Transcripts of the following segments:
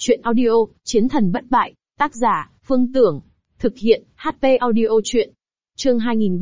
Chuyện audio, Chiến thần bất bại, tác giả, Phương Tưởng. Thực hiện, HP audio chuyện. Chương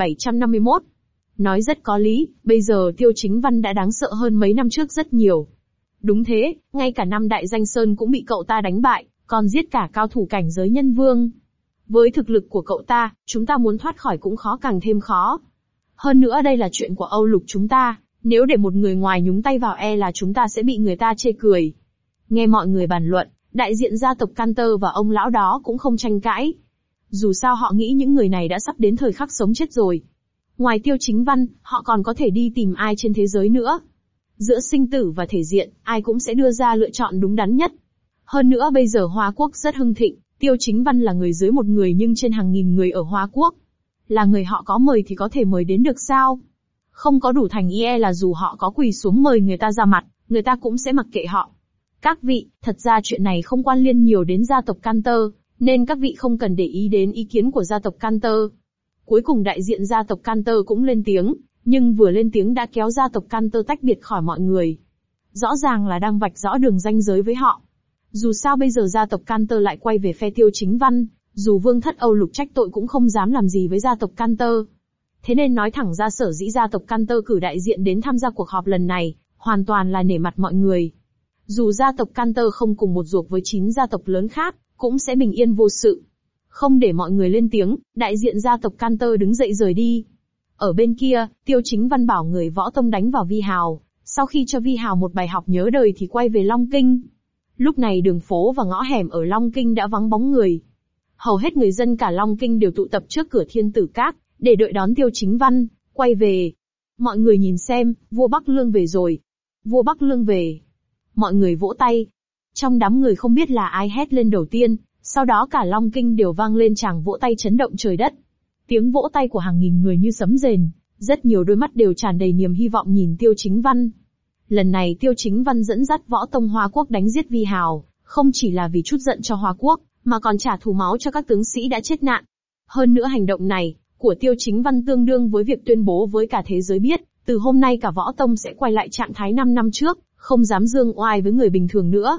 2751. Nói rất có lý, bây giờ Tiêu Chính Văn đã đáng sợ hơn mấy năm trước rất nhiều. Đúng thế, ngay cả năm Đại Danh Sơn cũng bị cậu ta đánh bại, còn giết cả cao thủ cảnh giới nhân vương. Với thực lực của cậu ta, chúng ta muốn thoát khỏi cũng khó càng thêm khó. Hơn nữa đây là chuyện của Âu Lục chúng ta, nếu để một người ngoài nhúng tay vào là chúng ta sẽ bị người ta chê cười. Nghe mọi người bàn luận, đại diện gia tộc Canter và ông lão đó cũng không tranh cãi. Dù sao họ nghĩ những người này đã sắp đến thời khắc sống chết rồi. Ngoài Tiêu Chính Văn, họ còn có thể đi tìm ai trên thế giới nữa. Giữa sinh tử và thể diện, ai cũng sẽ đưa ra lựa chọn đúng đắn nhất. Hơn nữa bây giờ Hoa Quốc rất hưng thịnh, Tiêu Chính Văn là người dưới một người nhưng trên hàng nghìn người ở Hoa Quốc. Là người họ có mời thì có thể mời đến được sao? Không có đủ thành ý là dù họ có quỳ xuống mời người ta ra mặt, người ta cũng sẽ mặc kệ họ. Các vị, thật ra chuyện này không quan liên nhiều đến gia tộc Canter, nên các vị không cần để ý đến ý kiến của gia tộc Canter. Cuối cùng đại diện gia tộc Canter cũng lên tiếng, nhưng vừa lên tiếng đã kéo gia tộc Canter tách biệt khỏi mọi người. Rõ ràng là đang vạch rõ đường ranh giới với họ. Dù sao bây giờ gia tộc Canter lại quay về phe Tiêu Chính Văn, dù vương thất Âu Lục trách tội cũng không dám làm gì với gia tộc Canter. Thế nên nói thẳng ra sở dĩ gia tộc Canter cử đại diện đến tham gia cuộc họp lần này, hoàn toàn là nể mặt mọi người. Dù gia tộc Canter không cùng một ruột với 9 gia tộc lớn khác, cũng sẽ bình yên vô sự. Không để mọi người lên tiếng, đại diện gia tộc Canter đứng dậy rời đi. Ở bên kia, Tiêu Chính Văn bảo người võ tông đánh vào Vi Hào, sau khi cho Vi Hào một bài học nhớ đời thì quay về Long Kinh. Lúc này đường phố và ngõ hẻm ở Long Kinh đã vắng bóng người. Hầu hết người dân cả Long Kinh đều tụ tập trước cửa Thiên Tử Các, để đợi đón Tiêu Chính Văn quay về. Mọi người nhìn xem, vua Bắc Lương về rồi. Vua Bắc Lương về. Mọi người vỗ tay. Trong đám người không biết là ai hét lên đầu tiên, sau đó cả Long Kinh đều vang lên tràng vỗ tay chấn động trời đất. Tiếng vỗ tay của hàng nghìn người như sấm rền, rất nhiều đôi mắt đều tràn đầy niềm hy vọng nhìn Tiêu Chính Văn. Lần này Tiêu Chính Văn dẫn dắt võ tông Hoa Quốc đánh giết Vi Hào, không chỉ là vì chút giận cho Hoa Quốc, mà còn trả thù máu cho các tướng sĩ đã chết nạn. Hơn nữa hành động này của Tiêu Chính Văn tương đương với việc tuyên bố với cả thế giới biết, từ hôm nay cả võ tông sẽ quay lại trạng thái 5 năm trước, không dám dương oai với người bình thường nữa.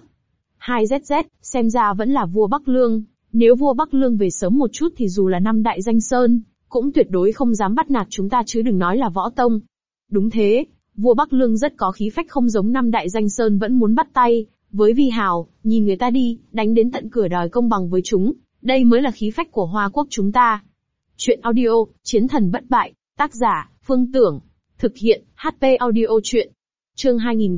2ZZ, xem ra vẫn là vua Bắc Lương, nếu vua Bắc Lương về sớm một chút thì dù là năm Đại Danh Sơn, cũng tuyệt đối không dám bắt nạt chúng ta chứ đừng nói là võ tông. Đúng thế, vua Bắc Lương rất có khí phách không giống năm Đại Danh Sơn vẫn muốn bắt tay với Vi Hào, nhìn người ta đi, đánh đến tận cửa đòi công bằng với chúng, đây mới là khí phách của Hoa Quốc chúng ta. Chuyện audio, Chiến thần bất bại, tác giả, Phương Tưởng. Thực hiện, HP audio chuyện. Chương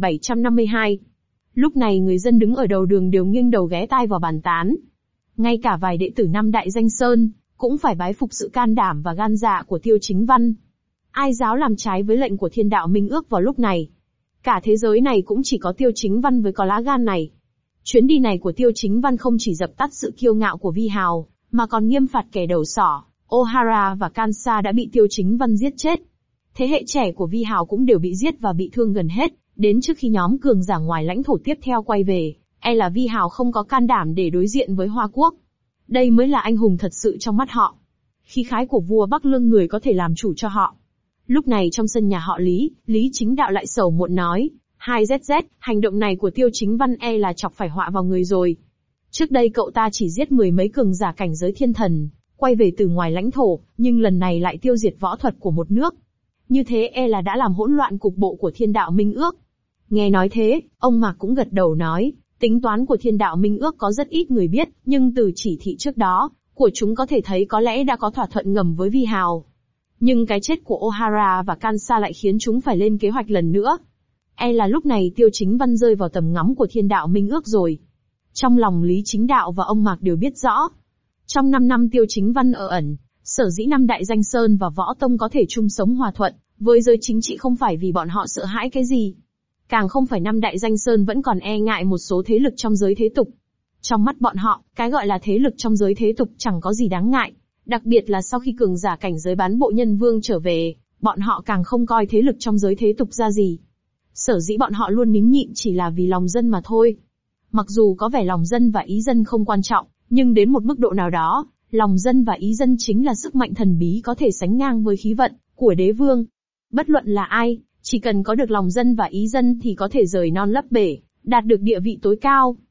2752. Lúc này người dân đứng ở đầu đường đều nghiêng đầu ghé tai vào bàn tán. Ngay cả vài đệ tử năm Đại Danh Sơn, cũng phải bái phục sự can đảm và gan dạ của Tiêu Chính Văn. Ai dám làm trái với lệnh của Thiên Đạo Minh Ước vào lúc này? Cả thế giới này cũng chỉ có Tiêu Chính Văn với có lá gan này. Chuyến đi này của Tiêu Chính Văn không chỉ dập tắt sự kiêu ngạo của Vi Hào, mà còn nghiêm phạt kẻ đầu sỏ. O'Hara và Kansa đã bị Tiêu Chính Văn giết chết. Thế hệ trẻ của Vi Hào cũng đều bị giết và bị thương gần hết, đến trước khi nhóm cường giả ngoài lãnh thổ tiếp theo quay về, là Vi Hào không có can đảm để đối diện với Hoa Quốc. Đây mới là anh hùng thật sự trong mắt họ. Khí khái của vua Bắc Lương người có thể làm chủ cho họ. Lúc này trong sân nhà họ Lý Chính Đạo lại sầu muộn nói, 2ZZ, hành động này của Tiêu Chính Văn là chọc phải họa vào người rồi. Trước đây cậu ta chỉ giết 10 mấy cường giả cảnh giới thiên thần, quay về từ ngoài lãnh thổ, nhưng lần này lại tiêu diệt võ thuật của một nước. Như thế là đã làm hỗn loạn cục bộ của Thiên Đạo Minh Ước. Nghe nói thế, ông Mạc cũng gật đầu nói, tính toán của Thiên Đạo Minh Ước có rất ít người biết, nhưng từ chỉ thị trước đó, của chúng có thể thấy có lẽ đã có thỏa thuận ngầm với Vi Hào. Nhưng cái chết của O'Hara và Kansa lại khiến chúng phải lên kế hoạch lần nữa. Là lúc này Tiêu Chính Văn rơi vào tầm ngắm của Thiên Đạo Minh Ước rồi. Trong lòng Lý Chính Đạo và ông Mạc đều biết rõ. Trong 5 năm Tiêu Chính Văn ở ẩn, sở dĩ năm Đại Danh Sơn và Võ Tông có thể chung sống hòa thuận với giới chính trị không phải vì bọn họ sợ hãi cái gì. Càng không phải năm Đại Danh Sơn vẫn còn ngại một số thế lực trong giới thế tục. Trong mắt bọn họ, cái gọi là thế lực trong giới thế tục chẳng có gì đáng ngại. Đặc biệt là sau khi cường giả cảnh giới bán bộ nhân vương trở về, bọn họ càng không coi thế lực trong giới thế tục ra gì. Sở dĩ bọn họ luôn nín nhịn chỉ là vì lòng dân mà thôi. Mặc dù có vẻ lòng dân và ý dân không quan trọng, nhưng đến một mức độ nào đó, lòng dân và ý dân chính là sức mạnh thần bí có thể sánh ngang với khí vận của đế vương. Bất luận là ai, chỉ cần có được lòng dân và ý dân thì có thể rời non lấp bể, đạt được địa vị tối cao.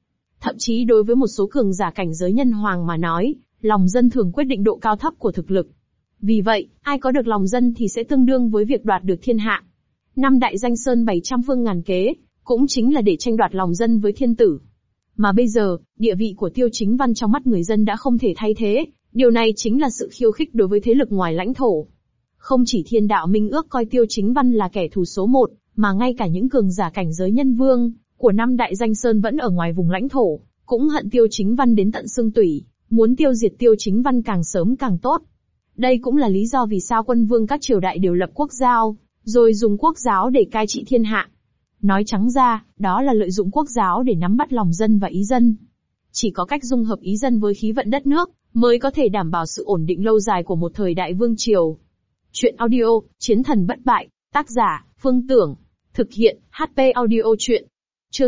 Thậm chí đối với một số cường giả cảnh giới nhân hoàng mà nói, lòng dân thường quyết định độ cao thấp của thực lực. Vì vậy, ai có được lòng dân thì sẽ tương đương với việc đoạt được thiên hạ. Năm đại danh sơn 700 phương ngàn kế, cũng chính là để tranh đoạt lòng dân với thiên tử. Mà bây giờ, địa vị của Tiêu Chính Văn trong mắt người dân đã không thể thay thế, điều này chính là sự khiêu khích đối với thế lực ngoài lãnh thổ. Không chỉ Thiên Đạo Minh Ước coi Tiêu Chính Văn là kẻ thù số một, mà ngay cả những cường giả cảnh giới nhân vương của năm đại danh sơn vẫn ở ngoài vùng lãnh thổ, cũng hận Tiêu Chính Văn đến tận xương tủy, muốn tiêu diệt Tiêu Chính Văn càng sớm càng tốt. Đây cũng là lý do vì sao quân vương các triều đại đều lập quốc giáo, rồi dùng quốc giáo để cai trị thiên hạ. Nói trắng ra, đó là lợi dụng quốc giáo để nắm bắt lòng dân và ý dân. Chỉ có cách dung hợp ý dân với khí vận đất nước, mới có thể đảm bảo sự ổn định lâu dài của một thời đại vương triều. Chuyện audio, Chiến thần bất bại, tác giả, Phương Tưởng, thực hiện, HP audio chuyện. Chương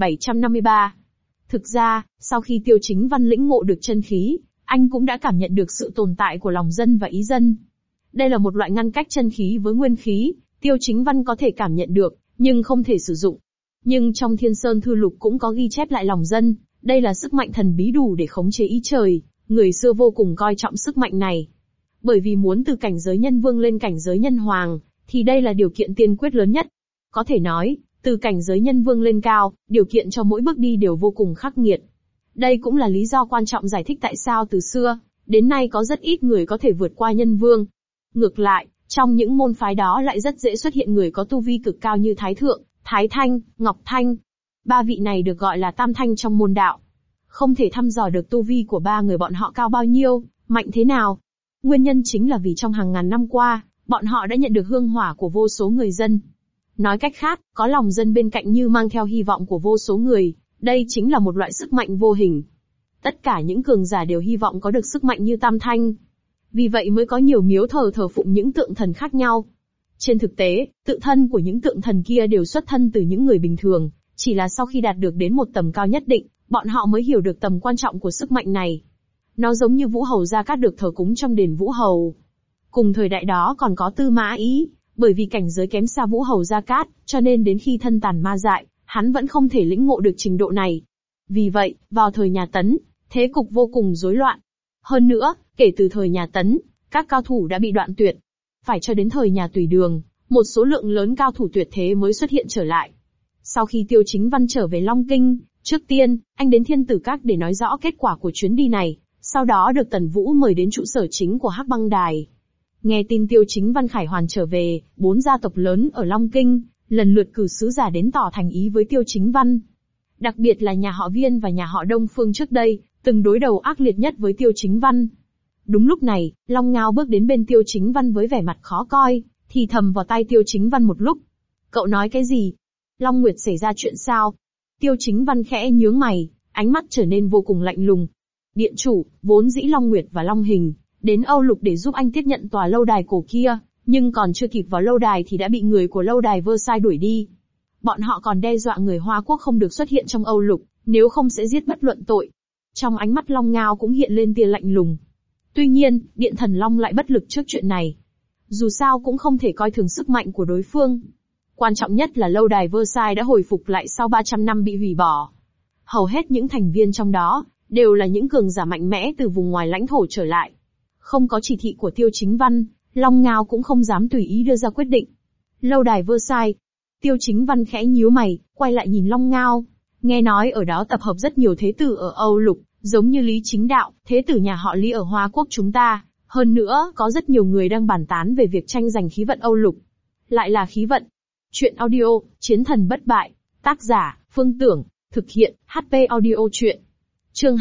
2753. Thực ra, sau khi Tiêu Chính Văn lĩnh ngộ được chân khí, anh cũng đã cảm nhận được sự tồn tại của lòng dân và ý dân. Đây là một loại ngăn cách chân khí với nguyên khí, Tiêu Chính Văn có thể cảm nhận được, nhưng không thể sử dụng. Nhưng trong Thiên Sơn Thư Lục cũng có ghi chép lại lòng dân, đây là sức mạnh thần bí đủ để khống chế ý trời, người xưa vô cùng coi trọng sức mạnh này. Bởi vì muốn từ cảnh giới nhân vương lên cảnh giới nhân hoàng, thì đây là điều kiện tiên quyết lớn nhất. Có thể nói, từ cảnh giới nhân vương lên cao, điều kiện cho mỗi bước đi đều vô cùng khắc nghiệt. Đây cũng là lý do quan trọng giải thích tại sao từ xưa đến nay có rất ít người có thể vượt qua nhân vương. Ngược lại, trong những môn phái đó lại rất dễ xuất hiện người có tu vi cực cao như Thái Thượng, Thái Thanh, Ngọc Thanh. Ba vị này được gọi là Tam Thanh trong môn đạo. Không thể thăm dò được tu vi của ba người bọn họ cao bao nhiêu, mạnh thế nào. Nguyên nhân chính là vì trong hàng ngàn năm qua, bọn họ đã nhận được hương hỏa của vô số người dân. Nói cách khác, có lòng dân bên cạnh như mang theo hy vọng của vô số người, đây chính là một loại sức mạnh vô hình. Tất cả những cường giả đều hy vọng có được sức mạnh như Tam Thanh. Vì vậy mới có nhiều miếu thờ phụng những tượng thần khác nhau. Trên thực tế, tự thân của những tượng thần kia đều xuất thân từ những người bình thường, chỉ là sau khi đạt được đến một tầm cao nhất định, bọn họ mới hiểu được tầm quan trọng của sức mạnh này. Nó giống như Vũ Hầu Gia Cát được thờ cúng trong đền Vũ Hầu. Cùng thời đại đó còn có Tư Mã Ý, bởi vì cảnh giới kém xa Vũ Hầu Gia Cát, cho nên đến khi thân tàn ma dại, hắn vẫn không thể lĩnh ngộ được trình độ này. Vì vậy, vào thời nhà Tấn, thế cục vô cùng rối loạn. Hơn nữa, kể từ thời nhà Tấn, các cao thủ đã bị đoạn tuyệt. Phải cho đến thời nhà Tùy Đường, một số lượng lớn cao thủ tuyệt thế mới xuất hiện trở lại. Sau khi Tiêu Chính Văn trở về Long Kinh, trước tiên, anh đến Thiên Tử Các để nói rõ kết quả của chuyến đi này, sau đó được Tần Vũ mời đến trụ sở chính của Hắc Băng Đài. Nghe tin Tiêu Chính Văn khải hoàn trở về, 4 gia tộc lớn ở Long Kinh lần lượt cử sứ giả đến tỏ thành ý với Tiêu Chính Văn. Đặc biệt là nhà họ Viên và nhà họ Đông Phương trước đây, từng đối đầu ác liệt nhất với Tiêu Chính Văn. Đúng lúc này, Long Ngao bước đến bên Tiêu Chính Văn với vẻ mặt khó coi, thì thầm vào tai Tiêu Chính Văn một lúc. Cậu nói cái gì? Long Nguyệt xảy ra chuyện sao? Tiêu Chính Văn khẽ nhướng mày, ánh mắt trở nên vô cùng lạnh lùng. Điện chủ, vốn dĩ Long Nguyệt và Long Hình đến Âu Lục để giúp anh tiếp nhận tòa lâu đài cổ kia, nhưng còn chưa kịp vào lâu đài thì đã bị người của lâu đài Versailles đuổi đi. Bọn họ còn đe dọa người Hoa Quốc không được xuất hiện trong Âu Lục, nếu không sẽ giết bất luận tội. Trong ánh mắt Long Ngao cũng hiện lên tia lạnh lùng. Tuy nhiên, Điện Thần Long lại bất lực trước chuyện này. Dù sao cũng không thể coi thường sức mạnh của đối phương. Quan trọng nhất là lâu đài Versailles đã hồi phục lại sau 300 năm bị hủy bỏ. Hầu hết những thành viên trong đó, đều là những cường giả mạnh mẽ từ vùng ngoài lãnh thổ trở lại. Không có chỉ thị của Tiêu Chính Văn, Long Ngao cũng không dám tùy ý đưa ra quyết định. Lâu đài Versailles. Tiêu Chính Văn khẽ nhíu mày, quay lại nhìn Long Ngao. Nghe nói ở đó tập hợp rất nhiều thế tử ở Âu Lục, giống như Lý Chính Đạo, thế tử nhà họ Lý ở Hoa Quốc chúng ta. Hơn nữa, có rất nhiều người đang bàn tán về việc tranh giành khí vận Âu Lục. Lại là khí vận. Chuyện audio, Chiến thần bất bại. Tác giả, Phương Tưởng. Thực hiện, HP audio chuyện. Chương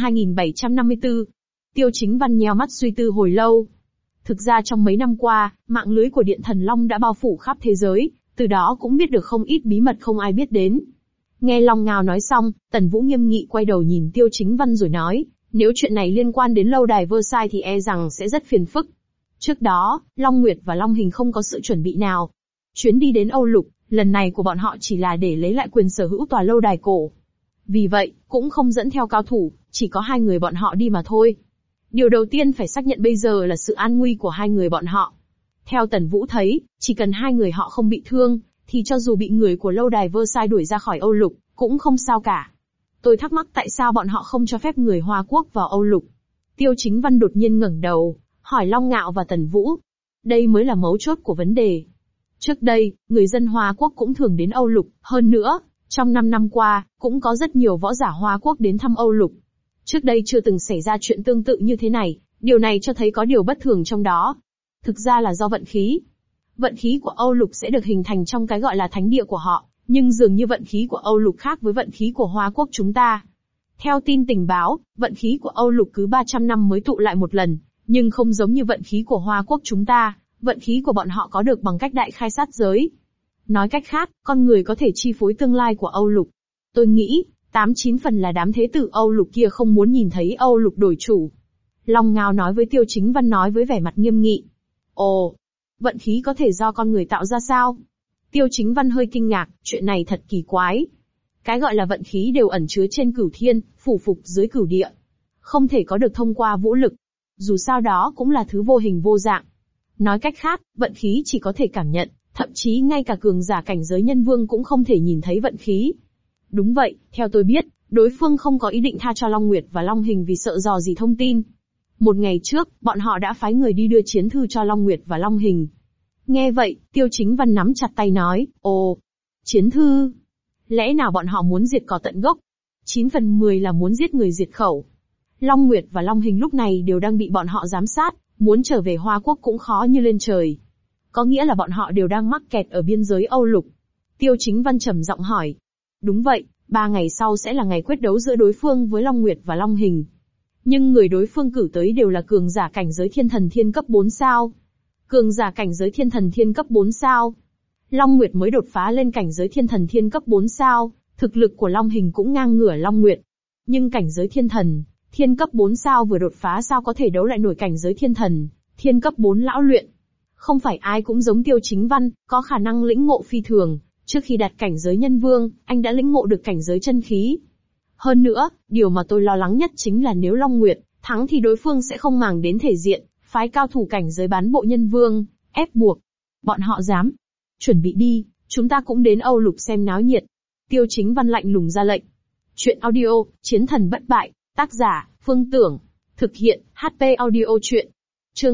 2754. Tiêu Chính Văn nheo mắt suy tư hồi lâu. Thực ra trong mấy năm qua, mạng lưới của Điện Thần Long đã bao phủ khắp thế giới, từ đó cũng biết được không ít bí mật không ai biết đến. Nghe Long Ngao nói xong, Tần Vũ nghiêm nghị quay đầu nhìn Tiêu Chính Văn rồi nói, nếu chuyện này liên quan đến lâu đài Versailles thì e rằng sẽ rất phiền phức. Trước đó, Long Nguyệt và Long Hình không có sự chuẩn bị nào. Chuyến đi đến Âu Lục, lần này của bọn họ chỉ là để lấy lại quyền sở hữu tòa lâu đài cổ. Vì vậy, cũng không dẫn theo cao thủ, chỉ có 2 người bọn họ đi mà thôi. Điều đầu tiên phải xác nhận bây giờ là sự an nguy của 2 người bọn họ. Theo Tần Vũ thấy, chỉ cần 2 người họ không bị thương, thì cho dù bị người của lâu đài Versailles đuổi ra khỏi Âu Lục, cũng không sao cả. Tôi thắc mắc tại sao bọn họ không cho phép người Hoa Quốc vào Âu Lục. Tiêu Chính Văn đột nhiên ngẩng đầu, hỏi Long Ngạo và Tần Vũ. Đây mới là mấu chốt của vấn đề. Trước đây, người dân Hoa Quốc cũng thường đến Âu Lục, hơn nữa, trong 5 năm qua, cũng có rất nhiều võ giả Hoa Quốc đến thăm Âu Lục. Trước đây chưa từng xảy ra chuyện tương tự như thế này, điều này cho thấy có điều bất thường trong đó. Thực ra là do vận khí. Vận khí của Âu Lục sẽ được hình thành trong cái gọi là thánh địa của họ, nhưng dường như vận khí của Âu Lục khác với vận khí của Hoa Quốc chúng ta. Theo tin tình báo, vận khí của Âu Lục cứ 300 năm mới tụ lại một lần, nhưng không giống như vận khí của Hoa Quốc chúng ta, vận khí của bọn họ có được bằng cách đại khai sát giới. Nói cách khác, con người có thể chi phối tương lai của Âu Lục. Tôi nghĩ, 8-9 phần là đám thế tử Âu Lục kia không muốn nhìn thấy Âu Lục đổi chủ. Long Ngao nói với Tiêu Chính Văn nói với vẻ mặt nghiêm nghị. Ồ, vận khí có thể do con người tạo ra sao? Tiêu Chính Văn hơi kinh ngạc, chuyện này thật kỳ quái. Cái gọi là vận khí đều ẩn chứa trên cửu thiên, phủ phục dưới cửu địa. Không thể có được thông qua vũ lực. Dù sao đó cũng là thứ vô hình vô dạng. Nói cách khác, vận khí chỉ có thể cảm nhận, thậm chí ngay cả cường giả cảnh giới nhân vương cũng không thể nhìn thấy vận khí. Đúng vậy, theo tôi biết, đối phương không có ý định tha cho Long Nguyệt và Long Hình vì sợ dò gì thông tin. Một ngày trước, bọn họ đã phái người đi đưa chiến thư cho Long Nguyệt và Long Hình. Nghe vậy, Tiêu Chính Văn nắm chặt tay nói, ồ, chiến thư. Lẽ nào bọn họ muốn diệt cỏ tận gốc? 9 phần 10 là muốn giết người diệt khẩu. Long Nguyệt và Long Hình lúc này đều đang bị bọn họ giám sát, muốn trở về Hoa Quốc cũng khó như lên trời. Có nghĩa là bọn họ đều đang mắc kẹt ở biên giới Âu Lục. Tiêu Chính Văn trầm giọng hỏi. Đúng vậy, 3 ngày sau sẽ là ngày quyết đấu giữa đối phương với Long Nguyệt và Long Hình. Nhưng người đối phương cử tới đều là cường giả cảnh giới thiên thần thiên cấp 4 sao. Cường giả cảnh giới thiên thần thiên cấp 4 sao. Long Nguyệt mới đột phá lên cảnh giới thiên thần thiên cấp 4 sao, thực lực của Long Hình cũng ngang ngửa Long Nguyệt. Nhưng cảnh giới thiên thần, thiên cấp 4 sao vừa đột phá sao có thể đấu lại nổi cảnh giới thiên thần, thiên cấp 4 lão luyện. Không phải ai cũng giống Tiêu Chính Văn, có khả năng lĩnh ngộ phi thường, trước khi đạt cảnh giới nhân vương, anh đã lĩnh ngộ được cảnh giới chân khí. Hơn nữa, điều mà tôi lo lắng nhất chính là nếu Long Nguyệt thắng thì đối phương sẽ không màng đến thể diện, phái cao thủ cảnh giới bán bộ nhân vương, ép buộc. Bọn họ dám. Chuẩn bị đi, chúng ta cũng đến Âu Lục xem náo nhiệt. Tiêu Chính Văn lạnh lùng ra lệnh. Chuyện audio, Chiến thần bất bại, tác giả, Phương Tưởng. Thực hiện, HP audio chuyện. Chương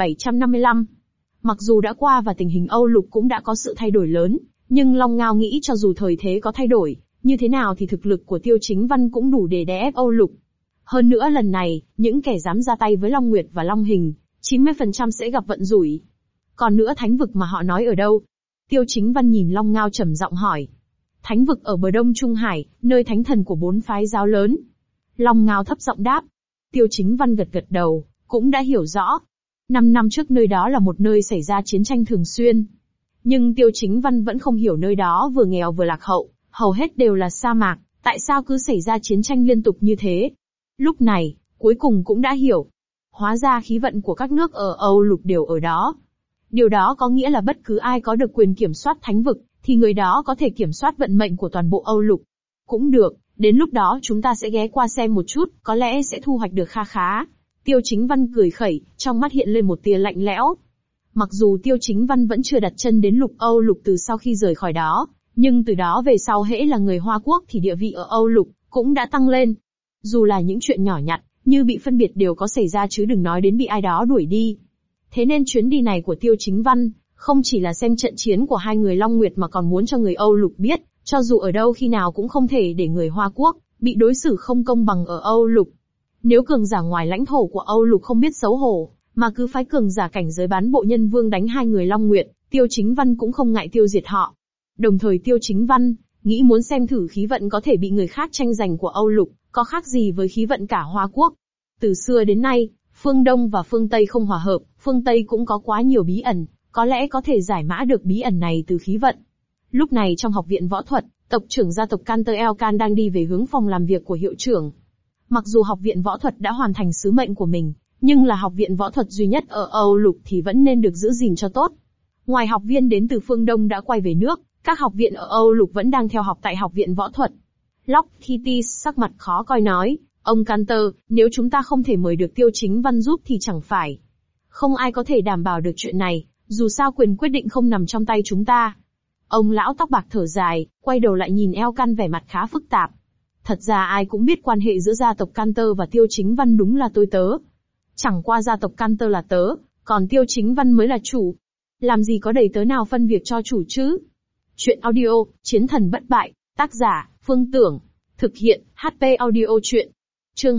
2755. Mặc dù đã qua và tình hình Âu Lục cũng đã có sự thay đổi lớn, nhưng Long Ngao nghĩ cho dù thời thế có thay đổi, như thế nào thì thực lực của Tiêu Chính Văn cũng đủ để đè ép Âu Lục. Hơn nữa lần này, những kẻ dám ra tay với Long Nguyệt và Long Hình, 90% sẽ gặp vận rủi. Còn nữa thánh vực mà họ nói ở đâu? Tiêu Chính Văn nhìn Long Ngao trầm giọng hỏi. Thánh vực ở bờ đông Trung Hải, nơi thánh thần của 4 phái giáo lớn. Long Ngao thấp giọng đáp. Tiêu Chính Văn gật gật đầu, cũng đã hiểu rõ. 5 năm trước nơi đó là một nơi xảy ra chiến tranh thường xuyên. Nhưng Tiêu Chính Văn vẫn không hiểu nơi đó vừa nghèo vừa lạc hậu, hầu hết đều là sa mạc, tại sao cứ xảy ra chiến tranh liên tục như thế. Lúc này, cuối cùng cũng đã hiểu. Hóa ra khí vận của các nước ở Âu Lục đều ở đó. Điều đó có nghĩa là bất cứ ai có được quyền kiểm soát thánh vực, thì người đó có thể kiểm soát vận mệnh của toàn bộ Âu Lục. Cũng được, đến lúc đó chúng ta sẽ ghé qua xem một chút, có lẽ sẽ thu hoạch được kha khá. Tiêu Chính Văn cười khẩy, trong mắt hiện lên một tia lạnh lẽo. Mặc dù Tiêu Chính Văn vẫn chưa đặt chân đến Lục Âu Lục từ sau khi rời khỏi đó, nhưng từ đó về sau hễ là người Hoa Quốc thì địa vị ở Âu Lục cũng đã tăng lên. Dù là những chuyện nhỏ nhặt, như bị phân biệt đều có xảy ra chứ đừng nói đến bị ai đó đuổi đi. Thế nên chuyến đi này của Tiêu Chính Văn, không chỉ là xem trận chiến của hai người Long Nguyệt mà còn muốn cho người Âu Lục biết, cho dù ở đâu khi nào cũng không thể để người Hoa Quốc bị đối xử không công bằng ở Âu Lục. Nếu cường giả ngoài lãnh thổ của Âu Lục không biết xấu hổ, mà cứ phái cường giả cảnh giới bán bộ nhân vương đánh hai người Long Nguyệt, Tiêu Chính Văn cũng không ngại tiêu diệt họ. Đồng thời Tiêu Chính Văn nghĩ muốn xem thử khí vận có thể bị người khác tranh giành của Âu Lục, có khác gì với khí vận cả Hoa Quốc. Từ xưa đến nay, phương Đông và phương Tây không hòa hợp, phương Tây cũng có quá nhiều bí ẩn, có lẽ có thể giải mã được bí ẩn này từ khí vận. Lúc này trong học viện võ thuật, tộc trưởng gia tộc Canter Elkan đang đi về hướng phòng làm việc của hiệu trưởng. Mặc dù học viện võ thuật đã hoàn thành sứ mệnh của mình, nhưng là học viện võ thuật duy nhất ở Âu Lục thì vẫn nên được giữ gìn cho tốt. Ngoài học viên đến từ phương Đông đã quay về nước, các học viện ở Âu Lục vẫn đang theo học tại học viện võ thuật. Lockheed sắc mặt khó coi nói, ông Canter, nếu chúng ta không thể mời được Tiêu Chính Văn giúp thì chẳng phải. Không ai có thể đảm bảo được chuyện này, dù sao quyền quyết định không nằm trong tay chúng ta. Ông lão tóc bạc thở dài, quay đầu lại nhìn Elkan vẻ mặt khá phức tạp. Thật ra ai cũng biết quan hệ giữa gia tộc Cantor và Tiêu Chính Văn đúng là tôi tớ. Chẳng qua gia tộc Cantor là tớ, còn Tiêu Chính Văn mới là chủ. Làm gì có đầy tớ nào phân việc cho chủ chứ? Chuyện audio, Chiến thần bất bại, tác giả, Phương Tưởng. Thực hiện, HP audio chuyện. Chương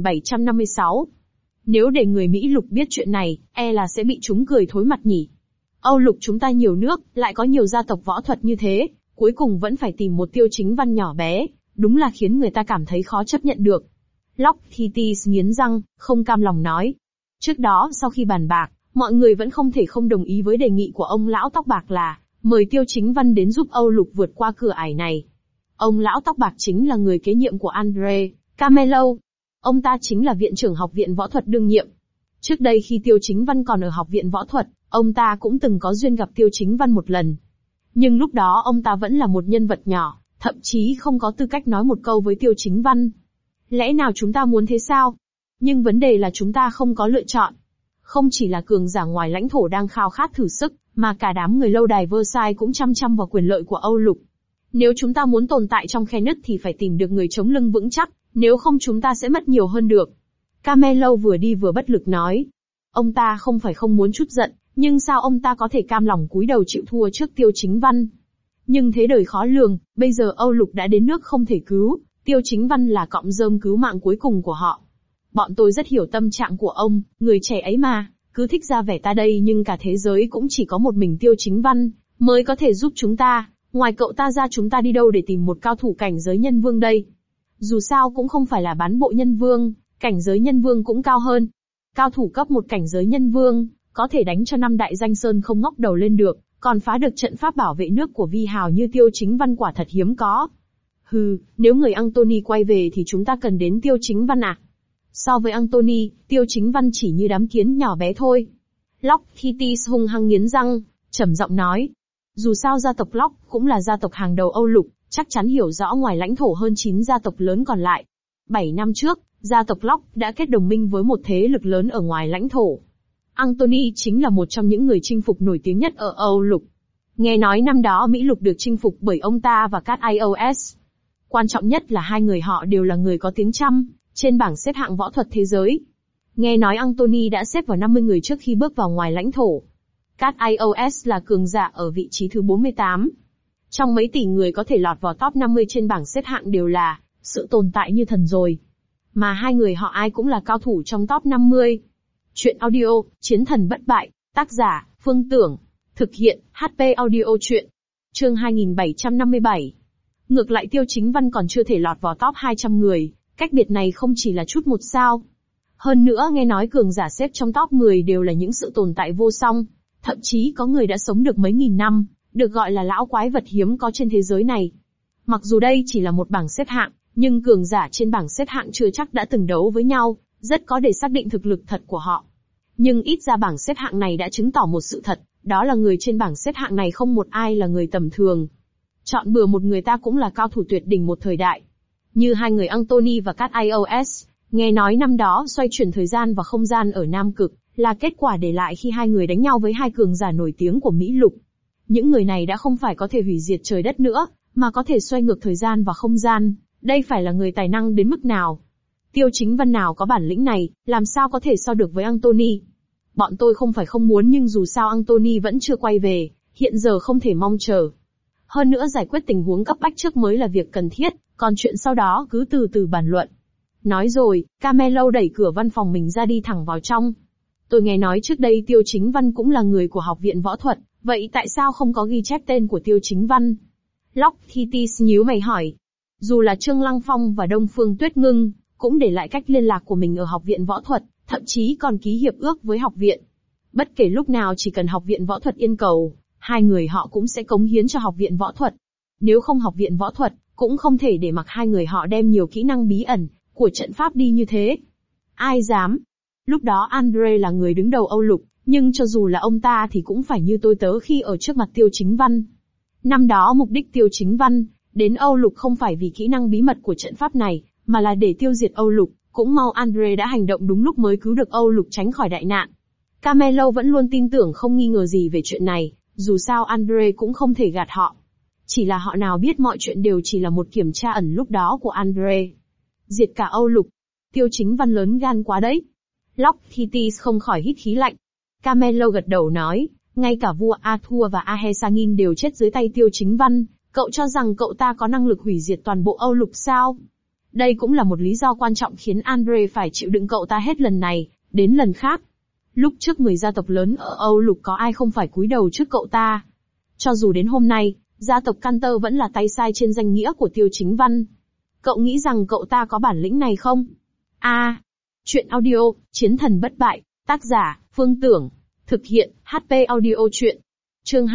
2756. Nếu để người Mỹ lục biết chuyện này, e là sẽ bị chúng cười thối mặt nhỉ. Âu lục chúng ta nhiều nước, lại có nhiều gia tộc võ thuật như thế, cuối cùng vẫn phải tìm một Tiêu Chính Văn nhỏ bé, đúng là khiến người ta cảm thấy khó chấp nhận được. Lockheed nghiến răng, không cam lòng nói. Trước đó, sau khi bàn bạc, mọi người vẫn không thể không đồng ý với đề nghị của ông lão tóc bạc là mời Tiêu Chính Văn đến giúp Âu lục vượt qua cửa ải này. Ông lão tóc bạc chính là người kế nhiệm của Andre Camelo. Ông ta chính là viện trưởng học viện võ thuật đương nhiệm. Trước đây khi Tiêu Chính Văn còn ở học viện võ thuật, ông ta cũng từng có duyên gặp Tiêu Chính Văn một lần. Nhưng lúc đó ông ta vẫn là một nhân vật nhỏ, thậm chí không có tư cách nói một câu với Tiêu Chính Văn. Lẽ nào chúng ta muốn thế sao? Nhưng vấn đề là chúng ta không có lựa chọn. Không chỉ là cường giả ngoài lãnh thổ đang khao khát thử sức, mà cả đám người lâu đài Versailles cũng chăm chăm vào quyền lợi của Âu lục. Nếu chúng ta muốn tồn tại trong khe nứt thì phải tìm được người chống lưng vững chắc, nếu không chúng ta sẽ mất nhiều hơn được. Camelo vừa đi vừa bất lực nói. Ông ta không phải không muốn chút giận, nhưng sao ông ta có thể cam lòng cúi đầu chịu thua trước Tiêu Chính Văn? Nhưng thế đời khó lường, bây giờ Âu lục đã đến nước không thể cứu, Tiêu Chính Văn là cọng rơm cứu mạng cuối cùng của họ. Bọn tôi rất hiểu tâm trạng của ông, người trẻ ấy mà, cứ thích ra vẻ ta đây nhưng cả thế giới cũng chỉ có một mình Tiêu Chính Văn mới có thể giúp chúng ta, ngoài cậu ta ra chúng ta đi đâu để tìm một cao thủ cảnh giới nhân vương đây? Dù sao cũng không phải là bán bộ nhân vương, cảnh giới nhân vương cũng cao hơn. Cao thủ cấp một cảnh giới nhân vương, có thể đánh cho 5 đại danh sơn không ngóc đầu lên được, còn phá được trận pháp bảo vệ nước của Vi Hào như Tiêu Chính Văn quả thật hiếm có. Hừ, nếu người Anthony quay về thì chúng ta cần đến Tiêu Chính Văn à? So với Anthony, Tiêu Chính Văn chỉ như đám kiến nhỏ bé thôi. Lockheed hung hăng nghiến răng, trầm giọng nói. Dù sao gia tộc Lock cũng là gia tộc hàng đầu Âu lục, chắc chắn hiểu rõ ngoài lãnh thổ hơn 9 gia tộc lớn còn lại. 7 năm trước, gia tộc Lock đã kết đồng minh với một thế lực lớn ở ngoài lãnh thổ. Anthony chính là một trong những người chinh phục nổi tiếng nhất ở Âu lục. Nghe nói năm đó Mỹ lục được chinh phục bởi ông ta và Cat Ios. Quan trọng nhất là hai người họ đều là người có tiếng tăm trên bảng xếp hạng võ thuật thế giới. Nghe nói Anthony đã xếp vào 50 người trước khi bước vào ngoài lãnh thổ. Cat Ios là cường giả ở vị trí thứ 48. Trong mấy tỷ người có thể lọt vào top 50 trên bảng xếp hạng đều là sự tồn tại như thần rồi. Mà hai người họ ai cũng là cao thủ trong top 50. Chuyện audio, Chiến thần bất bại, tác giả, Phương Tưởng. Thực hiện, HP audio chuyện. Chương 2757. Ngược lại Tiêu Chính Văn còn chưa thể lọt vào top 200 người, cách biệt này không chỉ là chút một sao. Hơn nữa nghe nói cường giả xếp trong top 10 đều là những sự tồn tại vô song, thậm chí có người đã sống được mấy nghìn năm, được gọi là lão quái vật hiếm có trên thế giới này. Mặc dù đây chỉ là một bảng xếp hạng, nhưng cường giả trên bảng xếp hạng chưa chắc đã từng đấu với nhau, rất có để xác định thực lực thật của họ. Nhưng ít ra bảng xếp hạng này đã chứng tỏ một sự thật, đó là người trên bảng xếp hạng này không một ai là người tầm thường. Chọn bừa một người ta cũng là cao thủ tuyệt đỉnh một thời đại. Như hai người Anthony và Cat Ios, nghe nói năm đó xoay chuyển thời gian và không gian ở Nam Cực, là kết quả để lại khi hai người đánh nhau với hai cường giả nổi tiếng của Mỹ lục. Những người này đã không phải có thể hủy diệt trời đất nữa, mà có thể xoay ngược thời gian và không gian, đây phải là người tài năng đến mức nào? Tiêu Chính Văn nào có bản lĩnh này, làm sao có thể so được với Anthony? Bọn tôi không phải không muốn nhưng dù sao Anthony vẫn chưa quay về, hiện giờ không thể mong chờ. Hơn nữa giải quyết tình huống cấp bách trước mới là việc cần thiết, còn chuyện sau đó cứ từ từ bàn luận. Nói rồi, Camelo đẩy cửa văn phòng mình ra đi thẳng vào trong. Tôi nghe nói trước đây Tiêu Chính Văn cũng là người của học viện võ thuật, vậy tại sao không có ghi chép tên của Tiêu Chính Văn? Lockheed nhíu mày hỏi. Dù là Trương Lăng Phong và Đông Phương Tuyết Ngưng, cũng để lại cách liên lạc của mình ở học viện võ thuật, thậm chí còn ký hiệp ước với học viện. Bất kể lúc nào chỉ cần học viện võ thuật yêu cầu, hai người họ cũng sẽ cống hiến cho học viện võ thuật. Nếu không học viện võ thuật, cũng không thể để mặc hai người họ đem nhiều kỹ năng bí ẩn của trận pháp đi như thế. Ai dám? Lúc đó Andre là người đứng đầu Âu lục, nhưng cho dù là ông ta thì cũng phải như tôi tớ khi ở trước mặt Tiêu Chính Văn. Năm đó mục đích Tiêu Chính Văn đến Âu lục không phải vì kỹ năng bí mật của trận pháp này, mà là để tiêu diệt Âu lục. Cũng mau Andre đã hành động đúng lúc mới cứu được Âu lục tránh khỏi đại nạn. Camelo vẫn luôn tin tưởng không nghi ngờ gì về chuyện này, dù sao Andre cũng không thể gạt họ. Chỉ là họ nào biết mọi chuyện đều chỉ là một kiểm tra ẩn lúc đó của Andre. Diệt cả Âu Lục. Tiêu Chính Văn lớn gan quá đấy. Lockheatis không khỏi hít khí lạnh. Carmelo gật đầu nói, ngay cả vua Arthur và Ahesangin đều chết dưới tay Tiêu Chính Văn, cậu cho rằng cậu ta có năng lực hủy diệt toàn bộ Âu Lục sao? Đây cũng là một lý do quan trọng khiến Andre phải chịu đựng cậu ta hết lần này, đến lần khác. Lúc trước 10 gia tộc lớn ở Âu Lục có ai không phải cúi đầu trước cậu ta. Cho dù đến hôm nay, gia tộc Cantor vẫn là tay sai trên danh nghĩa của Tiêu Chính Văn. Cậu nghĩ rằng cậu ta có bản lĩnh này không? Chuyện audio, Chiến thần bất bại, tác giả, Phương Tưởng. Thực hiện, HP audio chuyện. Chương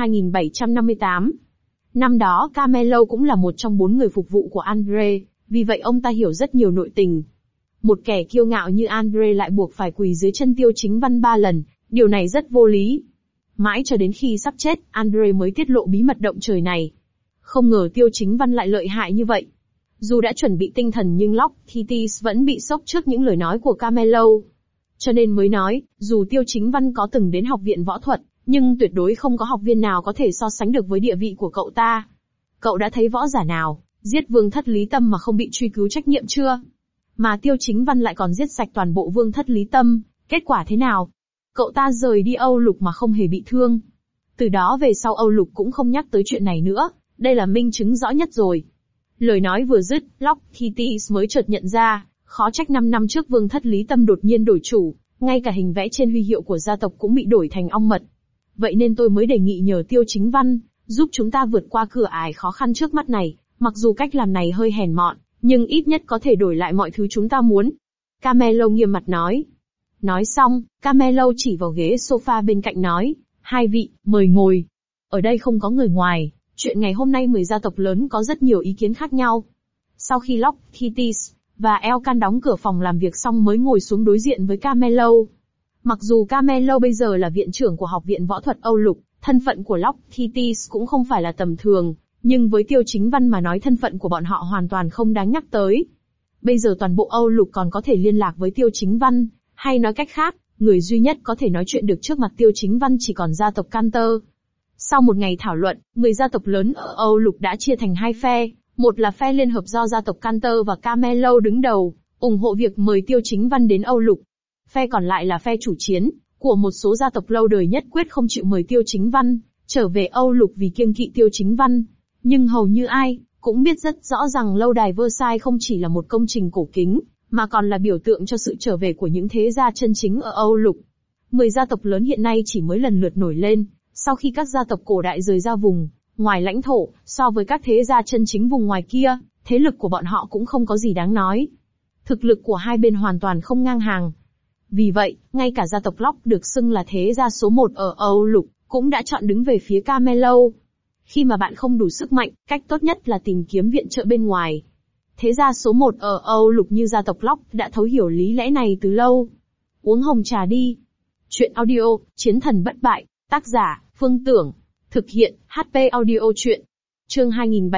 2758. Năm đó Carmelo cũng là một trong 4 người phục vụ của Andre, vì vậy ông ta hiểu rất nhiều nội tình. Một kẻ kiêu ngạo như Andre lại buộc phải quỳ dưới chân Tiêu Chính Văn 3 lần, điều này rất vô lý. Mãi cho đến khi sắp chết, Andre mới tiết lộ bí mật động trời này. Không ngờ Tiêu Chính Văn lại lợi hại như vậy. Dù đã chuẩn bị tinh thần nhưng Lockheatis vẫn bị sốc trước những lời nói của Carmelo. Cho nên mới nói, dù Tiêu Chính Văn có từng đến học viện võ thuật, nhưng tuyệt đối không có học viên nào có thể so sánh được với địa vị của cậu ta. Cậu đã thấy võ giả nào giết vương thất Lý Tâm mà không bị truy cứu trách nhiệm chưa? Mà Tiêu Chính Văn lại còn giết sạch toàn bộ vương thất Lý Tâm, kết quả thế nào? Cậu ta rời đi Âu Lục mà không hề bị thương. Từ đó về sau Âu Lục cũng không nhắc tới chuyện này nữa, đây là minh chứng rõ nhất rồi. Lời nói vừa dứt, Lockheatis mới chợt nhận ra, khó trách 5 năm trước vương thất Lý Tâm đột nhiên đổi chủ, ngay cả hình vẽ trên huy hiệu của gia tộc cũng bị đổi thành ong mật. Vậy nên tôi mới đề nghị nhờ Tiêu Chính Văn, giúp chúng ta vượt qua cửa ải khó khăn trước mắt này, mặc dù cách làm này hơi hèn mọn, nhưng ít nhất có thể đổi lại mọi thứ chúng ta muốn. Carmelo nghiêm mặt nói. Nói xong, Carmelo chỉ vào ghế sofa bên cạnh nói, hai vị, mời ngồi. Ở đây không có người ngoài, chuyện ngày hôm nay 10 gia tộc lớn có rất nhiều ý kiến khác nhau. Sau khi Lockheatis và Elkan đóng cửa phòng làm việc xong mới ngồi xuống đối diện với Carmelo. Mặc dù Carmelo bây giờ là viện trưởng của Học viện Võ thuật Âu Lục, thân phận của Lockheatis cũng không phải là tầm thường, nhưng với Tiêu Chính Văn mà nói thân phận của bọn họ hoàn toàn không đáng nhắc tới. Bây giờ toàn bộ Âu Lục còn có thể liên lạc với Tiêu Chính Văn, hay nói cách khác, người duy nhất có thể nói chuyện được trước mặt Tiêu Chính Văn chỉ còn gia tộc Cantor. Sau một ngày thảo luận, 10 gia tộc lớn ở Âu Lục đã chia thành hai phe, một là phe liên hợp do gia tộc Cantor và Carmelo đứng đầu, ủng hộ việc mời Tiêu Chính Văn đến Âu Lục. Phe còn lại là phe chủ chiến, của một số gia tộc lâu đời nhất quyết không chịu mời Tiêu Chính Văn trở về Âu Lục vì kiêng kỵ Tiêu Chính Văn. Nhưng hầu như ai cũng biết rất rõ rằng lâu đài Versailles không chỉ là một công trình cổ kính, mà còn là biểu tượng cho sự trở về của những thế gia chân chính ở Âu Lục. 10 gia tộc lớn hiện nay chỉ mới lần lượt nổi lên, sau khi các gia tộc cổ đại rời ra vùng ngoài lãnh thổ, so với các thế gia chân chính vùng ngoài kia, thế lực của bọn họ cũng không có gì đáng nói. Thực lực của hai bên hoàn toàn không ngang hàng. Vì vậy, ngay cả gia tộc Lock được xưng là thế gia số 1 ở Âu Lục, cũng đã chọn đứng về phía Carmelo. Khi mà bạn không đủ sức mạnh, cách tốt nhất là tìm kiếm viện trợ bên ngoài. Thế gia số 1 ở Âu Lục như gia tộc Lock đã thấu hiểu lý lẽ này từ lâu. Uống hồng trà đi. Chuyện audio, Chiến thần bất bại, tác giả, Phương Tưởng. Thực hiện, HP audio chuyện. Chương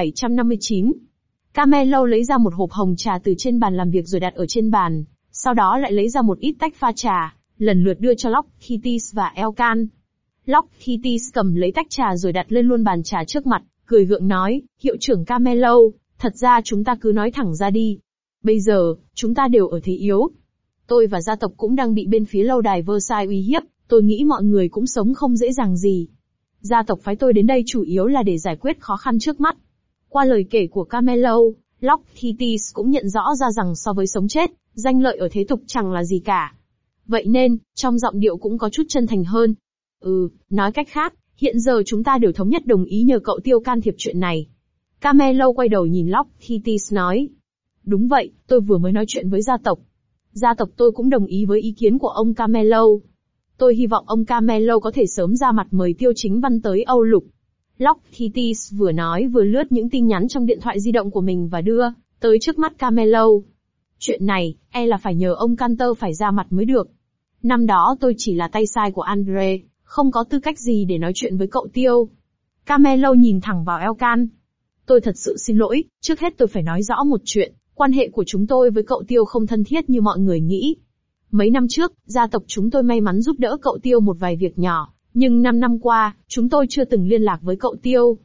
2759. Carmelo lấy ra một hộp hồng trà từ trên bàn làm việc rồi đặt ở trên bàn, sau đó lại lấy ra một ít tách pha trà, lần lượt đưa cho Lockheatis và Elkan. Lockheatis cầm lấy tách trà rồi đặt lên luôn bàn trà trước mặt, cười gượng nói, hiệu trưởng Carmelo, thật ra chúng ta cứ nói thẳng ra đi. Bây giờ, chúng ta đều ở thế yếu. Tôi và gia tộc cũng đang bị bên phía lâu đài Versailles uy hiếp, tôi nghĩ mọi người cũng sống không dễ dàng gì. Gia tộc phái tôi đến đây chủ yếu là để giải quyết khó khăn trước mắt. Qua lời kể của Carmelo, Lockheatis cũng nhận rõ ra rằng so với sống chết, danh lợi ở thế tục chẳng là gì cả. Vậy nên, trong giọng điệu cũng có chút chân thành hơn. Nói cách khác, hiện giờ chúng ta đều thống nhất đồng ý nhờ cậu Tiêu can thiệp chuyện này. Carmelo quay đầu nhìn Lockheatis nói. Đúng vậy, tôi vừa mới nói chuyện với gia tộc. Gia tộc tôi cũng đồng ý với ý kiến của ông Carmelo. Tôi hy vọng ông Carmelo có thể sớm ra mặt mời Tiêu Chính Văn tới Âu Lục. Lockheatis vừa nói vừa lướt những tin nhắn trong điện thoại di động của mình và đưa tới trước mắt Carmelo. Chuyện này, là phải nhờ ông Cantor phải ra mặt mới được. Năm đó tôi chỉ là tay sai của Andre, không có tư cách gì để nói chuyện với cậu Tiêu. Carmelo nhìn thẳng vào Elkan. Tôi thật sự xin lỗi, trước hết tôi phải nói rõ một chuyện, quan hệ của chúng tôi với cậu Tiêu không thân thiết như mọi người nghĩ. Mấy năm trước, gia tộc chúng tôi may mắn giúp đỡ cậu Tiêu một vài việc nhỏ, nhưng 5 năm qua, chúng tôi chưa từng liên lạc với cậu Tiêu.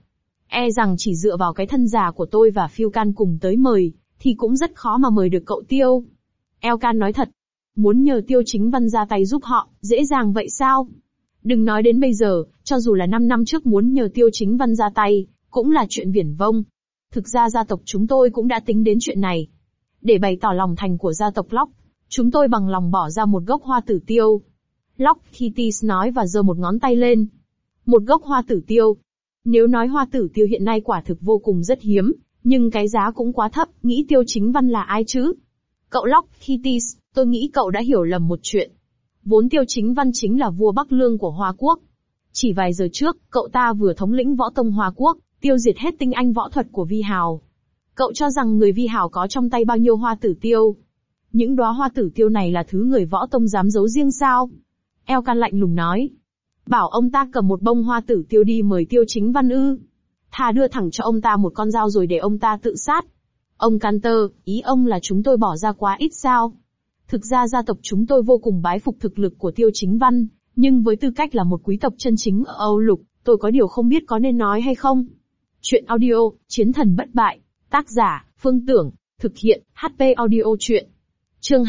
E rằng chỉ dựa vào cái thân già của tôi và Phiêu Can cùng tới mời, thì cũng rất khó mà mời được cậu Tiêu. Elkan nói thật. Muốn nhờ Tiêu Chính Văn ra tay giúp họ, dễ dàng vậy sao? Đừng nói đến bây giờ, cho dù là 5 năm trước muốn nhờ Tiêu Chính Văn ra tay, cũng là chuyện viển vông. Thực ra gia tộc chúng tôi cũng đã tính đến chuyện này. Để bày tỏ lòng thành của gia tộc Locke, chúng tôi bằng lòng bỏ ra một gốc hoa tử tiêu. Lockheath nói và giơ một ngón tay lên. Một gốc hoa tử tiêu. Nếu nói hoa tử tiêu hiện nay quả thực vô cùng rất hiếm, nhưng cái giá cũng quá thấp, nghĩ Tiêu Chính Văn là ai chứ? Cậu Lockheath, tôi nghĩ cậu đã hiểu lầm một chuyện. Vốn Tiêu Chính Văn chính là vua Bắc Lương của Hoa Quốc. Chỉ vài giờ trước, cậu ta vừa thống lĩnh võ tông Hoa Quốc, tiêu diệt hết tinh anh võ thuật của Vi Hào. Cậu cho rằng người Vi Hào có trong tay bao nhiêu hoa tử tiêu? Những đóa hoa tử tiêu này là thứ người võ tông dám giấu riêng sao? Elkan lạnh lùng nói. Bảo ông ta cầm một bông hoa tử tiêu đi mời Tiêu Chính Văn ư? Thà đưa thẳng cho ông ta một con dao rồi để ông ta tự sát. Ông Cantor, ý ông là chúng tôi bỏ ra quá ít sao? Thực ra gia tộc chúng tôi vô cùng bái phục thực lực của Tiêu Chính Văn, nhưng với tư cách là một quý tộc chân chính ở Âu Lục, tôi có điều không biết có nên nói hay không. Chuyện audio, Chiến thần bất bại, tác giả, Phương Tưởng, thực hiện, HP audio chuyện. Chương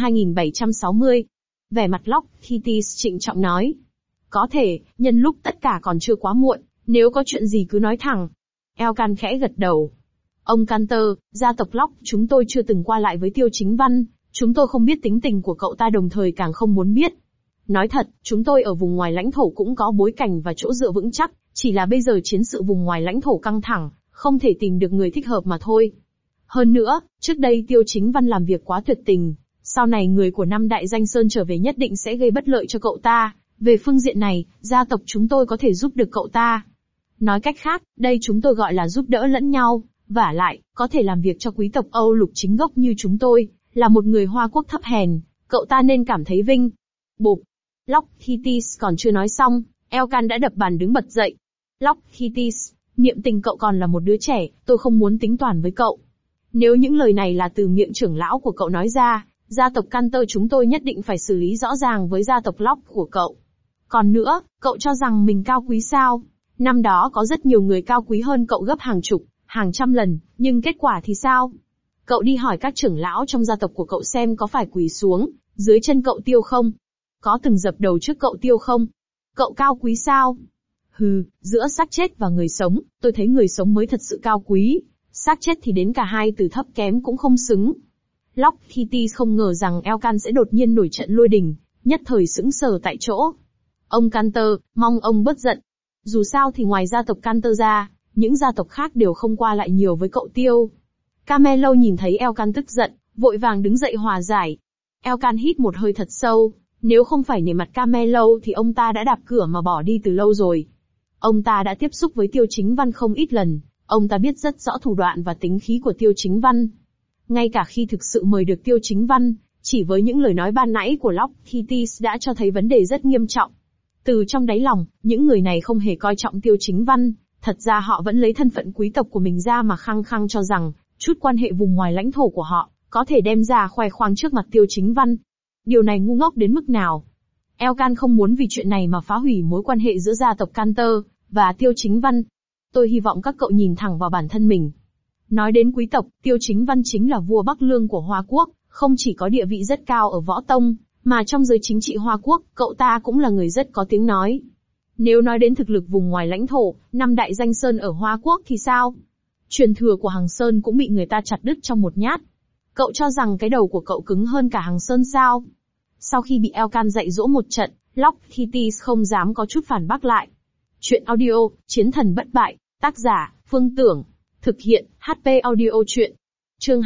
2760. Vẻ mặt Lockheath trịnh trọng nói. Có thể, nhân lúc tất cả còn chưa quá muộn, nếu có chuyện gì cứ nói thẳng. Elkan khẽ gật đầu. Ông Cantor, gia tộc Locke chúng tôi chưa từng qua lại với Tiêu Chính Văn, chúng tôi không biết tính tình của cậu ta đồng thời càng không muốn biết. Nói thật, chúng tôi ở vùng ngoài lãnh thổ cũng có bối cảnh và chỗ dựa vững chắc, chỉ là bây giờ chiến sự vùng ngoài lãnh thổ căng thẳng, không thể tìm được người thích hợp mà thôi. Hơn nữa, trước đây Tiêu Chính Văn làm việc quá tuyệt tình, sau này người của năm đại danh sơn trở về nhất định sẽ gây bất lợi cho cậu ta. Về phương diện này, gia tộc chúng tôi có thể giúp được cậu ta. Nói cách khác, đây chúng tôi gọi là giúp đỡ lẫn nhau, vả lại, có thể làm việc cho quý tộc Âu Lục chính gốc như chúng tôi, là một người Hoa Quốc thấp hèn, cậu ta nên cảm thấy vinh. Bụp. Lockheath còn chưa nói xong, Elkan đã đập bàn đứng bật dậy. Lockheath, niệm tình cậu còn là một đứa trẻ, tôi không muốn tính toán với cậu. Nếu những lời này là từ miệng trưởng lão của cậu nói ra, gia tộc Cantor chúng tôi nhất định phải xử lý rõ ràng với gia tộc Locke của cậu. Còn nữa, cậu cho rằng mình cao quý sao? Năm đó có rất nhiều người cao quý hơn cậu gấp hàng chục, hàng trăm lần, nhưng kết quả thì sao? Cậu đi hỏi các trưởng lão trong gia tộc của cậu xem có phải quỳ xuống dưới chân cậu Tiêu không? Có từng dập đầu trước cậu Tiêu không? Cậu cao quý sao? Hừ, giữa xác chết và người sống, tôi thấy người sống mới thật sự cao quý, xác chết thì đến cả hai từ thấp kém cũng không xứng. Lockheath không ngờ rằng Elkan sẽ đột nhiên nổi trận lôi đình, nhất thời sững sờ tại chỗ. Ông Cantor, mong ông bớt giận. Dù sao thì ngoài gia tộc Cantor ra, những gia tộc khác đều không qua lại nhiều với cậu Tiêu. Carmelo nhìn thấy Elkan tức giận, vội vàng đứng dậy hòa giải. Elkan hít một hơi thật sâu, nếu không phải nể mặt Carmelo thì ông ta đã đạp cửa mà bỏ đi từ lâu rồi. Ông ta đã tiếp xúc với Tiêu Chính Văn không ít lần, ông ta biết rất rõ thủ đoạn và tính khí của Tiêu Chính Văn. Ngay cả khi thực sự mời được Tiêu Chính Văn, chỉ với những lời nói ban nãy của Lockheath đã cho thấy vấn đề rất nghiêm trọng. Từ trong đáy lòng, những người này không hề coi trọng Tiêu Chính Văn, thật ra họ vẫn lấy thân phận quý tộc của mình ra mà khăng khăng cho rằng, chút quan hệ vùng ngoài lãnh thổ của họ, có thể đem ra khoe khoang trước mặt Tiêu Chính Văn. Điều này ngu ngốc đến mức nào? Elkan không muốn vì chuyện này mà phá hủy mối quan hệ giữa gia tộc Cantor và Tiêu Chính Văn. Tôi hy vọng các cậu nhìn thẳng vào bản thân mình. Nói đến quý tộc, Tiêu Chính Văn chính là vua Bắc Lương của Hoa Quốc, không chỉ có địa vị rất cao ở võ tông, mà trong giới chính trị Hoa Quốc, cậu ta cũng là người rất có tiếng nói. Nếu nói đến thực lực vùng ngoài lãnh thổ, năm đại danh sơn ở Hoa Quốc thì sao? Truyền thừa của Hằng Sơn cũng bị người ta chặt đứt trong một nhát. Cậu cho rằng cái đầu của cậu cứng hơn cả Hằng Sơn sao? Sau khi bị Elkan dạy dỗ một trận, Lockheath không dám có chút phản bác lại. Chuyện audio, Chiến thần bất bại, tác giả, Phương Tưởng, thực hiện, HP audio chuyện. Chương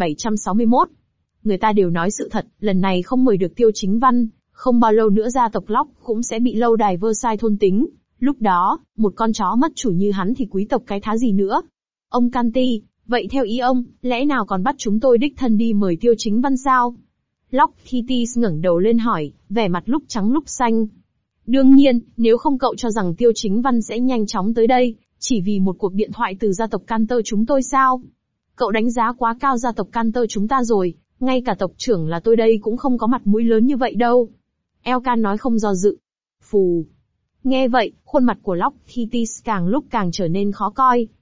2761. Người ta đều nói sự thật, lần này không mời được Tiêu Chính Văn, không bao lâu nữa gia tộc Locke cũng sẽ bị lâu đài Versailles thôn tính. Lúc đó, một con chó mất chủ như hắn thì quý tộc cái thá gì nữa? Ông Canty, vậy theo ý ông, lẽ nào còn bắt chúng tôi đích thân đi mời Tiêu Chính Văn sao? Lockheath ngẩng đầu lên hỏi, vẻ mặt lúc trắng lúc xanh. Đương nhiên, nếu không cậu cho rằng Tiêu Chính Văn sẽ nhanh chóng tới đây, chỉ vì một cuộc điện thoại từ gia tộc Cantor chúng tôi sao? Cậu đánh giá quá cao gia tộc Cantor chúng ta rồi, ngay cả tộc trưởng là tôi đây cũng không có mặt mũi lớn như vậy đâu. Elkan nói không do dự. Phù. Nghe vậy, khuôn mặt của Lockheath càng lúc càng trở nên khó coi.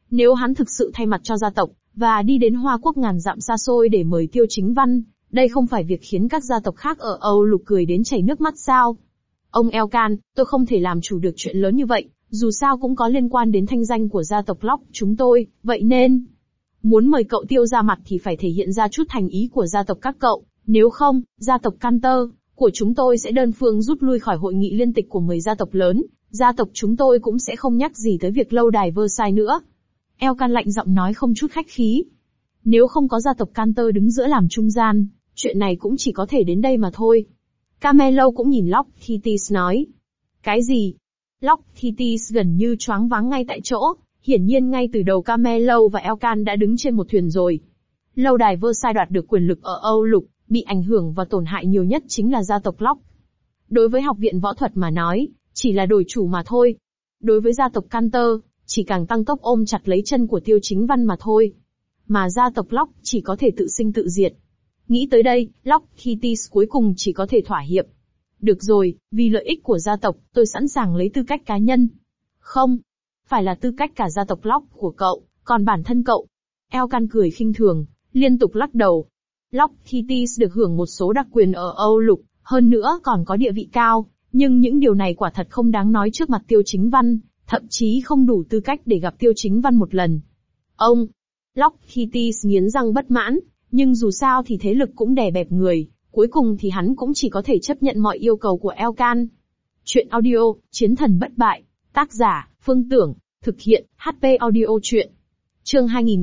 Nếu hắn thực sự thay mặt cho gia tộc, và đi đến Hoa Quốc ngàn dặm xa xôi để mời Tiêu Chính Văn, đây không phải việc khiến các gia tộc khác ở Âu Lục cười đến chảy nước mắt sao? Ông Elkan, tôi không thể làm chủ được chuyện lớn như vậy, dù sao cũng có liên quan đến thanh danh của gia tộc Locke chúng tôi, vậy nên... Muốn mời cậu Tiêu ra mặt thì phải thể hiện ra chút thành ý của gia tộc các cậu, nếu không, gia tộc Cantor của chúng tôi sẽ đơn phương rút lui khỏi hội nghị liên tịch của 10 gia tộc lớn, gia tộc chúng tôi cũng sẽ không nhắc gì tới việc lâu đài Versailles nữa. Elkan lạnh giọng nói không chút khách khí. Nếu không có gia tộc Cantor đứng giữa làm trung gian, chuyện này cũng chỉ có thể đến đây mà thôi. Carmelo cũng nhìn Locke Thitis nói. Cái gì? Locke Thitis gần như choáng váng ngay tại chỗ, hiển nhiên ngay từ đầu Carmelo và Elkan đã đứng trên một thuyền rồi. Lâu đài Versailles đoạt được quyền lực ở Âu Lục, bị ảnh hưởng và tổn hại nhiều nhất chính là gia tộc Locke. Đối với học viện võ thuật mà nói, chỉ là đổi chủ mà thôi. Đối với gia tộc Cantor, chỉ càng tăng tốc ôm chặt lấy chân của Tiêu Chính Văn mà thôi. Mà gia tộc Locke chỉ có thể tự sinh tự diệt. Nghĩ tới đây, Locke Thitis cuối cùng chỉ có thể thỏa hiệp. Được rồi, vì lợi ích của gia tộc, tôi sẵn sàng lấy tư cách cá nhân. Không, phải là tư cách cả gia tộc Locke của cậu, còn bản thân cậu. Elkan cười khinh thường, liên tục lắc đầu. Locke Thitis được hưởng một số đặc quyền ở Âu Lục, hơn nữa còn có địa vị cao, nhưng những điều này quả thật không đáng nói trước mặt Tiêu Chính Văn, thậm chí không đủ tư cách để gặp Tiêu Chính Văn một lần. Ông, Locke Thitis nghiến răng bất mãn, nhưng dù sao thì thế lực cũng đè bẹp người, cuối cùng thì hắn cũng chỉ có thể chấp nhận mọi yêu cầu của Elkan. Chuyện audio, Chiến thần bất bại, tác giả, Phương Tưởng, thực hiện, HP audio chuyện. Chương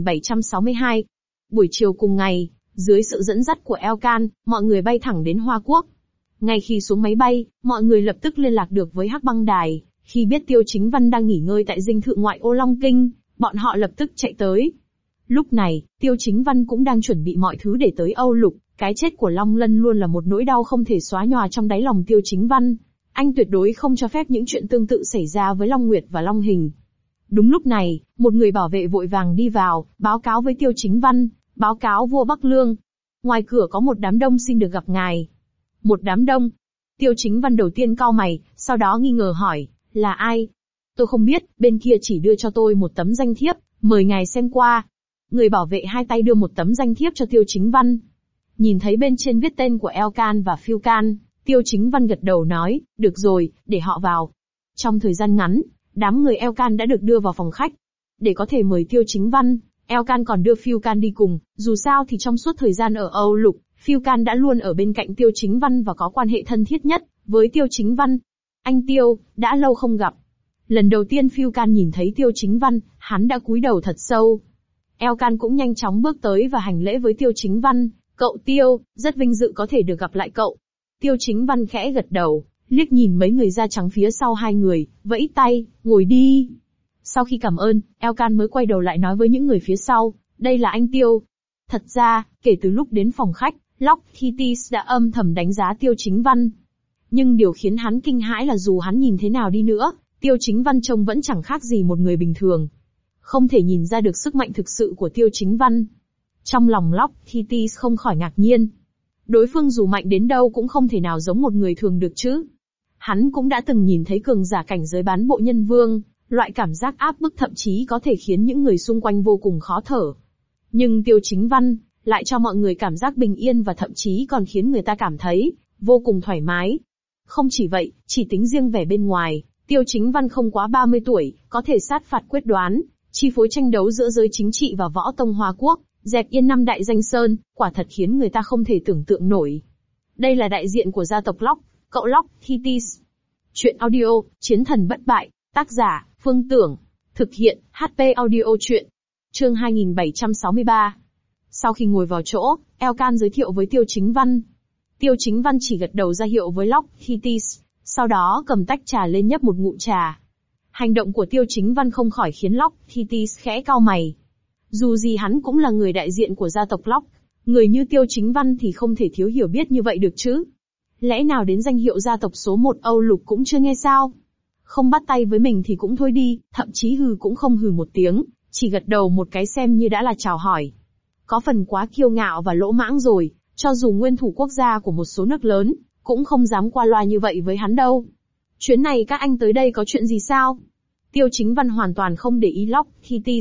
2762. Buổi chiều cùng ngày, dưới sự dẫn dắt của Elkan, mọi người bay thẳng đến Hoa Quốc. Ngay khi xuống máy bay, mọi người lập tức liên lạc được với Hắc Băng Đài, khi biết Tiêu Chính Văn đang nghỉ ngơi tại dinh thự ngoại ô Long Kinh, bọn họ lập tức chạy tới. Lúc này, Tiêu Chính Văn cũng đang chuẩn bị mọi thứ để tới Âu Lục, cái chết của Long Lân luôn là một nỗi đau không thể xóa nhòa trong đáy lòng Tiêu Chính Văn. Anh tuyệt đối không cho phép những chuyện tương tự xảy ra với Long Nguyệt và Long Hình. Đúng lúc này, một người bảo vệ vội vàng đi vào, báo cáo với Tiêu Chính Văn, báo cáo vua Bắc Lương. Ngoài cửa có một đám đông xin được gặp ngài. Một đám đông. Tiêu Chính Văn đầu tiên cau mày, sau đó nghi ngờ hỏi, là ai? Tôi không biết, bên kia chỉ đưa cho tôi một tấm danh thiếp, mời ngài xem qua. Người bảo vệ hai tay đưa một tấm danh thiếp cho Tiêu Chính Văn. Nhìn thấy bên trên viết tên của Elkan và Philkan, Tiêu Chính Văn gật đầu nói, được rồi, để họ vào. Trong thời gian ngắn, đám người Elkan đã được đưa vào phòng khách. Để có thể mời Tiêu Chính Văn, Elkan còn đưa Philkan đi cùng, dù sao thì trong suốt thời gian ở Âu Lục, Philkan đã luôn ở bên cạnh Tiêu Chính Văn và có quan hệ thân thiết nhất với Tiêu Chính Văn. Anh Tiêu, đã lâu không gặp. Lần đầu tiên Philkan nhìn thấy Tiêu Chính Văn, hắn đã cúi đầu thật sâu. Elkan cũng nhanh chóng bước tới và hành lễ với Tiêu Chính Văn. Cậu Tiêu, rất vinh dự có thể được gặp lại cậu. Tiêu Chính Văn khẽ gật đầu, liếc nhìn mấy người da trắng phía sau hai người, vẫy tay, ngồi đi. Sau khi cảm ơn, Elkan mới quay đầu lại nói với những người phía sau, đây là anh Tiêu. Thật ra, kể từ lúc đến phòng khách, Locke Thitis đã âm thầm đánh giá Tiêu Chính Văn. Nhưng điều khiến hắn kinh hãi là dù hắn nhìn thế nào đi nữa, Tiêu Chính Văn trông vẫn chẳng khác gì một người bình thường. Không thể nhìn ra được sức mạnh thực sự của Tiêu Chính Văn. Trong lòng Locke Thitis không khỏi ngạc nhiên. Đối phương dù mạnh đến đâu cũng không thể nào giống một người thường được chứ. Hắn cũng đã từng nhìn thấy cường giả cảnh giới bán bộ nhân vương, loại cảm giác áp bức thậm chí có thể khiến những người xung quanh vô cùng khó thở. Nhưng Tiêu Chính Văn lại cho mọi người cảm giác bình yên và thậm chí còn khiến người ta cảm thấy vô cùng thoải mái. Không chỉ vậy, chỉ tính riêng vẻ bên ngoài, Tiêu Chính Văn không quá 30 tuổi, có thể sát phạt quyết đoán, chi phối tranh đấu giữa giới chính trị và võ tông Hoa Quốc, dẹp yên năm đại danh sơn, quả thật khiến người ta không thể tưởng tượng nổi. Đây là đại diện của gia tộc Locke, cậu Locke Thitis. Chuyện audio, Chiến thần bất bại, tác giả, Phương Tưởng, thực hiện, HP audio chuyện. Chương 2763. Sau khi ngồi vào chỗ, Elkan giới thiệu với Tiêu Chính Văn. Tiêu Chính Văn chỉ gật đầu ra hiệu với Locke Thitis, sau đó cầm tách trà lên nhấp một ngụm trà. Hành động của Tiêu Chính Văn không khỏi khiến Locke Thitis khẽ cau mày. Dù gì hắn cũng là người đại diện của gia tộc Locke, người như Tiêu Chính Văn thì không thể thiếu hiểu biết như vậy được chứ. Lẽ nào đến danh hiệu gia tộc số 1 Âu Lục cũng chưa nghe sao? Không bắt tay với mình thì cũng thôi đi, thậm chí hừ cũng không hừ một tiếng, chỉ gật đầu một cái xem như đã là chào hỏi. Có phần quá kiêu ngạo và lỗ mãng rồi, cho dù nguyên thủ quốc gia của một số nước lớn, cũng không dám qua loa như vậy với hắn đâu. Chuyến này các anh tới đây có chuyện gì sao? Tiêu Chính Văn hoàn toàn không để ý Locke Thitis,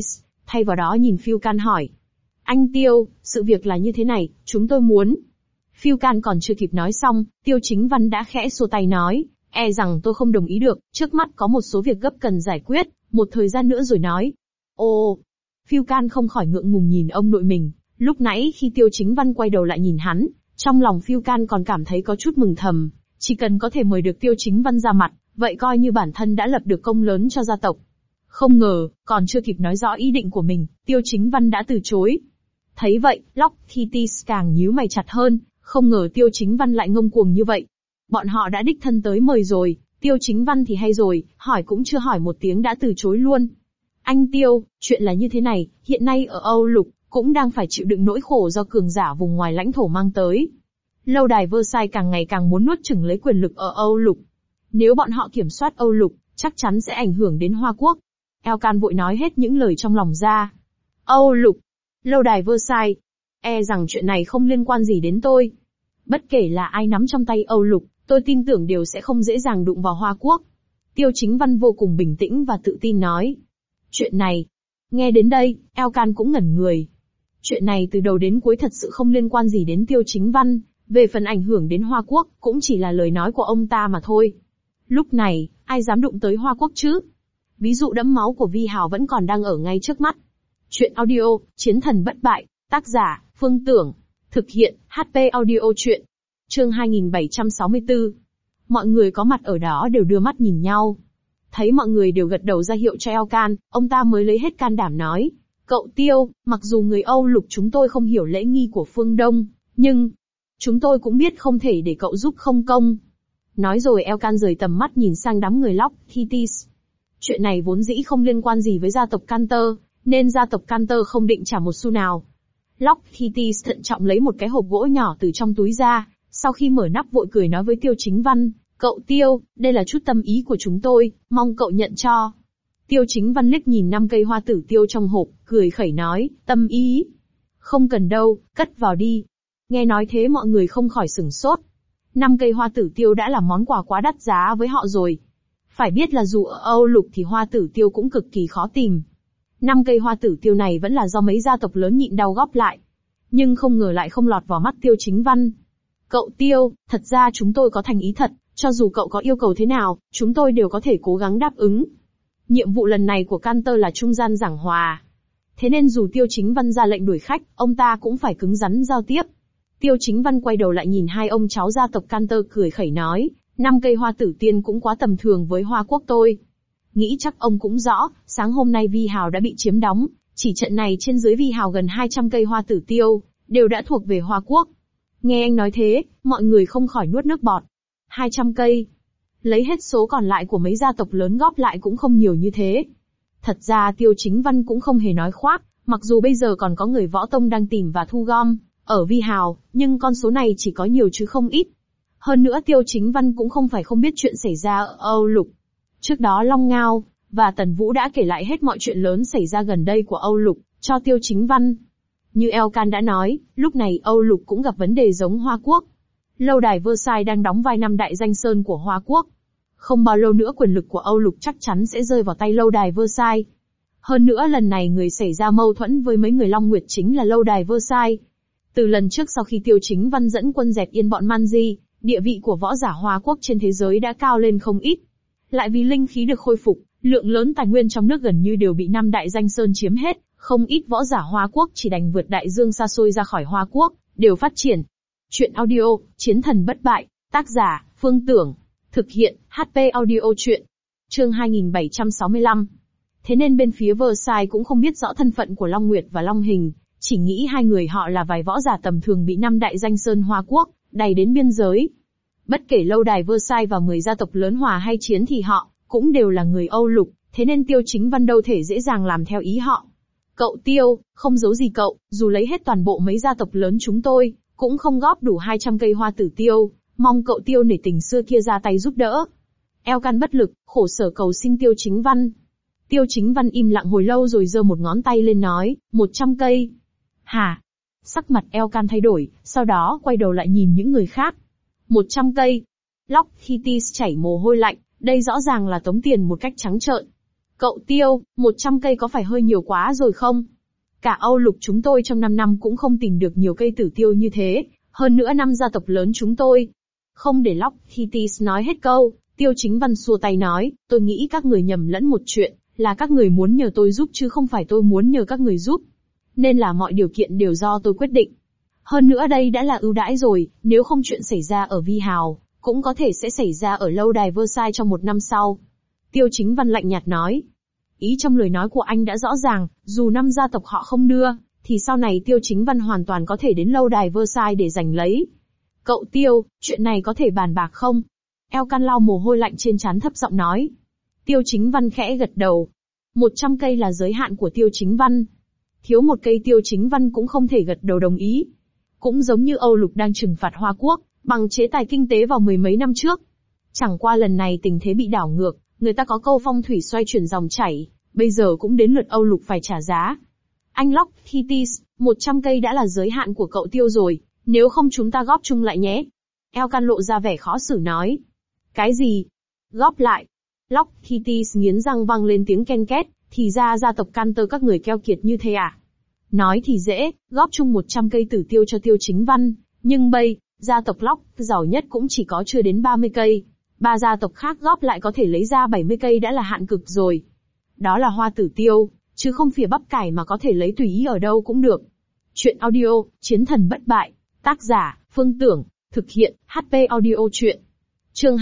thay vào đó nhìn Phiêu Can hỏi. Anh Tiêu, sự việc là như thế này, chúng tôi muốn. Phiêu Can còn chưa kịp nói xong, Tiêu Chính Văn đã khẽ xua tay nói, e rằng tôi không đồng ý được, trước mắt có một số việc gấp cần giải quyết, một thời gian nữa rồi nói. Ồ, Phiêu Can không khỏi ngượng ngùng nhìn ông nội mình, lúc nãy khi Tiêu Chính Văn quay đầu lại nhìn hắn, trong lòng Phiêu Can còn cảm thấy có chút mừng thầm, chỉ cần có thể mời được Tiêu Chính Văn ra mặt, vậy coi như bản thân đã lập được công lớn cho gia tộc. Không ngờ, còn chưa kịp nói rõ ý định của mình, Tiêu Chính Văn đã từ chối. Thấy vậy, Lockheed càng nhíu mày chặt hơn, không ngờ Tiêu Chính Văn lại ngông cuồng như vậy. Bọn họ đã đích thân tới mời rồi, Tiêu Chính Văn thì hay rồi, hỏi cũng chưa hỏi một tiếng đã từ chối luôn. Anh Tiêu, chuyện là như thế này, hiện nay ở Âu Lục, cũng đang phải chịu đựng nỗi khổ do cường giả vùng ngoài lãnh thổ mang tới. Lâu đài Versailles càng ngày càng muốn nuốt chửng lấy quyền lực ở Âu Lục. Nếu bọn họ kiểm soát Âu Lục, chắc chắn sẽ ảnh hưởng đến Hoa Quốc. Elkan vội nói hết những lời trong lòng ra. Âu Lục, lâu đài Versailles, e rằng chuyện này không liên quan gì đến tôi. Bất kể là ai nắm trong tay Âu Lục, tôi tin tưởng đều sẽ không dễ dàng đụng vào Hoa Quốc. Tiêu Chính Văn vô cùng bình tĩnh và tự tin nói. Chuyện này, nghe đến đây, Elkan cũng ngẩn người. Chuyện này từ đầu đến cuối thật sự không liên quan gì đến Tiêu Chính Văn, về phần ảnh hưởng đến Hoa Quốc, cũng chỉ là lời nói của ông ta mà thôi. Lúc này, ai dám đụng tới Hoa Quốc chứ? Ví dụ đẫm máu của Vi Hào vẫn còn đang ở ngay trước mắt. Chuyện audio, Chiến thần bất bại, tác giả, Phương Tưởng. Thực hiện, HP audio chuyện. Chương 2764. Mọi người có mặt ở đó đều đưa mắt nhìn nhau. Thấy mọi người đều gật đầu ra hiệu cho Elkan, ông ta mới lấy hết can đảm nói. Cậu Tiêu, mặc dù người Âu Lục chúng tôi không hiểu lễ nghi của phương Đông, nhưng chúng tôi cũng biết không thể để cậu giúp không công. Nói rồi Elkan rời tầm mắt nhìn sang đám người Lockheed. Chuyện này vốn dĩ không liên quan gì với gia tộc Cantor, nên gia tộc Cantor không định trả một xu nào. Lockheed thận trọng lấy một cái hộp gỗ nhỏ từ trong túi ra, sau khi mở nắp vội cười nói với Tiêu Chính Văn, cậu Tiêu, đây là chút tâm ý của chúng tôi, mong cậu nhận cho. Tiêu Chính Văn liếc nhìn 5 cây hoa tử tiêu trong hộp, cười khẩy nói, tâm ý. Không cần đâu, cất vào đi. Nghe nói thế mọi người không khỏi sửng sốt. 5 cây hoa tử tiêu đã là món quà quá đắt giá với họ rồi. Phải biết là dù ở Âu Lục thì hoa tử tiêu cũng cực kỳ khó tìm. 5 cây hoa tử tiêu này vẫn là do mấy gia tộc lớn nhịn đau góp lại. Nhưng không ngờ lại không lọt vào mắt Tiêu Chính Văn. Cậu Tiêu, thật ra chúng tôi có thành ý thật, cho dù cậu có yêu cầu thế nào, chúng tôi đều có thể cố gắng đáp ứng. Nhiệm vụ lần này của Cantor là trung gian giảng hòa. Thế nên dù Tiêu Chính Văn ra lệnh đuổi khách, ông ta cũng phải cứng rắn giao tiếp. Tiêu Chính Văn quay đầu lại nhìn hai ông cháu gia tộc Cantor cười khẩy nói, 5 cây hoa tử tiên cũng quá tầm thường với Hoa Quốc tôi. Nghĩ chắc ông cũng rõ, sáng hôm nay Vi Hào đã bị chiếm đóng, chỉ trận này trên dưới Vi Hào gần 200 cây hoa tử tiêu, đều đã thuộc về Hoa Quốc. Nghe anh nói thế, mọi người không khỏi nuốt nước bọt. 200 cây. Lấy hết số còn lại của mấy gia tộc lớn góp lại cũng không nhiều như thế. Thật ra Tiêu Chính Văn cũng không hề nói khoác, mặc dù bây giờ còn có người võ tông đang tìm và thu gom ở Vi Hào, nhưng con số này chỉ có nhiều chứ không ít. Hơn nữa Tiêu Chính Văn cũng không phải không biết chuyện xảy ra ở Âu Lục. Trước đó Long Ngao và Tần Vũ đã kể lại hết mọi chuyện lớn xảy ra gần đây của Âu Lục cho Tiêu Chính Văn. Như Elkan đã nói, lúc này Âu Lục cũng gặp vấn đề giống Hoa Quốc. Lâu đài Versailles đang đóng vai năm đại danh sơn của Hoa Quốc. Không bao lâu nữa quyền lực của Âu Lục chắc chắn sẽ rơi vào tay lâu đài Versailles. Hơn nữa lần này người xảy ra mâu thuẫn với mấy người Long Nguyệt chính là lâu đài Versailles. Từ lần trước sau khi Tiêu Chính Văn dẫn quân dẹp yên bọn Manji, địa vị của võ giả Hoa Quốc trên thế giới đã cao lên không ít. Lại vì linh khí được khôi phục, lượng lớn tài nguyên trong nước gần như đều bị năm đại danh sơn chiếm hết, không ít võ giả Hoa Quốc chỉ đành vượt đại dương xa xôi ra khỏi Hoa Quốc, đều phát triển. Chuyện audio, Chiến thần bất bại, tác giả, Phương Tưởng. Thực hiện, HP audio chuyện. Chương 2765. Thế nên bên phía Versailles cũng không biết rõ thân phận của Long Nguyệt và Long Hình, chỉ nghĩ hai người họ là vài võ giả tầm thường bị năm đại danh sơn Hoa Quốc đày đến biên giới. Bất kể lâu đài Versailles và 10 gia tộc lớn hòa hay chiến thì họ cũng đều là người Âu Lục, thế nên Tiêu Chính Văn đâu thể dễ dàng làm theo ý họ. Cậu Tiêu, không giấu gì cậu, dù lấy hết toàn bộ mấy gia tộc lớn chúng tôi, cũng không góp đủ 200 cây hoa tử tiêu, mong cậu Tiêu nể tình xưa kia ra tay giúp đỡ. Elkan bất lực, khổ sở cầu xin Tiêu Chính Văn. Tiêu Chính Văn im lặng hồi lâu rồi giơ một ngón tay lên nói, 100 cây. Hả? Sắc mặt Elkan thay đổi, sau đó quay đầu lại nhìn những người khác. 100 cây. Lockheed chảy mồ hôi lạnh, đây rõ ràng là tống tiền một cách trắng trợn. Cậu Tiêu, 100 cây có phải hơi nhiều quá rồi không? Cả Âu Lục chúng tôi trong 5 năm cũng không tìm được nhiều cây tử tiêu như thế, hơn nữa 5 gia tộc lớn chúng tôi. Không để Lockheed's nói hết câu, Tiêu Chính Văn xua tay nói, tôi nghĩ các người nhầm lẫn một chuyện, là các người muốn nhờ tôi giúp chứ không phải tôi muốn nhờ các người giúp. Nên là mọi điều kiện đều do tôi quyết định. Hơn nữa đây đã là ưu đãi rồi, nếu không chuyện xảy ra ở Vi Hào, cũng có thể sẽ xảy ra ở lâu đài Versailles trong 1 năm sau. Tiêu Chính Văn lạnh nhạt nói. Ý trong lời nói của anh đã rõ ràng, dù 5 gia tộc họ không đưa, thì sau này Tiêu Chính Văn hoàn toàn có thể đến lâu đài Versailles để giành lấy. Cậu Tiêu, chuyện này có thể bàn bạc không? Elkan lau mồ hôi lạnh trên trán thấp giọng nói. Tiêu Chính Văn khẽ gật đầu. 100 cây là giới hạn của Tiêu Chính Văn. Thiếu một cây Tiêu Chính Văn cũng không thể gật đầu đồng ý. Cũng giống như Âu Lục đang trừng phạt Hoa Quốc, bằng chế tài kinh tế vào 10 mấy năm trước. Chẳng qua lần này tình thế bị đảo ngược, người ta có câu phong thủy xoay chuyển dòng chảy, bây giờ cũng đến lượt Âu Lục phải trả giá. Anh Lockheed's, 100 cây đã là giới hạn của cậu Tiêu rồi, nếu không chúng ta góp chung lại nhé. Elkan lộ ra vẻ khó xử nói. Cái gì? Góp lại? Lockheed's nghiến răng vang lên tiếng ken két, thì ra gia tộc Cantor các người keo kiệt như thế à? Nói thì dễ, góp chung 100 cây tử tiêu cho Tiêu Chính Văn, nhưng gia tộc Lock giàu nhất cũng chỉ có chưa đến 30 cây. 3 gia tộc khác góp lại có thể lấy ra 70 cây đã là hạn cực rồi. Đó là hoa tử tiêu, chứ không phìa bắp cải mà có thể lấy tùy ý ở đâu cũng được. Chuyện audio, Chiến thần bất bại, tác giả, Phương Tưởng, thực hiện, HP audio chuyện. Chương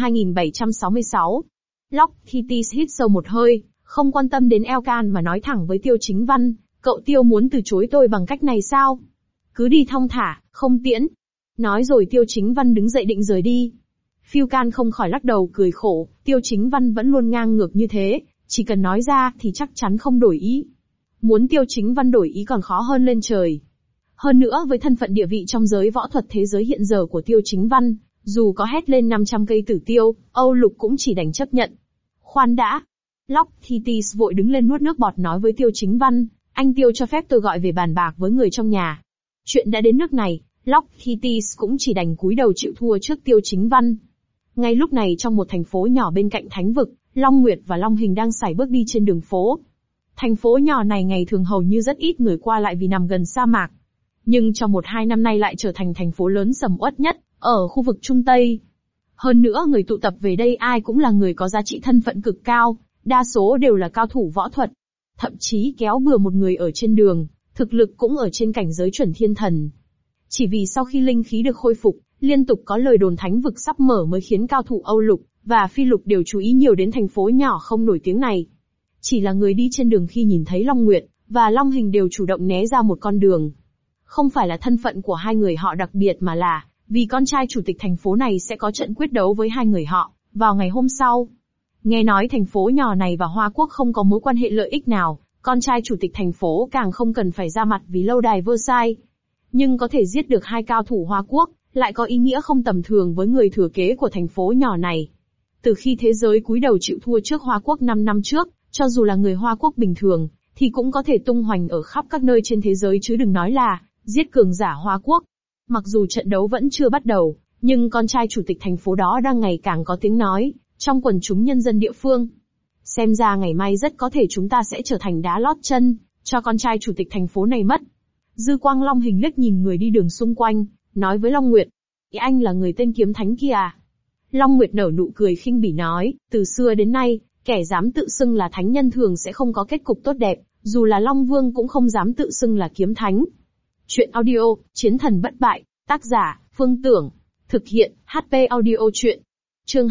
2766. Lockheed's hít sâu một hơi, không quan tâm đến Elkan mà nói thẳng với Tiêu Chính Văn, cậu Tiêu muốn từ chối tôi bằng cách này sao? Cứ đi thong thả, không tiễn. Nói rồi Tiêu Chính Văn đứng dậy định rời đi. Phiêu-can không khỏi lắc đầu cười khổ, Tiêu Chính Văn vẫn luôn ngang ngược như thế, chỉ cần nói ra thì chắc chắn không đổi ý. Muốn Tiêu Chính Văn đổi ý còn khó hơn lên trời. Hơn nữa với thân phận địa vị trong giới võ thuật thế giới hiện giờ của Tiêu Chính Văn, dù có hét lên 500 cây tử tiêu, Âu Lục cũng chỉ đành chấp nhận. Khoan đã. Lockheed's vội đứng lên nuốt nước bọt nói với Tiêu Chính Văn, anh Tiêu cho phép tôi gọi về bàn bạc với người trong nhà. Chuyện đã đến nước này, Lockheed's cũng chỉ đành cúi đầu chịu thua trước Tiêu Chính Văn. Ngay lúc này trong một thành phố nhỏ bên cạnh thánh vực, Long Nguyệt và Long Hình đang sải bước đi trên đường phố. Thành phố nhỏ này ngày thường hầu như rất ít người qua lại vì nằm gần sa mạc. Nhưng trong 1-2 năm nay lại trở thành thành phố lớn sầm uất nhất, ở khu vực Trung Tây. Hơn nữa người tụ tập về đây ai cũng là người có giá trị thân phận cực cao, đa số đều là cao thủ võ thuật. Thậm chí kéo bừa một người ở trên đường, thực lực cũng ở trên cảnh giới chuẩn thiên thần. Chỉ vì sau khi linh khí được khôi phục, liên tục có lời đồn thánh vực sắp mở mới khiến cao thủ Âu Lục và Phi Lục đều chú ý nhiều đến thành phố nhỏ không nổi tiếng này. Chỉ là người đi trên đường khi nhìn thấy Long Nguyệt và Long Hình đều chủ động né ra một con đường. Không phải là thân phận của hai người họ đặc biệt mà là vì con trai chủ tịch thành phố này sẽ có trận quyết đấu với hai người họ vào ngày hôm sau. Nghe nói thành phố nhỏ này và Hoa Quốc không có mối quan hệ lợi ích nào, con trai chủ tịch thành phố càng không cần phải ra mặt vì lâu đài Versailles. Nhưng có thể giết được hai cao thủ Hoa Quốc, lại có ý nghĩa không tầm thường với người thừa kế của thành phố nhỏ này. Từ khi thế giới cúi đầu chịu thua trước Hoa Quốc 5 năm trước, cho dù là người Hoa Quốc bình thường, thì cũng có thể tung hoành ở khắp các nơi trên thế giới chứ đừng nói là giết cường giả Hoa Quốc. Mặc dù trận đấu vẫn chưa bắt đầu, nhưng con trai chủ tịch thành phố đó đang ngày càng có tiếng nói trong quần chúng nhân dân địa phương. Xem ra ngày mai rất có thể chúng ta sẽ trở thành đá lót chân cho con trai chủ tịch thành phố này mất. Dư quang Long Hình liếc nhìn người đi đường xung quanh, nói với Long Nguyệt. Ý anh là người tên kiếm thánh kia à? Long Nguyệt nở nụ cười khinh bỉ nói, từ xưa đến nay, kẻ dám tự xưng là thánh nhân thường sẽ không có kết cục tốt đẹp, dù là Long Vương cũng không dám tự xưng là kiếm thánh. Chuyện audio, Chiến thần bất bại, tác giả, Phương Tưởng, thực hiện, HP audio chuyện. Chương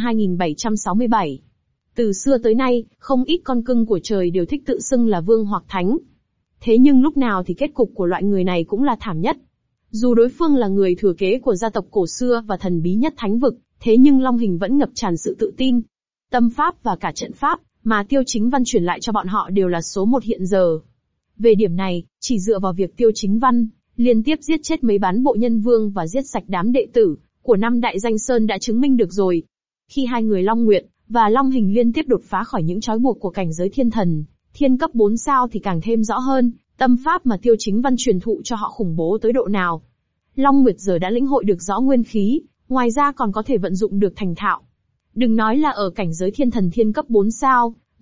2767. Từ xưa tới nay, không ít con cưng của trời đều thích tự xưng là vương hoặc thánh. Thế nhưng lúc nào thì kết cục của loại người này cũng là thảm nhất. Dù đối phương là người thừa kế của gia tộc cổ xưa và thần bí nhất thánh vực, thế nhưng Long Hình vẫn ngập tràn sự tự tin. Tâm pháp và cả trận pháp mà Tiêu Chính Văn truyền lại cho bọn họ đều là số 1 hiện giờ. Về điểm này, chỉ dựa vào việc Tiêu Chính Văn liên tiếp giết chết mấy bán bộ nhân vương và giết sạch đám đệ tử của 5 đại danh sơn đã chứng minh được rồi. Khi hai người Long Nguyệt và Long Hình liên tiếp đột phá khỏi những trói buộc của cảnh giới thiên thần, thiên cấp 4 sao thì càng thêm rõ hơn, tâm pháp mà Tiêu Chính Văn truyền thụ cho họ khủng bố tới độ nào. Long Nguyệt giờ đã lĩnh hội được rõ nguyên khí, ngoài ra còn có thể vận dụng được thành thạo. Đừng nói là ở cảnh giới thiên thần thiên cấp 4 sao,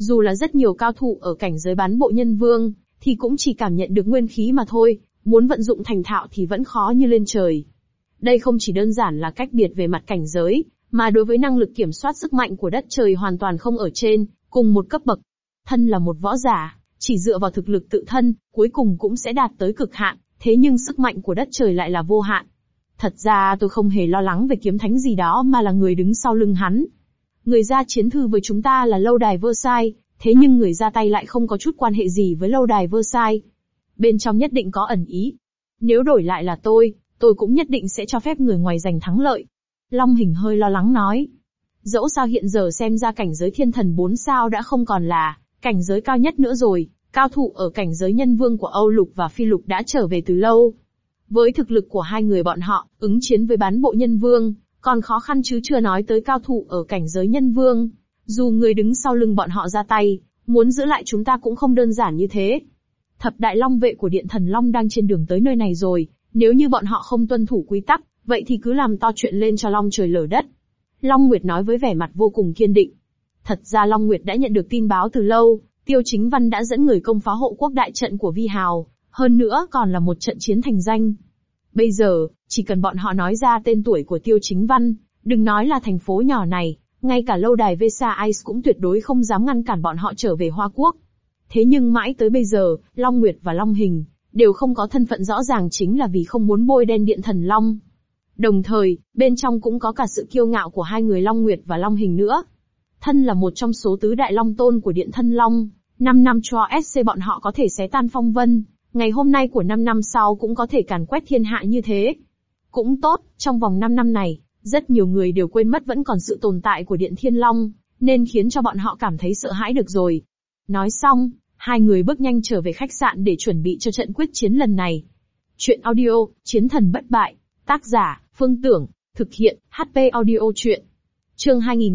Dù là rất nhiều cao thủ ở cảnh giới bán bộ nhân vương, thì cũng chỉ cảm nhận được nguyên khí mà thôi, muốn vận dụng thành thạo thì vẫn khó như lên trời. Đây không chỉ đơn giản là cách biệt về mặt cảnh giới, mà đối với năng lực kiểm soát sức mạnh của đất trời hoàn toàn không ở trên, cùng một cấp bậc. Thân là một võ giả, chỉ dựa vào thực lực tự thân, cuối cùng cũng sẽ đạt tới cực hạn, thế nhưng sức mạnh của đất trời lại là vô hạn. Thật ra tôi không hề lo lắng về kiếm thánh gì đó mà là người đứng sau lưng hắn. Người ra chiến thư với chúng ta là lâu đài Versailles, thế nhưng người ra tay lại không có chút quan hệ gì với lâu đài Versailles. Bên trong nhất định có ẩn ý. Nếu đổi lại là tôi cũng nhất định sẽ cho phép người ngoài giành thắng lợi. Long Hình hơi lo lắng nói. Dẫu sao hiện giờ xem ra cảnh giới thiên thần 4 sao đã không còn là cảnh giới cao nhất nữa rồi, cao thủ ở cảnh giới nhân vương của Âu Lục và Phi Lục đã trở về từ lâu. Với thực lực của hai người bọn họ, ứng chiến với bán bộ nhân vương, còn khó khăn chứ chưa nói tới cao thủ ở cảnh giới nhân vương. Dù người đứng sau lưng bọn họ ra tay, muốn giữ lại chúng ta cũng không đơn giản như thế. Thập đại long vệ của Điện Thần Long đang trên đường tới nơi này rồi, nếu như bọn họ không tuân thủ quy tắc, vậy thì cứ làm to chuyện lên cho long trời lở đất. Long Nguyệt nói với vẻ mặt vô cùng kiên định. Thật ra Long Nguyệt đã nhận được tin báo từ lâu, Tiêu Chính Văn đã dẫn người công phá hộ quốc đại trận của Vi Hào, hơn nữa còn là một trận chiến thành danh. Bây giờ, chỉ cần bọn họ nói ra tên tuổi của Tiêu Chính Văn, đừng nói là thành phố nhỏ này, ngay cả lâu đài Versailles cũng tuyệt đối không dám ngăn cản bọn họ trở về Hoa Quốc. Thế nhưng mãi tới bây giờ, Long Nguyệt và Long Hình đều không có thân phận rõ ràng, chính là vì không muốn bôi đen Điện Thần Long. Đồng thời, bên trong cũng có cả sự kiêu ngạo của hai người Long Nguyệt và Long Hình nữa. Thân là một trong số tứ đại long tôn của Điện Thần Long, 5 năm cho SC bọn họ có thể xé tan phong vân, ngày hôm nay của 5 năm sau cũng có thể càn quét thiên hạ như thế. Cũng tốt, trong vòng 5 năm này, rất nhiều người đều quên mất vẫn còn sự tồn tại của Điện Thiên Long, nên khiến cho bọn họ cảm thấy sợ hãi được rồi. Nói xong, hai người bước nhanh trở về khách sạn để chuẩn bị cho trận quyết chiến lần này. Chuyện audio, Chiến thần bất bại. Tác giả, Phương Tưởng. Thực hiện, HP Audio Chuyện. Chương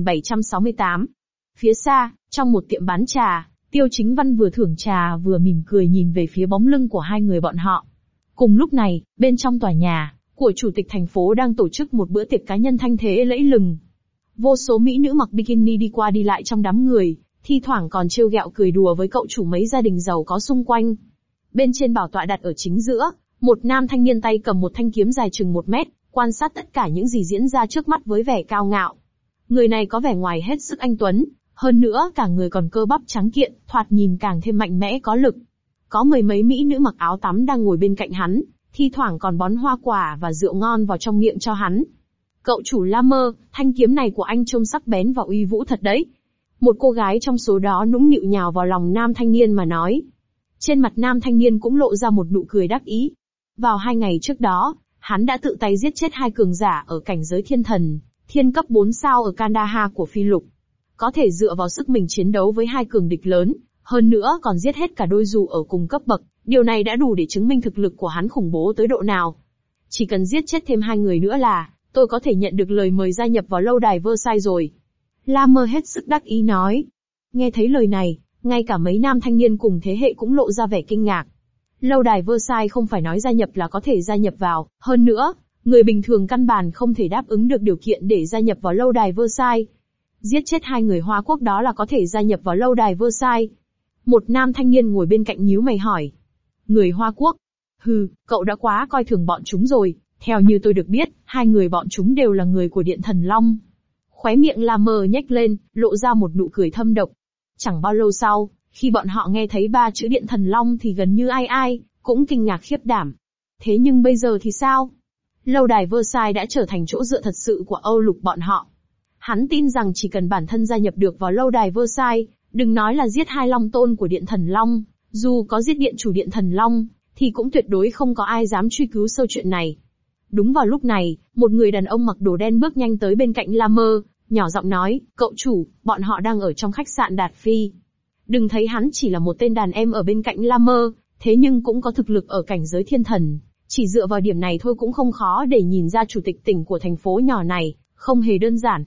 2768. Phía xa, trong một tiệm bán trà, Tiêu Chính Văn vừa thưởng trà vừa mỉm cười nhìn về phía bóng lưng của hai người bọn họ. Cùng lúc này, bên trong tòa nhà của chủ tịch thành phố đang tổ chức một bữa tiệc cá nhân thanh thế lẫy lừng. Vô số mỹ nữ mặc bikini đi qua đi lại trong đám người, thi thoảng còn trêu ghẹo cười đùa với cậu chủ mấy gia đình giàu có xung quanh. Bên trên bảo tọa đặt ở chính giữa, một nam thanh niên tay cầm một thanh kiếm dài chừng 1 mét, quan sát tất cả những gì diễn ra trước mắt với vẻ cao ngạo. Người này có vẻ ngoài hết sức anh tuấn, hơn nữa cả người còn cơ bắp trắng kiện, thoạt nhìn càng thêm mạnh mẽ có lực. Có mười mấy mỹ nữ mặc áo tắm đang ngồi bên cạnh hắn, thi thoảng còn bón hoa quả và rượu ngon vào trong miệng cho hắn. Cậu chủ Lammer, thanh kiếm này của anh trông sắc bén và uy vũ thật đấy. Một cô gái trong số đó nũng nịu nhào vào lòng nam thanh niên mà nói. Trên mặt nam thanh niên cũng lộ ra một nụ cười đắc ý. Vào 2 ngày trước đó, hắn đã tự tay giết chết 2 cường giả ở cảnh giới thiên thần, thiên cấp 4 sao ở Kandahar của Phi Lục. Có thể dựa vào sức mình chiến đấu với 2 cường địch lớn, hơn nữa còn giết hết cả đôi dù ở cùng cấp bậc, điều này đã đủ để chứng minh thực lực của hắn khủng bố tới độ nào. Chỉ cần giết chết thêm 2 người nữa là, tôi có thể nhận được lời mời gia nhập vào lâu đài Versailles rồi. Lammer hết sức đắc ý nói. Nghe thấy lời này, ngay cả mấy nam thanh niên cùng thế hệ cũng lộ ra vẻ kinh ngạc. Lâu đài Versailles không phải nói gia nhập là có thể gia nhập vào, hơn nữa, người bình thường căn bản không thể đáp ứng được điều kiện để gia nhập vào lâu đài Versailles. Giết chết 2 người Hoa Quốc đó là có thể gia nhập vào lâu đài Versailles. Một nam thanh niên ngồi bên cạnh nhíu mày hỏi. Người Hoa Quốc? Hừ, cậu đã quá coi thường bọn chúng rồi, theo như tôi được biết, 2 người bọn chúng đều là người của Điện Thần Long. Khóe miệng Lammer nhếch lên, lộ ra một nụ cười thâm độc. Chẳng bao lâu sau, khi bọn họ nghe thấy 3 chữ Điện Thần Long thì gần như ai cũng kinh ngạc khiếp đảm. Thế nhưng bây giờ thì sao? Lâu đài Versailles đã trở thành chỗ dựa thật sự của Âu Lục bọn họ. Hắn tin rằng chỉ cần bản thân gia nhập được vào lâu đài Versailles, đừng nói là giết 2 long tôn của Điện Thần Long, dù có giết điện chủ Điện Thần Long, thì cũng tuyệt đối không có ai dám truy cứu sâu chuyện này. Đúng vào lúc này, một người đàn ông mặc đồ đen bước nhanh tới bên cạnh Lammer, nhỏ giọng nói, cậu chủ, bọn họ đang ở trong khách sạn Đạt Phi. Đừng thấy hắn chỉ là một tên đàn em ở bên cạnh Lammer, thế nhưng cũng có thực lực ở cảnh giới thiên thần. Chỉ dựa vào điểm này thôi cũng không khó để nhìn ra chủ tịch tỉnh của thành phố nhỏ này, không hề đơn giản.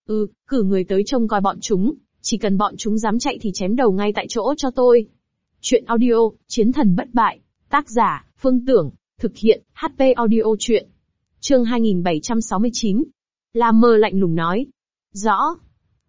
Cử người tới trông coi bọn chúng, chỉ cần bọn chúng dám chạy thì chém đầu ngay tại chỗ cho tôi. Chuyện audio, Chiến thần bất bại. Tác giả, Phương Tưởng. Thực hiện, HP Audio Chuyện. Chương 2769. Lammer lạnh lùng nói. Rõ.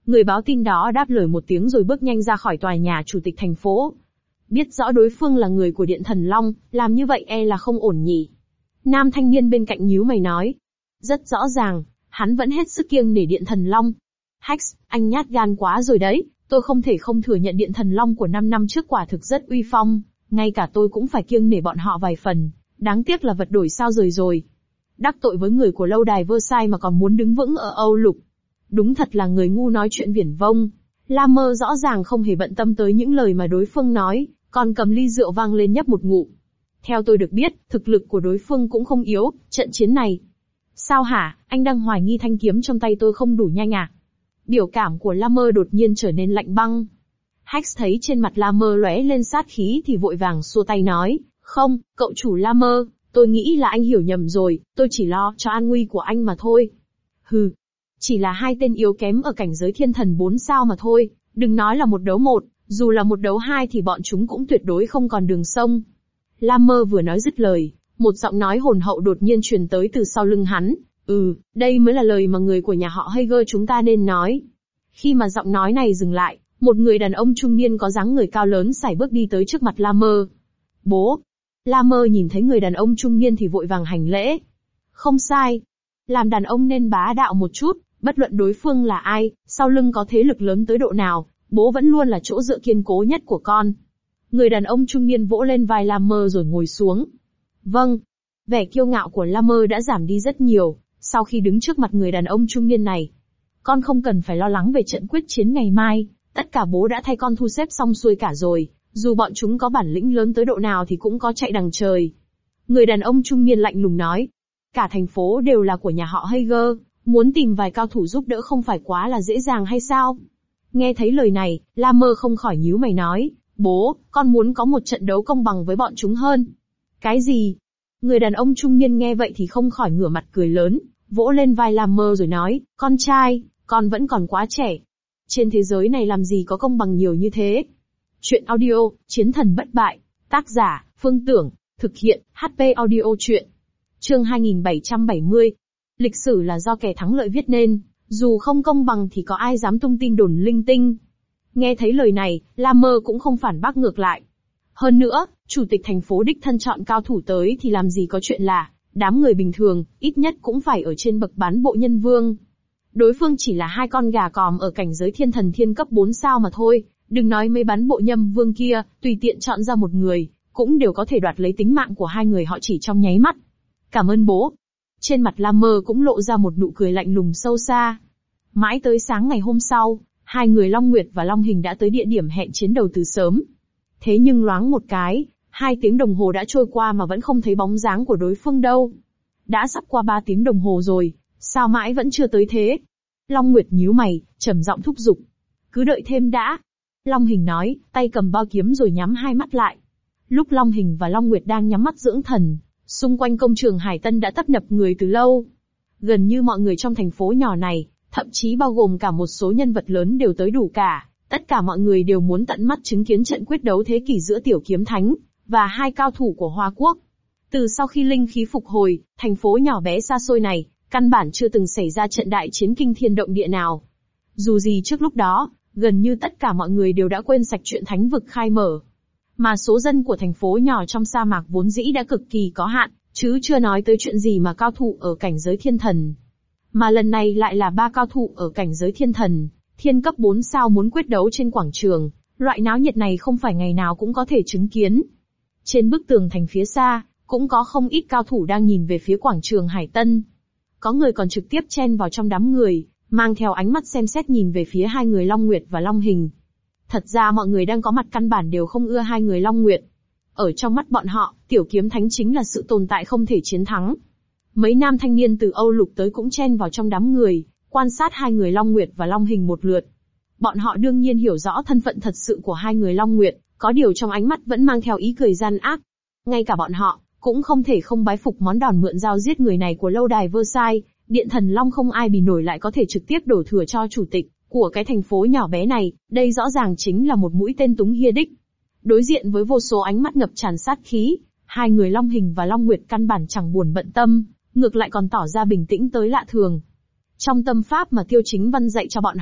Người báo tin đó đáp lời một tiếng rồi bước nhanh ra khỏi tòa nhà chủ tịch thành phố. Biết rõ đối phương là người của Điện Thần Long, làm như vậy e là không ổn nhỉ. Nam thanh niên bên cạnh nhíu mày nói. Rất rõ ràng, hắn vẫn hết sức kiêng nể Điện Thần Long. Hex, anh nhát gan quá rồi đấy, tôi không thể không thừa nhận Điện Thần Long của 5 năm trước quả thực rất uy phong, ngay cả tôi cũng phải kiêng nể bọn họ vài phần, đáng tiếc là vật đổi sao rời rồi. Đắc tội với người của lâu đài Versailles mà còn muốn đứng vững ở Âu Lục. Đúng thật là người ngu nói chuyện viển vông. La Mơ rõ ràng không hề bận tâm tới những lời mà đối phương nói, còn cầm ly rượu vang lên nhấp một ngụm. Theo tôi được biết, thực lực của đối phương cũng không yếu, trận chiến này. Sao hả, anh đang hoài nghi thanh kiếm trong tay tôi không đủ nhanh à? Biểu cảm của La Mơ đột nhiên trở nên lạnh băng. Hex thấy trên mặt La Mơ lóe lên sát khí thì vội vàng xua tay nói, không, cậu chủ La Mơ, tôi nghĩ là anh hiểu nhầm rồi, tôi chỉ lo cho an nguy của anh mà thôi. Hừ, chỉ là hai tên yếu kém ở cảnh giới thiên thần 4 sao mà thôi, đừng nói là một đấu một, dù là một đấu hai thì bọn chúng cũng tuyệt đối không còn đường sông. La Mơ vừa nói dứt lời, một giọng nói hồn hậu đột nhiên truyền tới từ sau lưng hắn. Đây mới là lời mà người của nhà họ Hager chúng ta nên nói. Khi mà giọng nói này dừng lại, một người đàn ông trung niên có dáng người cao lớn sải bước đi tới trước mặt La Mơ. Bố! La Mơ nhìn thấy người đàn ông trung niên thì vội vàng hành lễ. Không sai. Làm đàn ông nên bá đạo một chút, bất luận đối phương là ai, sau lưng có thế lực lớn tới độ nào, bố vẫn luôn là chỗ dựa kiên cố nhất của con. Người đàn ông trung niên vỗ lên vai La Mơ rồi ngồi xuống. Vâng. Vẻ kiêu ngạo của La Mơ đã giảm đi rất nhiều, sau khi đứng trước mặt người đàn ông trung niên này. Con không cần phải lo lắng về trận quyết chiến ngày mai, tất cả bố đã thay con thu xếp xong xuôi cả rồi, dù bọn chúng có bản lĩnh lớn tới độ nào thì cũng có chạy đằng trời. Người đàn ông trung niên lạnh lùng nói. Cả thành phố đều là của nhà họ Hager, muốn tìm vài cao thủ giúp đỡ không phải quá là dễ dàng hay sao? Nghe thấy lời này, La Mơ không khỏi nhíu mày nói, bố, con muốn có một trận đấu công bằng với bọn chúng hơn. Cái gì? Người đàn ông trung niên nghe vậy thì không khỏi ngửa mặt cười lớn, vỗ lên vai La Mơ rồi nói, con trai, con vẫn còn quá trẻ. Trên thế giới này làm gì có công bằng nhiều như thế? Chuyện audio, Chiến thần bất bại. Tác giả, Phương Tưởng. Thực hiện, HP audio chuyện. Chương 2770. Lịch sử là do kẻ thắng lợi viết nên, dù không công bằng thì có ai dám tung tin đồn linh tinh. Nghe thấy lời này, La Mơ cũng không phản bác ngược lại. Hơn nữa, chủ tịch thành phố đích thân chọn cao thủ tới thì làm gì có chuyện là, đám người bình thường, ít nhất cũng phải ở trên bậc bán bộ nhân vương. Đối phương chỉ là hai con gà còm ở cảnh giới thiên thần thiên cấp 4 sao mà thôi, đừng nói mấy bán bộ nhâm vương kia, tùy tiện chọn ra một người, cũng đều có thể đoạt lấy tính mạng của hai người họ chỉ trong nháy mắt. Cảm ơn bố. Trên mặt La Mơ cũng lộ ra một nụ cười lạnh lùng sâu xa. Mãi tới sáng ngày hôm sau, hai người Long Nguyệt và Long Hình đã tới địa điểm hẹn chiến đầu từ sớm. Thế nhưng loáng một cái, 2 tiếng đồng hồ đã trôi qua mà vẫn không thấy bóng dáng của đối phương đâu. Đã sắp qua 3 tiếng đồng hồ rồi, sao mãi vẫn chưa tới thế? Long Nguyệt nhíu mày, trầm giọng thúc giục. Cứ đợi thêm đã. Long Hình nói, tay cầm bao kiếm rồi nhắm hai mắt lại. Lúc Long Hình và Long Nguyệt đang nhắm mắt dưỡng thần, xung quanh công trường Hải Tân đã tấp nập người từ lâu. Gần như mọi người trong thành phố nhỏ này, thậm chí bao gồm cả một số nhân vật lớn đều tới đủ cả. Tất cả mọi người đều muốn tận mắt chứng kiến trận quyết đấu thế kỷ giữa Tiểu Kiếm Thánh và hai cao thủ của Hoa Quốc. Từ sau khi linh khí phục hồi, thành phố nhỏ bé xa xôi này, căn bản chưa từng xảy ra trận đại chiến kinh thiên động địa nào. Dù gì trước lúc đó, gần như tất cả mọi người đều đã quên sạch chuyện thánh vực khai mở. Mà số dân của thành phố nhỏ trong sa mạc vốn dĩ đã cực kỳ có hạn, chứ chưa nói tới chuyện gì mà cao thủ ở cảnh giới thiên thần. Mà lần này lại là 3 cao thủ ở cảnh giới thiên thần, thiên cấp 4 sao muốn quyết đấu trên quảng trường, loại náo nhiệt này không phải ngày nào cũng có thể chứng kiến. Trên bức tường thành phía xa, cũng có không ít cao thủ đang nhìn về phía quảng trường Hải Tân. Có người còn trực tiếp chen vào trong đám người, mang theo ánh mắt xem xét nhìn về phía hai người Long Nguyệt và Long Hình. Thật ra mọi người đang có mặt căn bản đều không ưa hai người Long Nguyệt. Ở trong mắt bọn họ, Tiểu Kiếm Thánh chính là sự tồn tại không thể chiến thắng. Mấy nam thanh niên từ Âu Lục tới cũng chen vào trong đám người, quan sát hai người Long Nguyệt và Long Hình một lượt. Bọn họ đương nhiên hiểu rõ thân phận thật sự của hai người Long Nguyệt, có điều trong ánh mắt vẫn mang theo ý cười gian ác. Ngay cả bọn họ, cũng không thể không bái phục món đòn mượn dao giết người này của lâu đài Versailles. Điện Thần Long không ai bì nổi lại có thể trực tiếp đổ thừa cho chủ tịch của cái thành phố nhỏ bé này, đây rõ ràng chính là một mũi tên túng hia đích. Đối diện với vô số ánh mắt ngập tràn sát khí, hai người Long Hình và Long Nguyệt căn bản chẳng buồn bận tâm, ngược lại còn tỏ ra bình tĩnh tới lạ thường. Trong tâm pháp mà Tiêu Chính Văn dạy cho bọn họ,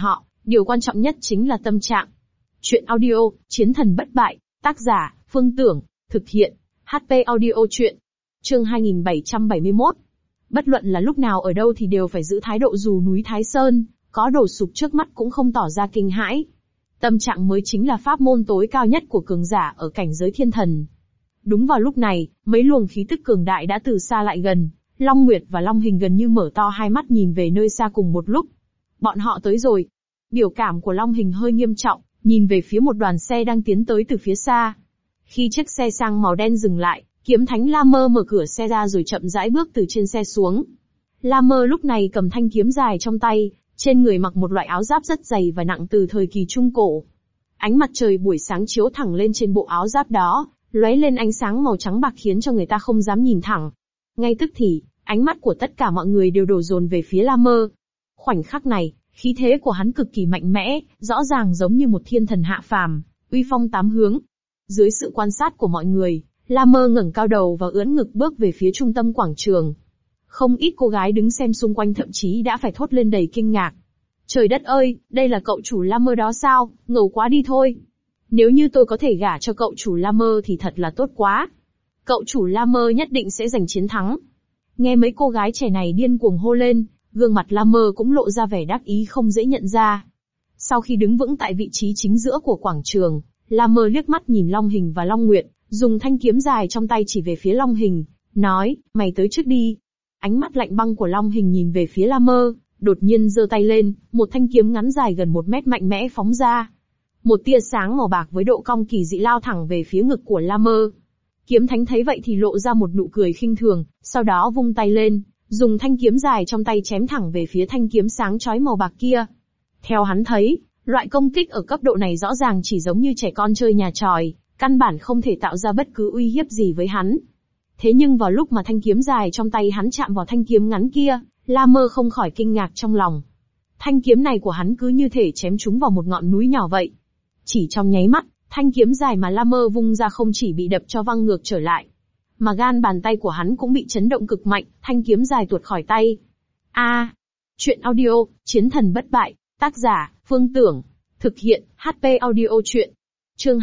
Điều quan trọng nhất chính là tâm trạng. Chuyện audio, Chiến thần bất bại, tác giả, Phương Tưởng, thực hiện, HP Audio Chuyện. Chương 2771. Bất luận là lúc nào ở đâu thì đều phải giữ thái độ dù núi Thái Sơn, có đổ sụp trước mắt cũng không tỏ ra kinh hãi. Tâm trạng mới chính là pháp môn tối cao nhất của cường giả ở cảnh giới thiên thần. Đúng vào lúc này, mấy luồng khí tức cường đại đã từ xa lại gần, Long Nguyệt và Long Hình gần như mở to hai mắt nhìn về nơi xa cùng một lúc. Bọn họ tới rồi. Biểu cảm của Long Hình hơi nghiêm trọng, nhìn về phía một đoàn xe đang tiến tới từ phía xa. Khi chiếc xe sang màu đen dừng lại, Kiếm Thánh La Mơ mở cửa xe ra rồi chậm rãi bước từ trên xe xuống. La Mơ lúc này cầm thanh kiếm dài trong tay, trên người mặc một loại áo giáp rất dày và nặng từ thời kỳ Trung Cổ. Ánh mặt trời buổi sáng chiếu thẳng lên trên bộ áo giáp đó, lóe lên ánh sáng màu trắng bạc khiến cho người ta không dám nhìn thẳng. Ngay tức thì, ánh mắt của tất cả mọi người đều đổ dồn về phía La Mơ. Khoảnh khắc này, khí thế của hắn cực kỳ mạnh mẽ, rõ ràng giống như một thiên thần hạ phàm, uy phong tám hướng. Dưới sự quan sát của mọi người, La Mơ ngẩng cao đầu và ưỡn ngực bước về phía trung tâm quảng trường. Không ít cô gái đứng xem xung quanh thậm chí đã phải thốt lên đầy kinh ngạc. Trời đất ơi, đây là cậu chủ La Mơ đó sao, ngầu quá đi thôi. Nếu như tôi có thể gả cho cậu chủ La Mơ thì thật là tốt quá. Cậu chủ La Mơ nhất định sẽ giành chiến thắng. Nghe mấy cô gái trẻ này điên cuồng hô lên, gương mặt La Mơ cũng lộ ra vẻ đắc ý không dễ nhận ra. Sau khi đứng vững tại vị trí chính giữa của quảng trường, La Mơ liếc mắt nhìn Long Hình và Long Nguyệt, dùng thanh kiếm dài trong tay chỉ về phía Long Hình, nói, mày tới trước đi. Ánh mắt lạnh băng của Long Hình nhìn về phía La Mơ, đột nhiên giơ tay lên, một thanh kiếm ngắn dài gần 1 mét mạnh mẽ phóng ra. Một tia sáng màu bạc với độ cong kỳ dị lao thẳng về phía ngực của La Mơ. Kiếm Thánh thấy vậy thì lộ ra một nụ cười khinh thường, sau đó vung tay lên, dùng thanh kiếm dài trong tay chém thẳng về phía thanh kiếm sáng chói màu bạc kia. Theo hắn thấy, loại công kích ở cấp độ này rõ ràng chỉ giống như trẻ con chơi nhà tròi, căn bản không thể tạo ra bất cứ uy hiếp gì với hắn. Thế nhưng vào lúc mà thanh kiếm dài trong tay hắn chạm vào thanh kiếm ngắn kia, La Mơ không khỏi kinh ngạc trong lòng. Thanh kiếm này của hắn cứ như thể chém trúng vào một ngọn núi nhỏ vậy. Chỉ trong nháy mắt, thanh kiếm dài mà La Mơ vung ra không chỉ bị đập cho văng ngược trở lại, mà gan bàn tay của hắn cũng bị chấn động cực mạnh, thanh kiếm dài tuột khỏi tay. Chuyện audio, Chiến thần bất bại, tác giả, Phương Tưởng, thực hiện, HP Audio Chuyện. Chương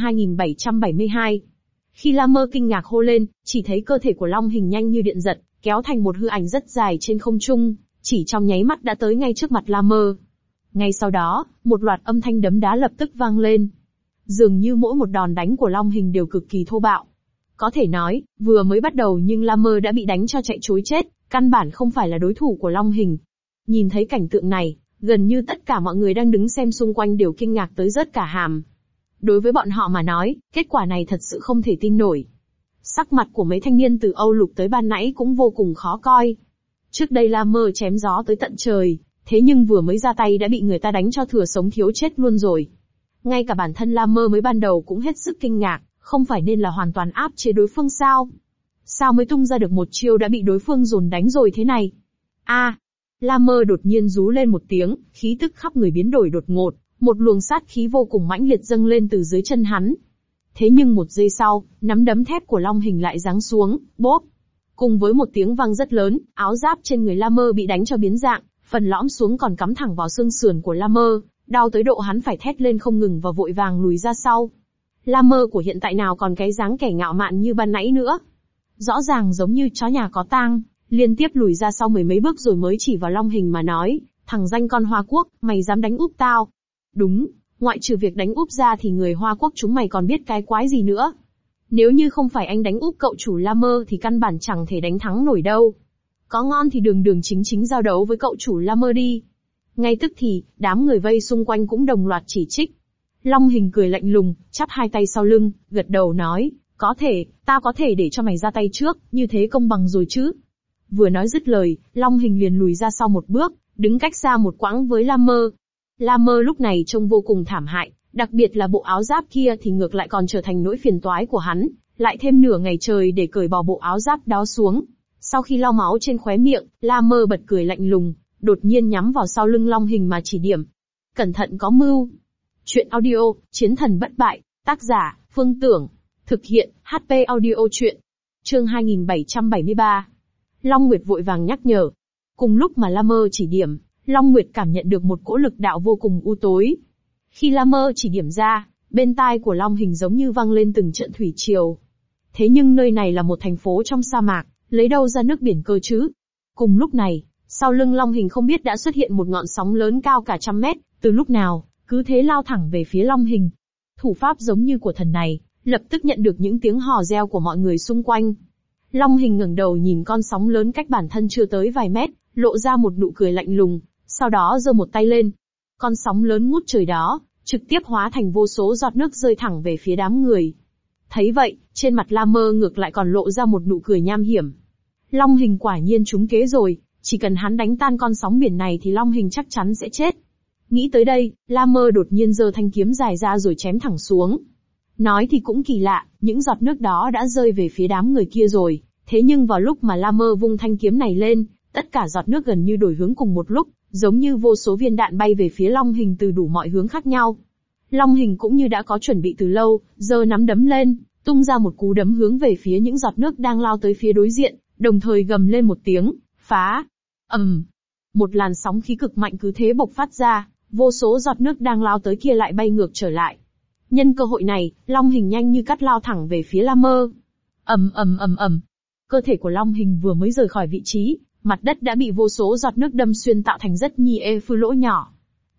2772. Khi La Mơ kinh ngạc hô lên, chỉ thấy cơ thể của Long Hình nhanh như điện giật, kéo thành một hư ảnh rất dài trên không trung, chỉ trong nháy mắt đã tới ngay trước mặt La Mơ. Ngay sau đó, một loạt âm thanh đấm đá lập tức vang lên. Dường như mỗi một đòn đánh của Long Hình đều cực kỳ thô bạo. Có thể nói, vừa mới bắt đầu nhưng La Mơ đã bị đánh cho chạy trối chết, căn bản không phải là đối thủ của Long Hình. Nhìn thấy cảnh tượng này, gần như tất cả mọi người đang đứng xem xung quanh đều kinh ngạc tới rớt cả hàm. Đối với bọn họ mà nói, kết quả này thật sự không thể tin nổi. Sắc mặt của mấy thanh niên từ Âu Lục tới ban nãy cũng vô cùng khó coi. Trước đây La Mơ chém gió tới tận trời, thế nhưng vừa mới ra tay đã bị người ta đánh cho thừa sống thiếu chết luôn rồi. Ngay cả bản thân La Mơ mới ban đầu cũng hết sức kinh ngạc, không phải nên là hoàn toàn áp chế đối phương sao? Sao mới tung ra được một chiêu đã bị đối phương dồn đánh rồi thế này? La Mơ đột nhiên rú lên một tiếng, khí tức khắp người biến đổi đột ngột, một luồng sát khí vô cùng mãnh liệt dâng lên từ dưới chân hắn. Thế nhưng một giây sau, nắm đấm thép của Long Hình lại giáng xuống, bốp. Cùng với một tiếng vang rất lớn, áo giáp trên người La Mơ bị đánh cho biến dạng, phần lõm xuống còn cắm thẳng vào xương sườn của La Mơ, đau tới độ hắn phải thét lên không ngừng và vội vàng lùi ra sau. La Mơ của hiện tại nào còn cái dáng kẻ ngạo mạn như ban nãy nữa. Rõ ràng giống như chó nhà có tang, liên tiếp lùi ra sau mười mấy bước rồi mới chỉ vào Long Hình mà nói, thằng danh con Hoa Quốc, mày dám đánh úp tao. Đúng, ngoại trừ việc đánh úp ra thì người Hoa Quốc chúng mày còn biết cái quái gì nữa. Nếu như không phải anh đánh úp cậu chủ La Mơ thì căn bản chẳng thể đánh thắng nổi đâu. Có ngon thì đường đường chính chính giao đấu với cậu chủ La Mơ đi. Ngay tức thì, đám người vây xung quanh cũng đồng loạt chỉ trích. Long Hình cười lạnh lùng, chắp hai tay sau lưng, gật đầu nói, có thể, tao có thể để cho mày ra tay trước, như thế công bằng rồi chứ. Vừa nói dứt lời, Long Hình liền lùi ra sau một bước, đứng cách xa một quãng với La Mơ. La Mơ lúc này trông vô cùng thảm hại, đặc biệt là bộ áo giáp kia thì ngược lại còn trở thành nỗi phiền toái của hắn, lại thêm nửa ngày trời để cởi bỏ bộ áo giáp đó xuống. Sau khi lau máu trên khóe miệng, La Mơ bật cười lạnh lùng, đột nhiên nhắm vào sau lưng Long Hình mà chỉ điểm. Cẩn thận có mưu. Chuyện audio, Chiến thần bất bại, tác giả, Phương Tưởng, thực hiện, HP Audio Chuyện. Chương 2773. Long Nguyệt vội vàng nhắc nhở. Cùng lúc mà La Mơ chỉ điểm, Long Nguyệt cảm nhận được một cỗ lực đạo vô cùng u tối. Khi La Mơ chỉ điểm ra, bên tai của Long Hình giống như vang lên từng trận thủy triều. Thế nhưng nơi này là một thành phố trong sa mạc, lấy đâu ra nước biển cơ chứ? Cùng lúc này, sau lưng Long Hình không biết đã xuất hiện một ngọn sóng lớn cao cả 100 mét, từ lúc nào, cứ thế lao thẳng về phía Long Hình. Thủ pháp giống như của thần này, lập tức nhận được những tiếng hò reo của mọi người xung quanh. Long Hình ngẩng đầu nhìn con sóng lớn cách bản thân chưa tới vài mét, lộ ra một nụ cười lạnh lùng, sau đó giơ một tay lên. Con sóng lớn ngút trời đó, trực tiếp hóa thành vô số giọt nước rơi thẳng về phía đám người. Thấy vậy, trên mặt La Mơ ngược lại còn lộ ra một nụ cười nham hiểm. Long Hình quả nhiên trúng kế rồi, chỉ cần hắn đánh tan con sóng biển này thì Long Hình chắc chắn sẽ chết. Nghĩ tới đây, La Mơ đột nhiên giơ thanh kiếm dài ra rồi chém thẳng xuống. Nói thì cũng kỳ lạ, những giọt nước đó đã rơi về phía đám người kia rồi, thế nhưng vào lúc mà La Mơ vung thanh kiếm này lên, tất cả giọt nước gần như đổi hướng cùng một lúc, giống như vô số viên đạn bay về phía Long Hình từ đủ mọi hướng khác nhau. Long Hình cũng như đã có chuẩn bị từ lâu, giơ nắm đấm lên, tung ra một cú đấm hướng về phía những giọt nước đang lao tới phía đối diện, đồng thời gầm lên một tiếng, phá. Một làn sóng khí cực mạnh cứ thế bộc phát ra, vô số giọt nước đang lao tới kia lại bay ngược trở lại. Nhân cơ hội này, Long Hình nhanh như cắt lao thẳng về phía La Mơ. Cơ thể của Long Hình vừa mới rời khỏi vị trí, mặt đất đã bị vô số giọt nước đâm xuyên tạo thành rất nhiều lỗ nhỏ.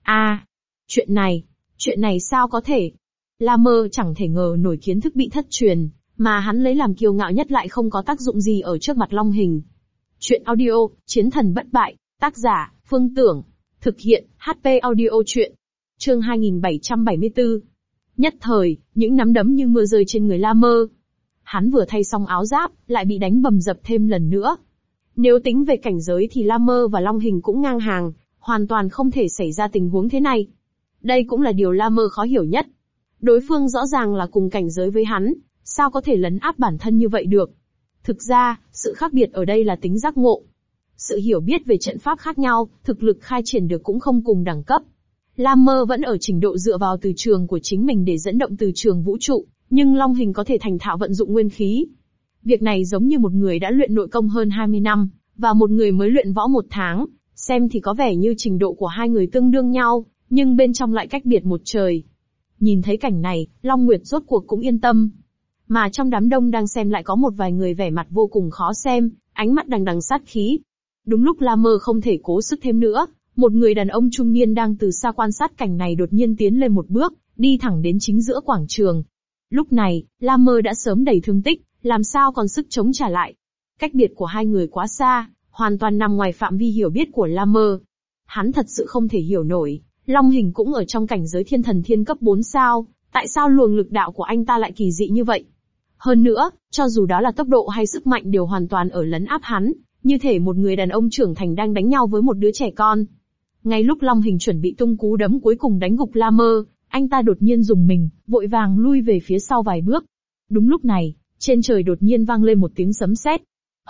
Chuyện này sao có thể? La Mơ chẳng thể ngờ nổi kiến thức bị thất truyền, mà hắn lấy làm kiêu ngạo nhất lại không có tác dụng gì ở trước mặt Long Hình. Chuyện audio, Chiến thần bất bại, tác giả, Phương Tưởng. Thực hiện, HP audio chuyện. Chương 2774. Nhất thời, những nắm đấm như mưa rơi trên người La Mơ. Hắn vừa thay xong áo giáp, lại bị đánh bầm dập thêm lần nữa. Nếu tính về cảnh giới thì La Mơ và Long Hình cũng ngang hàng, hoàn toàn không thể xảy ra tình huống thế này. Đây cũng là điều La Mơ khó hiểu nhất. Đối phương rõ ràng là cùng cảnh giới với hắn, sao có thể lấn áp bản thân như vậy được? Thực ra, sự khác biệt ở đây là tính giác ngộ. Sự hiểu biết về trận pháp khác nhau, thực lực khai triển được cũng không cùng đẳng cấp. La Mơ vẫn ở trình độ dựa vào từ trường của chính mình để dẫn động từ trường vũ trụ, nhưng Long Hình có thể thành thạo vận dụng nguyên khí. Việc này giống như một người đã luyện nội công hơn 20 năm, và một người mới luyện võ 1 tháng, xem thì có vẻ như trình độ của hai người tương đương nhau, nhưng bên trong lại cách biệt một trời. Nhìn thấy cảnh này, Long Nguyệt rốt cuộc cũng yên tâm. Mà trong đám đông đang xem lại có một vài người vẻ mặt vô cùng khó xem, ánh mắt đằng đằng sát khí. Đúng lúc La Mơ không thể cố sức thêm nữa, một người đàn ông trung niên đang từ xa quan sát cảnh này đột nhiên tiến lên một bước, đi thẳng đến chính giữa quảng trường. Lúc này, La Mơ đã sớm đầy thương tích, làm sao còn sức chống trả lại. Cách biệt của hai người quá xa, hoàn toàn nằm ngoài phạm vi hiểu biết của La Mơ. Hắn thật sự không thể hiểu nổi, Long Hình cũng ở trong cảnh giới thiên thần thiên cấp 4 sao, tại sao luồng lực đạo của anh ta lại kỳ dị như vậy? Hơn nữa, cho dù đó là tốc độ hay sức mạnh đều hoàn toàn ở lấn áp hắn, như thể một người đàn ông trưởng thành đang đánh nhau với một đứa trẻ con. Ngay lúc Long Hình chuẩn bị tung cú đấm cuối cùng đánh gục La Mơ, anh ta đột nhiên rùng mình, vội vàng lui về phía sau vài bước. Đúng lúc này, trên trời đột nhiên vang lên một tiếng sấm sét.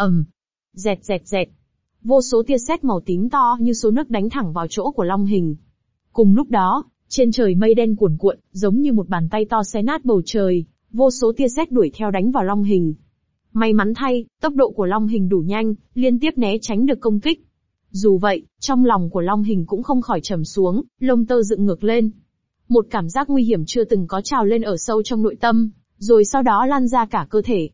Dẹt dẹt dẹt. Vô số tia sét màu tím to như số nước đánh thẳng vào chỗ của Long Hình. Cùng lúc đó, trên trời mây đen cuồn cuộn, giống như một bàn tay to xé nát bầu trời, vô số tia sét đuổi theo đánh vào Long Hình. May mắn thay, tốc độ của Long Hình đủ nhanh, liên tiếp né tránh được công kích. Dù vậy, trong lòng của Long Hình cũng không khỏi trầm xuống, lông tơ dựng ngược lên. Một cảm giác nguy hiểm chưa từng có trào lên ở sâu trong nội tâm, rồi sau đó lan ra cả cơ thể.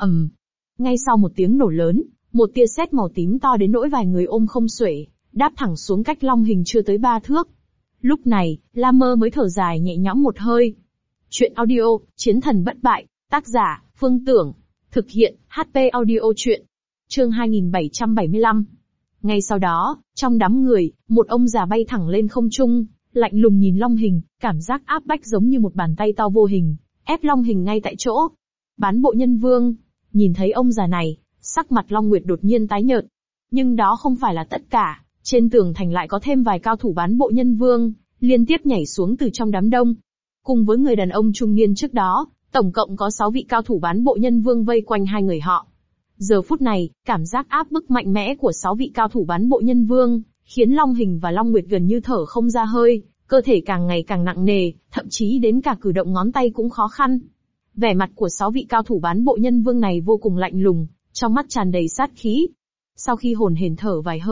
Ngay sau một tiếng nổ lớn, một tia sét màu tím to đến nỗi vài người ôm không xuể, đáp thẳng xuống cách Long Hình chưa tới 3 thước. Lúc này, La Mơ mới thở dài nhẹ nhõm một hơi. Chuyện audio, Chiến thần bất bại, tác giả, Phương Tưởng. Thực hiện, HP audio chuyện. Chương 2775. Ngay sau đó, trong đám người, một ông già bay thẳng lên không trung, lạnh lùng nhìn Long Hình, cảm giác áp bách giống như một bàn tay to vô hình, ép Long Hình ngay tại chỗ. Bán bộ nhân vương. Nhìn thấy ông già này, sắc mặt Long Nguyệt đột nhiên tái nhợt. Nhưng đó không phải là tất cả, trên tường thành lại có thêm vài cao thủ bán bộ nhân vương, liên tiếp nhảy xuống từ trong đám đông. Cùng với người đàn ông trung niên trước đó, tổng cộng có 6 vị cao thủ bán bộ nhân vương vây quanh hai người họ. Giờ phút này, cảm giác áp bức mạnh mẽ của 6 vị cao thủ bán bộ nhân vương, khiến Long Hình và Long Nguyệt gần như thở không ra hơi, cơ thể càng ngày càng nặng nề, thậm chí đến cả cử động ngón tay cũng khó khăn. Vẻ mặt của 6 vị cao thủ bán bộ nhân vương này vô cùng lạnh lùng, trong mắt tràn đầy sát khí. Sau khi hồn hển thở vài hơi,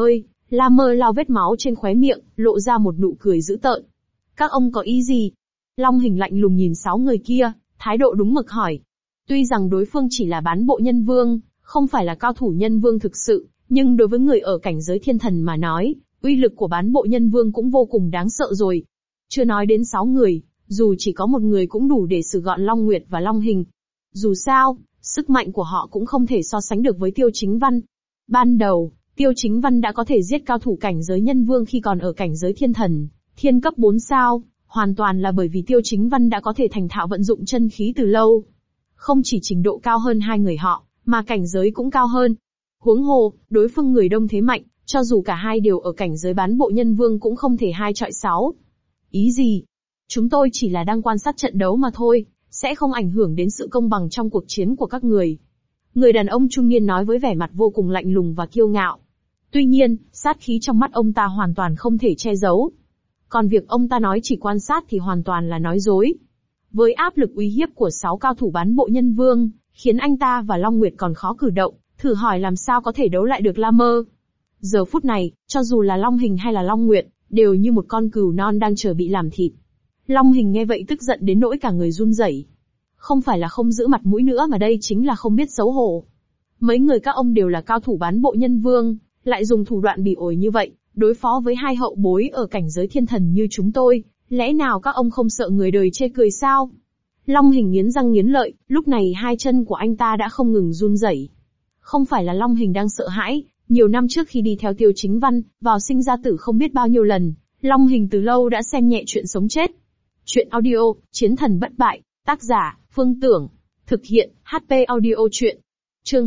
La Mơ lau vết máu trên khóe miệng, lộ ra một nụ cười dữ tợn. Các ông có ý gì? Long Hình lạnh lùng nhìn 6 người kia, thái độ đúng mực hỏi. Tuy rằng đối phương chỉ là bán bộ nhân vương, không phải là cao thủ nhân vương thực sự, nhưng đối với người ở cảnh giới thiên thần mà nói, uy lực của bán bộ nhân vương cũng vô cùng đáng sợ rồi. Chưa nói đến 6 người, dù chỉ có một người cũng đủ để xử gọn Long Nguyệt và Long Hình. Dù sao, sức mạnh của họ cũng không thể so sánh được với Tiêu Chính Văn. Ban đầu, Tiêu Chính Văn đã có thể giết cao thủ cảnh giới nhân vương khi còn ở cảnh giới thiên thần, thiên cấp 4 sao, hoàn toàn là bởi vì Tiêu Chính Văn đã có thể thành thạo vận dụng chân khí từ lâu. Không chỉ trình độ cao hơn hai người họ, mà cảnh giới cũng cao hơn. Huống hồ, đối phương người đông thế mạnh, cho dù cả hai đều ở cảnh giới bán bộ nhân vương cũng không thể 2 chọi 6. Ý gì? Chúng tôi chỉ là đang quan sát trận đấu mà thôi, sẽ không ảnh hưởng đến sự công bằng trong cuộc chiến của các người. Người đàn ông trung niên nói với vẻ mặt vô cùng lạnh lùng và kiêu ngạo. Tuy nhiên, sát khí trong mắt ông ta hoàn toàn không thể che giấu. Còn việc ông ta nói chỉ quan sát thì hoàn toàn là nói dối. Với áp lực uy hiếp của 6 cao thủ bán bộ nhân vương, khiến anh ta và Long Nguyệt còn khó cử động, thử hỏi làm sao có thể đấu lại được La Mơ. Giờ phút này, cho dù là Long Hình hay là Long Nguyệt, đều như một con cừu non đang chờ bị làm thịt. Long Hình nghe vậy tức giận đến nỗi cả người run rẩy. Không phải là không giữ mặt mũi nữa mà đây chính là không biết xấu hổ. Mấy người các ông đều là cao thủ bán bộ nhân vương, lại dùng thủ đoạn bỉ ổi như vậy, đối phó với hai hậu bối ở cảnh giới thiên thần như chúng tôi, lẽ nào các ông không sợ người đời chê cười sao? Long Hình nghiến răng nghiến lợi, lúc này hai chân của anh ta đã không ngừng run rẩy. Không phải là Long Hình đang sợ hãi, nhiều năm trước khi đi theo Tiêu Chính Văn, vào sinh ra tử không biết bao nhiêu lần, Long Hình từ lâu đã xem nhẹ chuyện sống chết. Chuyện audio, Chiến thần bất bại, tác giả, Phương Tưởng, thực hiện, HP audio chuyện. Chương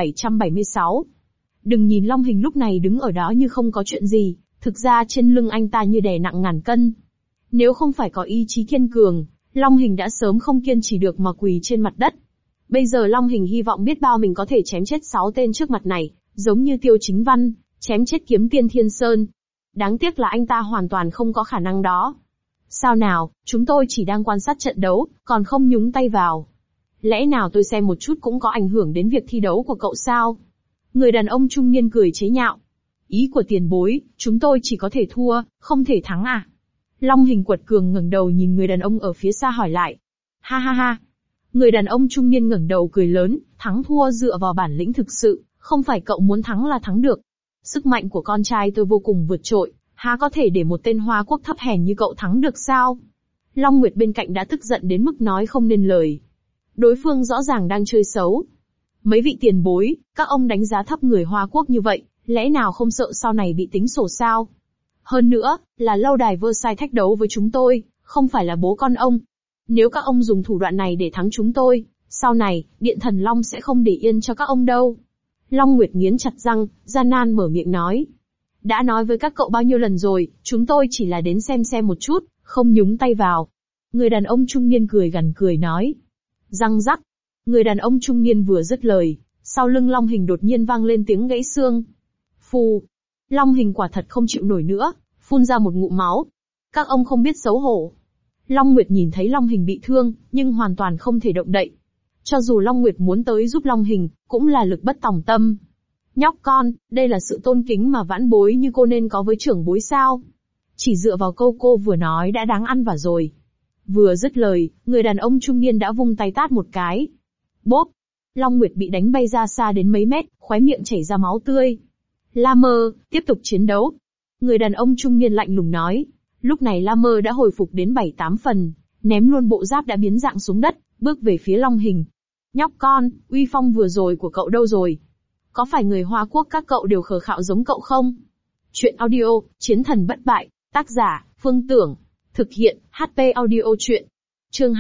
2776. Đừng nhìn Long Hình lúc này đứng ở đó như không có chuyện gì, thực ra trên lưng anh ta như đè nặng ngàn cân. Nếu không phải có ý chí kiên cường, Long Hình đã sớm không kiên trì được mà quỳ trên mặt đất. Bây giờ Long Hình hy vọng biết bao mình có thể chém chết 6 tên trước mặt này, giống như Tiêu Chính Văn, chém chết Kiếm Tiên Thiên Sơn. Đáng tiếc là anh ta hoàn toàn không có khả năng đó. Sao nào, chúng tôi chỉ đang quan sát trận đấu, còn không nhúng tay vào. Lẽ nào tôi xem một chút cũng có ảnh hưởng đến việc thi đấu của cậu sao? Người đàn ông trung niên cười chế nhạo. Ý của tiền bối, chúng tôi chỉ có thể thua, không thể thắng à? Long Hình quật cường ngẩng đầu nhìn người đàn ông ở phía xa hỏi lại. Ha ha ha. Người đàn ông trung niên ngẩng đầu cười lớn, thắng thua dựa vào bản lĩnh thực sự, không phải cậu muốn thắng là thắng được. Sức mạnh của con trai tôi vô cùng vượt trội, há có thể để một tên Hoa Quốc thấp hèn như cậu thắng được sao? Long Nguyệt bên cạnh đã tức giận đến mức nói không nên lời. Đối phương rõ ràng đang chơi xấu. Mấy vị tiền bối, các ông đánh giá thấp người Hoa Quốc như vậy, lẽ nào không sợ sau này bị tính sổ sao? Hơn nữa, là lâu đài Versailles thách đấu với chúng tôi, không phải là bố con ông. Nếu các ông dùng thủ đoạn này để thắng chúng tôi, sau này, Điện Thần Long sẽ không để yên cho các ông đâu. Long Nguyệt nghiến chặt răng, gian nan mở miệng nói. Đã nói với các cậu bao nhiêu lần rồi, chúng tôi chỉ là đến xem một chút, không nhúng tay vào. Người đàn ông trung niên cười gằn cười nói. Răng rắc. Người đàn ông trung niên vừa dứt lời, sau lưng Long Hình đột nhiên vang lên tiếng gãy xương. Phù. Long Hình quả thật không chịu nổi nữa, phun ra một ngụm máu. Các ông không biết xấu hổ. Long Nguyệt nhìn thấy Long Hình bị thương, nhưng hoàn toàn không thể động đậy. Cho dù Long Nguyệt muốn tới giúp Long Hình, cũng là lực bất tòng tâm. Nhóc con, đây là sự tôn kính mà vãn bối như cô nên có với trưởng bối sao? Chỉ dựa vào câu cô vừa nói đã đáng ăn vả rồi. Vừa dứt lời, người đàn ông trung niên đã vung tay tát một cái. Bốp! Long Nguyệt bị đánh bay ra xa đến mấy mét, khóe miệng chảy ra máu tươi. La Mơ, tiếp tục chiến đấu. Người đàn ông trung niên lạnh lùng nói. Lúc này La Mơ đã hồi phục đến 7-8 phần, ném luôn bộ giáp đã biến dạng xuống đất, bước về phía Long Hình. Nhóc con, uy phong vừa rồi của cậu đâu rồi? Có phải người Hoa Quốc các cậu đều khờ khạo giống cậu không? Chuyện audio, Chiến thần bất bại, tác giả, Phương Tưởng, thực hiện, HP audio chuyện. Chương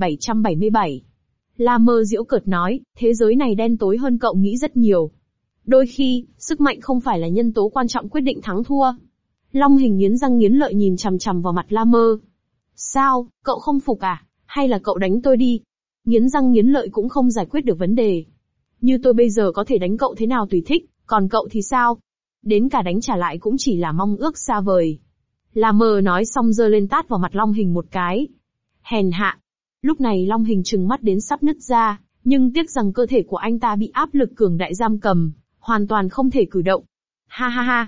2777. La Mơ giễu cợt nói, thế giới này đen tối hơn cậu nghĩ rất nhiều. Đôi khi, sức mạnh không phải là nhân tố quan trọng quyết định thắng thua. Long Hình nghiến răng nghiến lợi nhìn chằm chằm vào mặt La Mơ. Sao, cậu không phục à? Hay là cậu đánh tôi đi? Nghiến răng nghiến lợi cũng không giải quyết được vấn đề. Như tôi bây giờ có thể đánh cậu thế nào tùy thích, còn cậu thì sao? Đến cả đánh trả lại cũng chỉ là mong ước xa vời. La Mơ nói xong giơ lên tát vào mặt Long Hình một cái. Hèn hạ. Lúc này Long Hình trừng mắt đến sắp nứt ra, nhưng tiếc rằng cơ thể của anh ta bị áp lực cường đại giam cầm, hoàn toàn không thể cử động. Ha ha ha.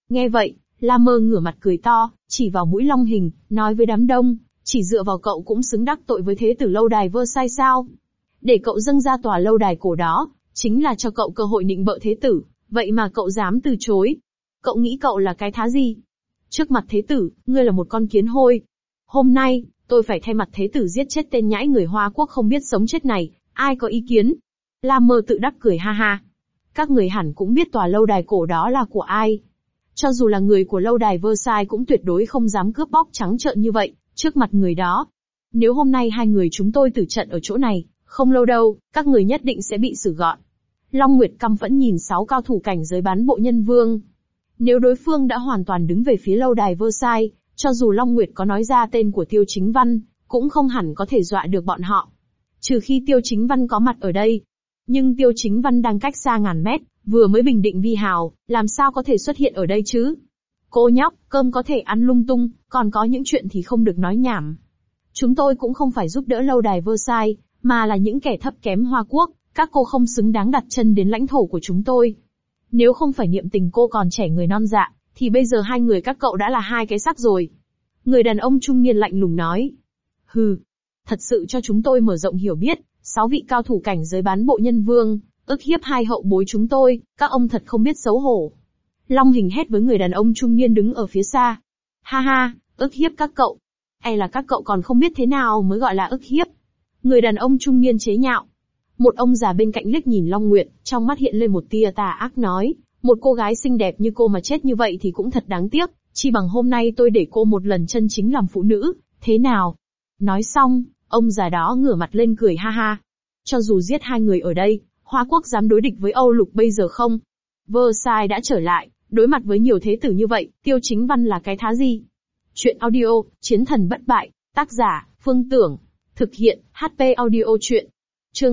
Nghe vậy, La Mơ ngửa mặt cười to, chỉ vào mũi Long Hình, nói với đám đông, chỉ dựa vào cậu cũng xứng đắc tội với thế tử lâu đài Versailles sao? Để cậu dâng ra tòa lâu đài cổ đó, chính là cho cậu cơ hội nịnh bợ thế tử, vậy mà cậu dám từ chối. Cậu nghĩ cậu là cái thá gì? Trước mặt thế tử, ngươi là một con kiến hôi. Hôm nay, tôi phải thay mặt thế tử giết chết tên nhãi người Hoa Quốc không biết sống chết này, ai có ý kiến? La Mơ tự đắc cười ha ha. Các người hẳn cũng biết tòa lâu đài cổ đó là của ai. Cho dù là người của lâu đài Versailles cũng tuyệt đối không dám cướp bóc trắng trợn như vậy, trước mặt người đó. Nếu hôm nay hai người chúng tôi tử trận ở chỗ này, không lâu đâu, các người nhất định sẽ bị xử gọn. Long Nguyệt căm phẫn nhìn 6 cao thủ cảnh giới bán bộ nhân vương. Nếu đối phương đã hoàn toàn đứng về phía lâu đài Versailles, cho dù Long Nguyệt có nói ra tên của Tiêu Chính Văn, cũng không hẳn có thể dọa được bọn họ. Trừ khi Tiêu Chính Văn có mặt ở đây. Nhưng Tiêu Chính Văn đang cách xa ngàn mét, vừa mới bình định vi hào, làm sao có thể xuất hiện ở đây chứ? Cô nhóc, cơm có thể ăn lung tung, còn có những chuyện thì không được nói nhảm. Chúng tôi cũng không phải giúp đỡ lâu đài Versailles, mà là những kẻ thấp kém Hoa Quốc, các cô không xứng đáng đặt chân đến lãnh thổ của chúng tôi. Nếu không phải niệm tình cô còn trẻ người non dạ, thì bây giờ hai người các cậu đã là hai cái xác rồi. Người đàn ông trung niên lạnh lùng nói. Hừ, thật sự cho chúng tôi mở rộng hiểu biết, 6 vị cao thủ cảnh giới bán bộ nhân vương, ức hiếp hai hậu bối chúng tôi, các ông thật không biết xấu hổ. Long Hình hét với người đàn ông trung niên đứng ở phía xa. Ha ha, ức hiếp các cậu. Hay là các cậu còn không biết thế nào mới gọi là ức hiếp. Người đàn ông trung niên chế nhạo. Một ông già bên cạnh liếc nhìn Long Nguyệt, trong mắt hiện lên một tia tà ác nói, một cô gái xinh đẹp như cô mà chết như vậy thì cũng thật đáng tiếc, chi bằng hôm nay tôi để cô một lần chân chính làm phụ nữ, thế nào? Nói xong, ông già đó ngửa mặt lên cười ha ha. Cho dù giết hai người ở đây, Hoa Quốc dám đối địch với Âu Lục bây giờ không? Versailles đã trở lại, đối mặt với nhiều thế tử như vậy, Tiêu Chính Văn là cái thá gì? Chuyện audio, Chiến thần bất bại, tác giả, Phương Tưởng. Thực hiện, HP audio chuyện. Chương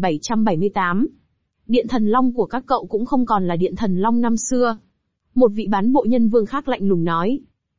2778. Điện thần long của các cậu cũng không còn là điện thần long năm xưa. Một vị bán bộ nhân vương khác lạnh lùng nói.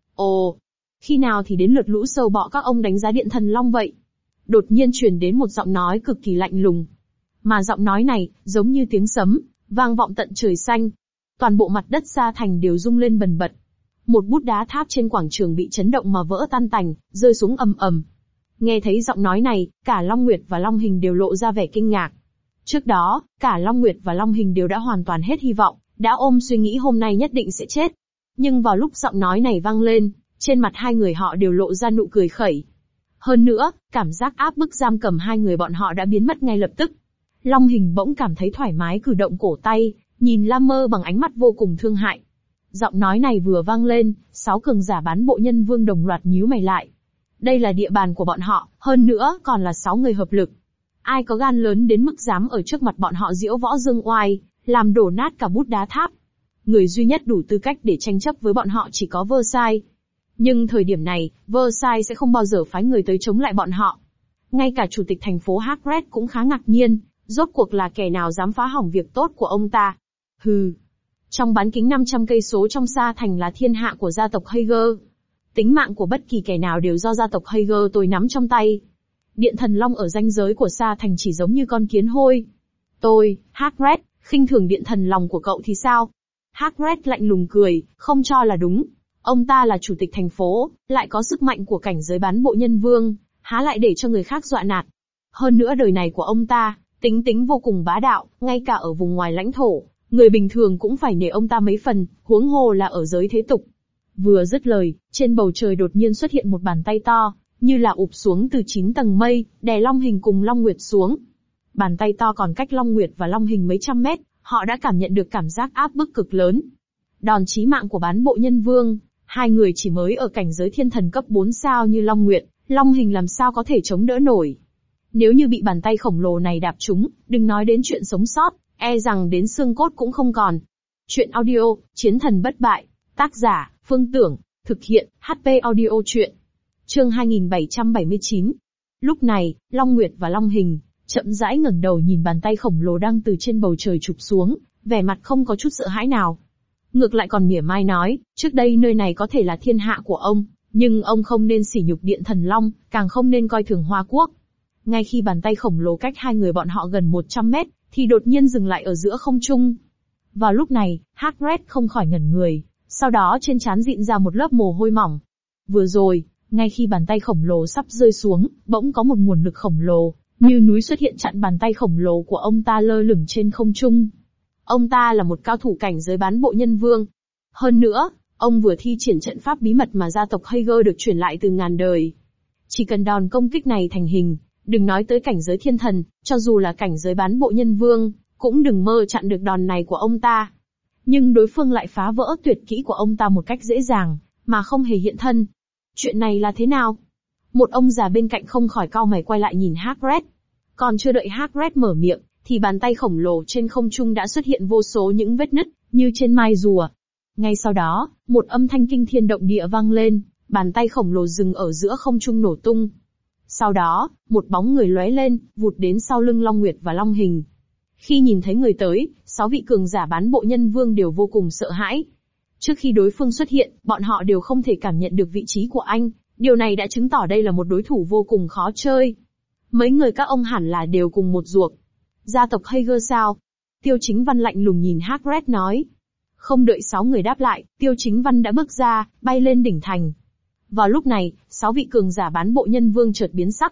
Ồ, khi nào thì đến lượt lũ sâu bọ các ông đánh giá điện thần long vậy? Đột nhiên truyền đến một giọng nói cực kỳ lạnh lùng. Mà giọng nói này, giống như tiếng sấm, vang vọng tận trời xanh. Toàn bộ mặt đất Sa Thành đều rung lên bần bật. Một bút đá tháp trên quảng trường bị chấn động mà vỡ tan tành, rơi xuống ầm ầm. Nghe thấy giọng nói này, cả Long Nguyệt và Long Hình đều lộ ra vẻ kinh ngạc. Trước đó, cả Long Nguyệt và Long Hình đều đã hoàn toàn hết hy vọng, đã ôm suy nghĩ hôm nay nhất định sẽ chết. Nhưng vào lúc giọng nói này vang lên, trên mặt hai người họ đều lộ ra nụ cười khẩy. Hơn nữa, cảm giác áp bức giam cầm hai người bọn họ đã biến mất ngay lập tức. Long Hình bỗng cảm thấy thoải mái cử động cổ tay, nhìn La Mơ bằng ánh mắt vô cùng thương hại. Giọng nói này vừa vang lên, 6 cường giả bán bộ nhân vương đồng loạt nhíu mày lại. Đây là địa bàn của bọn họ, hơn nữa còn là 6 người hợp lực. Ai có gan lớn đến mức dám ở trước mặt bọn họ diễu võ dương oai, làm đổ nát cả bút đá tháp. Người duy nhất đủ tư cách để tranh chấp với bọn họ chỉ có Versailles. Nhưng thời điểm này, Versailles sẽ không bao giờ phái người tới chống lại bọn họ. Ngay cả chủ tịch thành phố Hagrid cũng khá ngạc nhiên, rốt cuộc là kẻ nào dám phá hỏng việc tốt của ông ta. Hừ. Trong bán kính 500 cây số trong Sa Thành là thiên hạ của gia tộc Hager. Tính mạng của bất kỳ kẻ nào đều do gia tộc Hager tôi nắm trong tay. Điện thần long ở ranh giới của Sa Thành chỉ giống như con kiến hôi. Tôi, Hagrid, khinh thường điện thần long của cậu thì sao? Hagrid lạnh lùng cười, không cho là đúng. Ông ta là chủ tịch thành phố, lại có sức mạnh của cảnh giới bán bộ nhân vương, há lại để cho người khác dọa nạt. Hơn nữa đời này của ông ta, tính vô cùng bá đạo, ngay cả ở vùng ngoài lãnh thổ, người bình thường cũng phải nể ông ta mấy phần, huống hồ là ở giới thế tục. Vừa dứt lời, trên bầu trời đột nhiên xuất hiện một bàn tay to, như là ụp xuống từ 9 tầng mây, đè Long Hình cùng Long Nguyệt xuống. Bàn tay to còn cách Long Nguyệt và Long Hình mấy trăm mét, họ đã cảm nhận được cảm giác áp bức cực lớn. Đòn chí mạng của bán bộ nhân vương, hai người chỉ mới ở cảnh giới thiên thần cấp 4 sao như Long Nguyệt, Long Hình làm sao có thể chống đỡ nổi. Nếu như bị bàn tay khổng lồ này đạp trúng, đừng nói đến chuyện sống sót, e rằng đến xương cốt cũng không còn. Chuyện audio, Chiến thần bất bại, tác giả, Phương Tưởng, thực hiện, HP audio chuyện. Chương 2779. Lúc này, Long Nguyệt và Long Hình, chậm rãi ngẩng đầu nhìn bàn tay khổng lồ đang từ trên bầu trời chụp xuống, vẻ mặt không có chút sợ hãi nào. Ngược lại còn mỉa mai nói, trước đây nơi này có thể là thiên hạ của ông, nhưng ông không nên sỉ nhục điện thần long, càng không nên coi thường Hoa Quốc. Ngay khi bàn tay khổng lồ cách hai người bọn họ gần 100 mét, thì đột nhiên dừng lại ở giữa không trung. Vào lúc này, Hagrid không khỏi ngẩn người, Sau đó trên trán dịn ra một lớp mồ hôi mỏng. Vừa rồi, ngay khi bàn tay khổng lồ sắp rơi xuống, bỗng có một nguồn lực khổng lồ, như núi xuất hiện chặn bàn tay khổng lồ của ông ta lơ lửng trên không trung. Ông ta là một cao thủ cảnh giới bán bộ nhân vương. Hơn nữa, ông vừa thi triển trận pháp bí mật mà gia tộc Hager được truyền lại từ ngàn đời. Chỉ cần đòn công kích này thành hình, đừng nói tới cảnh giới thiên thần, cho dù là cảnh giới bán bộ nhân vương, cũng đừng mơ chặn được đòn này của ông ta. Nhưng đối phương lại phá vỡ tuyệt kỹ của ông ta một cách dễ dàng, mà không hề hiện thân. Chuyện này là thế nào? Một ông già bên cạnh không khỏi cau mày quay lại nhìn Hagrid. Còn chưa đợi Hagrid mở miệng, thì bàn tay khổng lồ trên không trung đã xuất hiện vô số những vết nứt, như trên mai rùa. Ngay sau đó, một âm thanh kinh thiên động địa vang lên, bàn tay khổng lồ dừng ở giữa không trung nổ tung. Sau đó, một bóng người lóe lên, vụt đến sau lưng Long Nguyệt và Long Hình. Khi nhìn thấy người tới, 6 vị cường giả bán bộ nhân vương đều vô cùng sợ hãi. Trước khi đối phương xuất hiện, bọn họ đều không thể cảm nhận được vị trí của anh, điều này đã chứng tỏ đây là một đối thủ vô cùng khó chơi. Mấy người các ông hẳn là đều cùng một ruột. Gia tộc Hager sao? Tiêu Chính Văn lạnh lùng nhìn Hagrid nói. Không đợi 6 người đáp lại, Tiêu Chính Văn đã bước ra, bay lên đỉnh thành. Vào lúc này, 6 vị cường giả bán bộ nhân vương chợt biến sắc.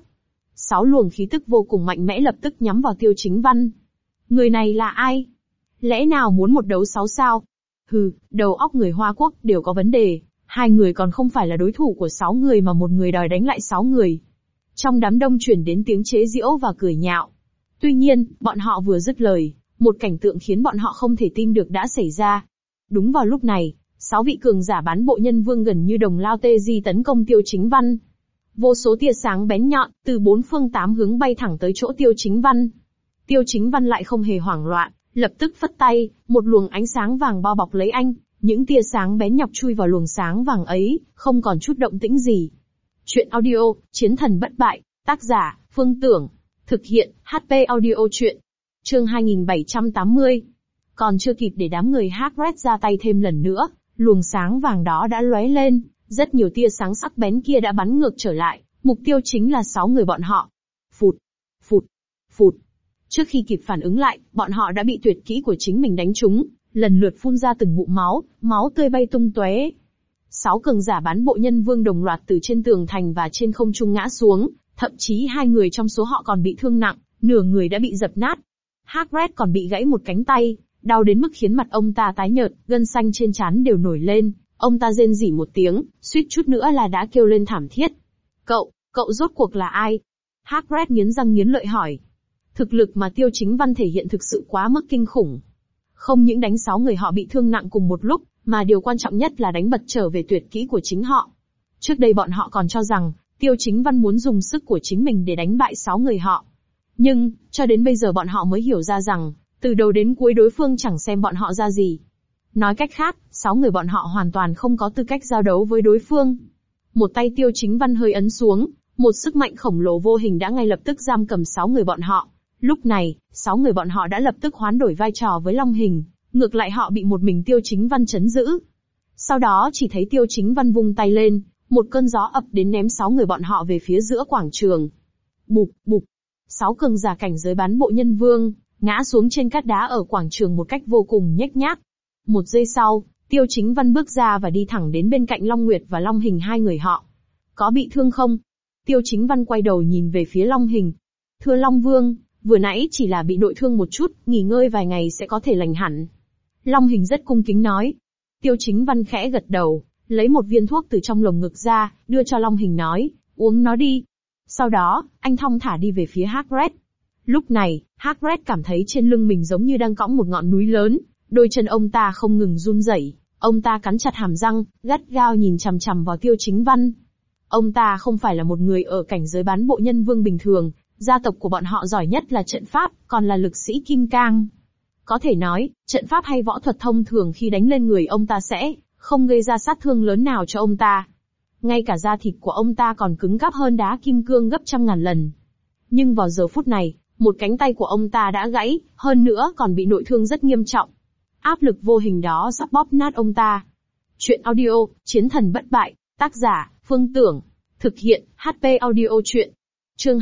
6 luồng khí tức vô cùng mạnh mẽ lập tức nhắm vào Tiêu Chính Văn. Người này là ai? Lẽ nào muốn một đấu 6 sao? Hừ, đầu óc người Hoa Quốc đều có vấn đề, 2 người còn không phải là đối thủ của 6 người mà một người đòi đánh lại 6 người. Trong đám đông truyền đến tiếng chế giễu và cười nhạo. Tuy nhiên, bọn họ vừa dứt lời, một cảnh tượng khiến bọn họ không thể tin được đã xảy ra. Đúng vào lúc này, 6 vị cường giả bán bộ nhân vương gần như đồng lao tê di tấn công Tiêu Chính Văn. Vô số tia sáng bén nhọn, từ 4 phương 8 hướng bay thẳng tới chỗ Tiêu Chính Văn. Tiêu Chính Văn lại không hề hoảng loạn, lập tức phất tay, một luồng ánh sáng vàng bao bọc lấy anh, những tia sáng bén nhọc chui vào luồng sáng vàng ấy, không còn chút động tĩnh gì. Chuyện audio, Chiến thần bất bại, tác giả, Phương Tưởng, thực hiện, HP audio chuyện. Chương 2780. Còn chưa kịp để đám người Hagrid ra tay thêm lần nữa, luồng sáng vàng đó đã lóe lên, rất nhiều tia sáng sắc bén kia đã bắn ngược trở lại, mục tiêu chính là 6 người bọn họ. Phụt, phụt, phụt. Trước khi kịp phản ứng lại, bọn họ đã bị tuyệt kỹ của chính mình đánh trúng, lần lượt phun ra từng ngụm máu, máu tươi bay tung tóe. 6 cường giả bán bộ nhân vương đồng loạt từ trên tường thành và trên không trung ngã xuống, thậm chí 2 người trong số họ còn bị thương nặng, nửa người đã bị dập nát. Hagrid còn bị gãy một cánh tay, đau đến mức khiến mặt ông ta tái nhợt, gân xanh trên trán đều nổi lên, ông ta rên rỉ một tiếng, suýt chút nữa là đã kêu lên thảm thiết. Cậu rốt cuộc là ai? Hagrid nghiến răng nghiến lợi hỏi. Thực lực mà Tiêu Chính Văn thể hiện thực sự quá mức kinh khủng. Không những đánh 6 người họ bị thương nặng cùng một lúc, mà điều quan trọng nhất là đánh bật trở về tuyệt kỹ của chính họ. Trước đây bọn họ còn cho rằng, Tiêu Chính Văn muốn dùng sức của chính mình để đánh bại 6 người họ. Nhưng, cho đến bây giờ bọn họ mới hiểu ra rằng, từ đầu đến cuối đối phương chẳng xem bọn họ ra gì. Nói cách khác, 6 người bọn họ hoàn toàn không có tư cách giao đấu với đối phương. Một tay Tiêu Chính Văn hơi ấn xuống, một sức mạnh khổng lồ vô hình đã ngay lập tức giam cầm 6 người bọn họ. Lúc này, 6 người bọn họ đã lập tức hoán đổi vai trò với Long Hình, ngược lại họ bị một mình Tiêu Chính Văn trấn giữ. Sau đó chỉ thấy Tiêu Chính Văn vung tay lên, một cơn gió ập đến ném 6 người bọn họ về phía giữa quảng trường. Bụp, bụp. 6 cường giả cảnh giới bán bộ nhân vương, ngã xuống trên cát đá ở quảng trường một cách vô cùng nhếch nhác. Một giây sau, Tiêu Chính Văn bước ra và đi thẳng đến bên cạnh Long Nguyệt và Long Hình, 2 người họ. Có bị thương không? Tiêu Chính Văn quay đầu nhìn về phía Long Hình. Thưa Long Vương, vừa nãy chỉ là bị nội thương một chút, nghỉ ngơi vài ngày sẽ có thể lành hẳn. Long Hình rất cung kính nói. Tiêu Chính Văn khẽ gật đầu, lấy một viên thuốc từ trong lồng ngực ra, đưa cho Long Hình nói, uống nó đi. Sau đó, anh thong thả đi về phía Hagrid. Lúc này, Hagrid cảm thấy trên lưng mình giống như đang cõng một ngọn núi lớn, đôi chân ông ta không ngừng run rẩy, ông ta cắn chặt hàm răng, gắt gao nhìn chằm chằm vào Tiêu Chính Văn. Ông ta không phải là một người ở cảnh giới bán bộ nhân vương bình thường, gia tộc của bọn họ giỏi nhất là trận pháp, còn là lực sĩ kim cang. Có thể nói, trận pháp hay võ thuật thông thường khi đánh lên người ông ta sẽ không gây ra sát thương lớn nào cho ông ta. Ngay cả da thịt của ông ta còn cứng cáp hơn đá kim cương gấp trăm ngàn lần. Nhưng vào giờ phút này, một cánh tay của ông ta đã gãy, hơn nữa còn bị nội thương rất nghiêm trọng. Áp lực vô hình đó sắp bóp nát ông ta. Chuyện audio, Chiến thần bất bại, tác giả, Phương Tưởng, thực hiện, HP audio chuyện. Chương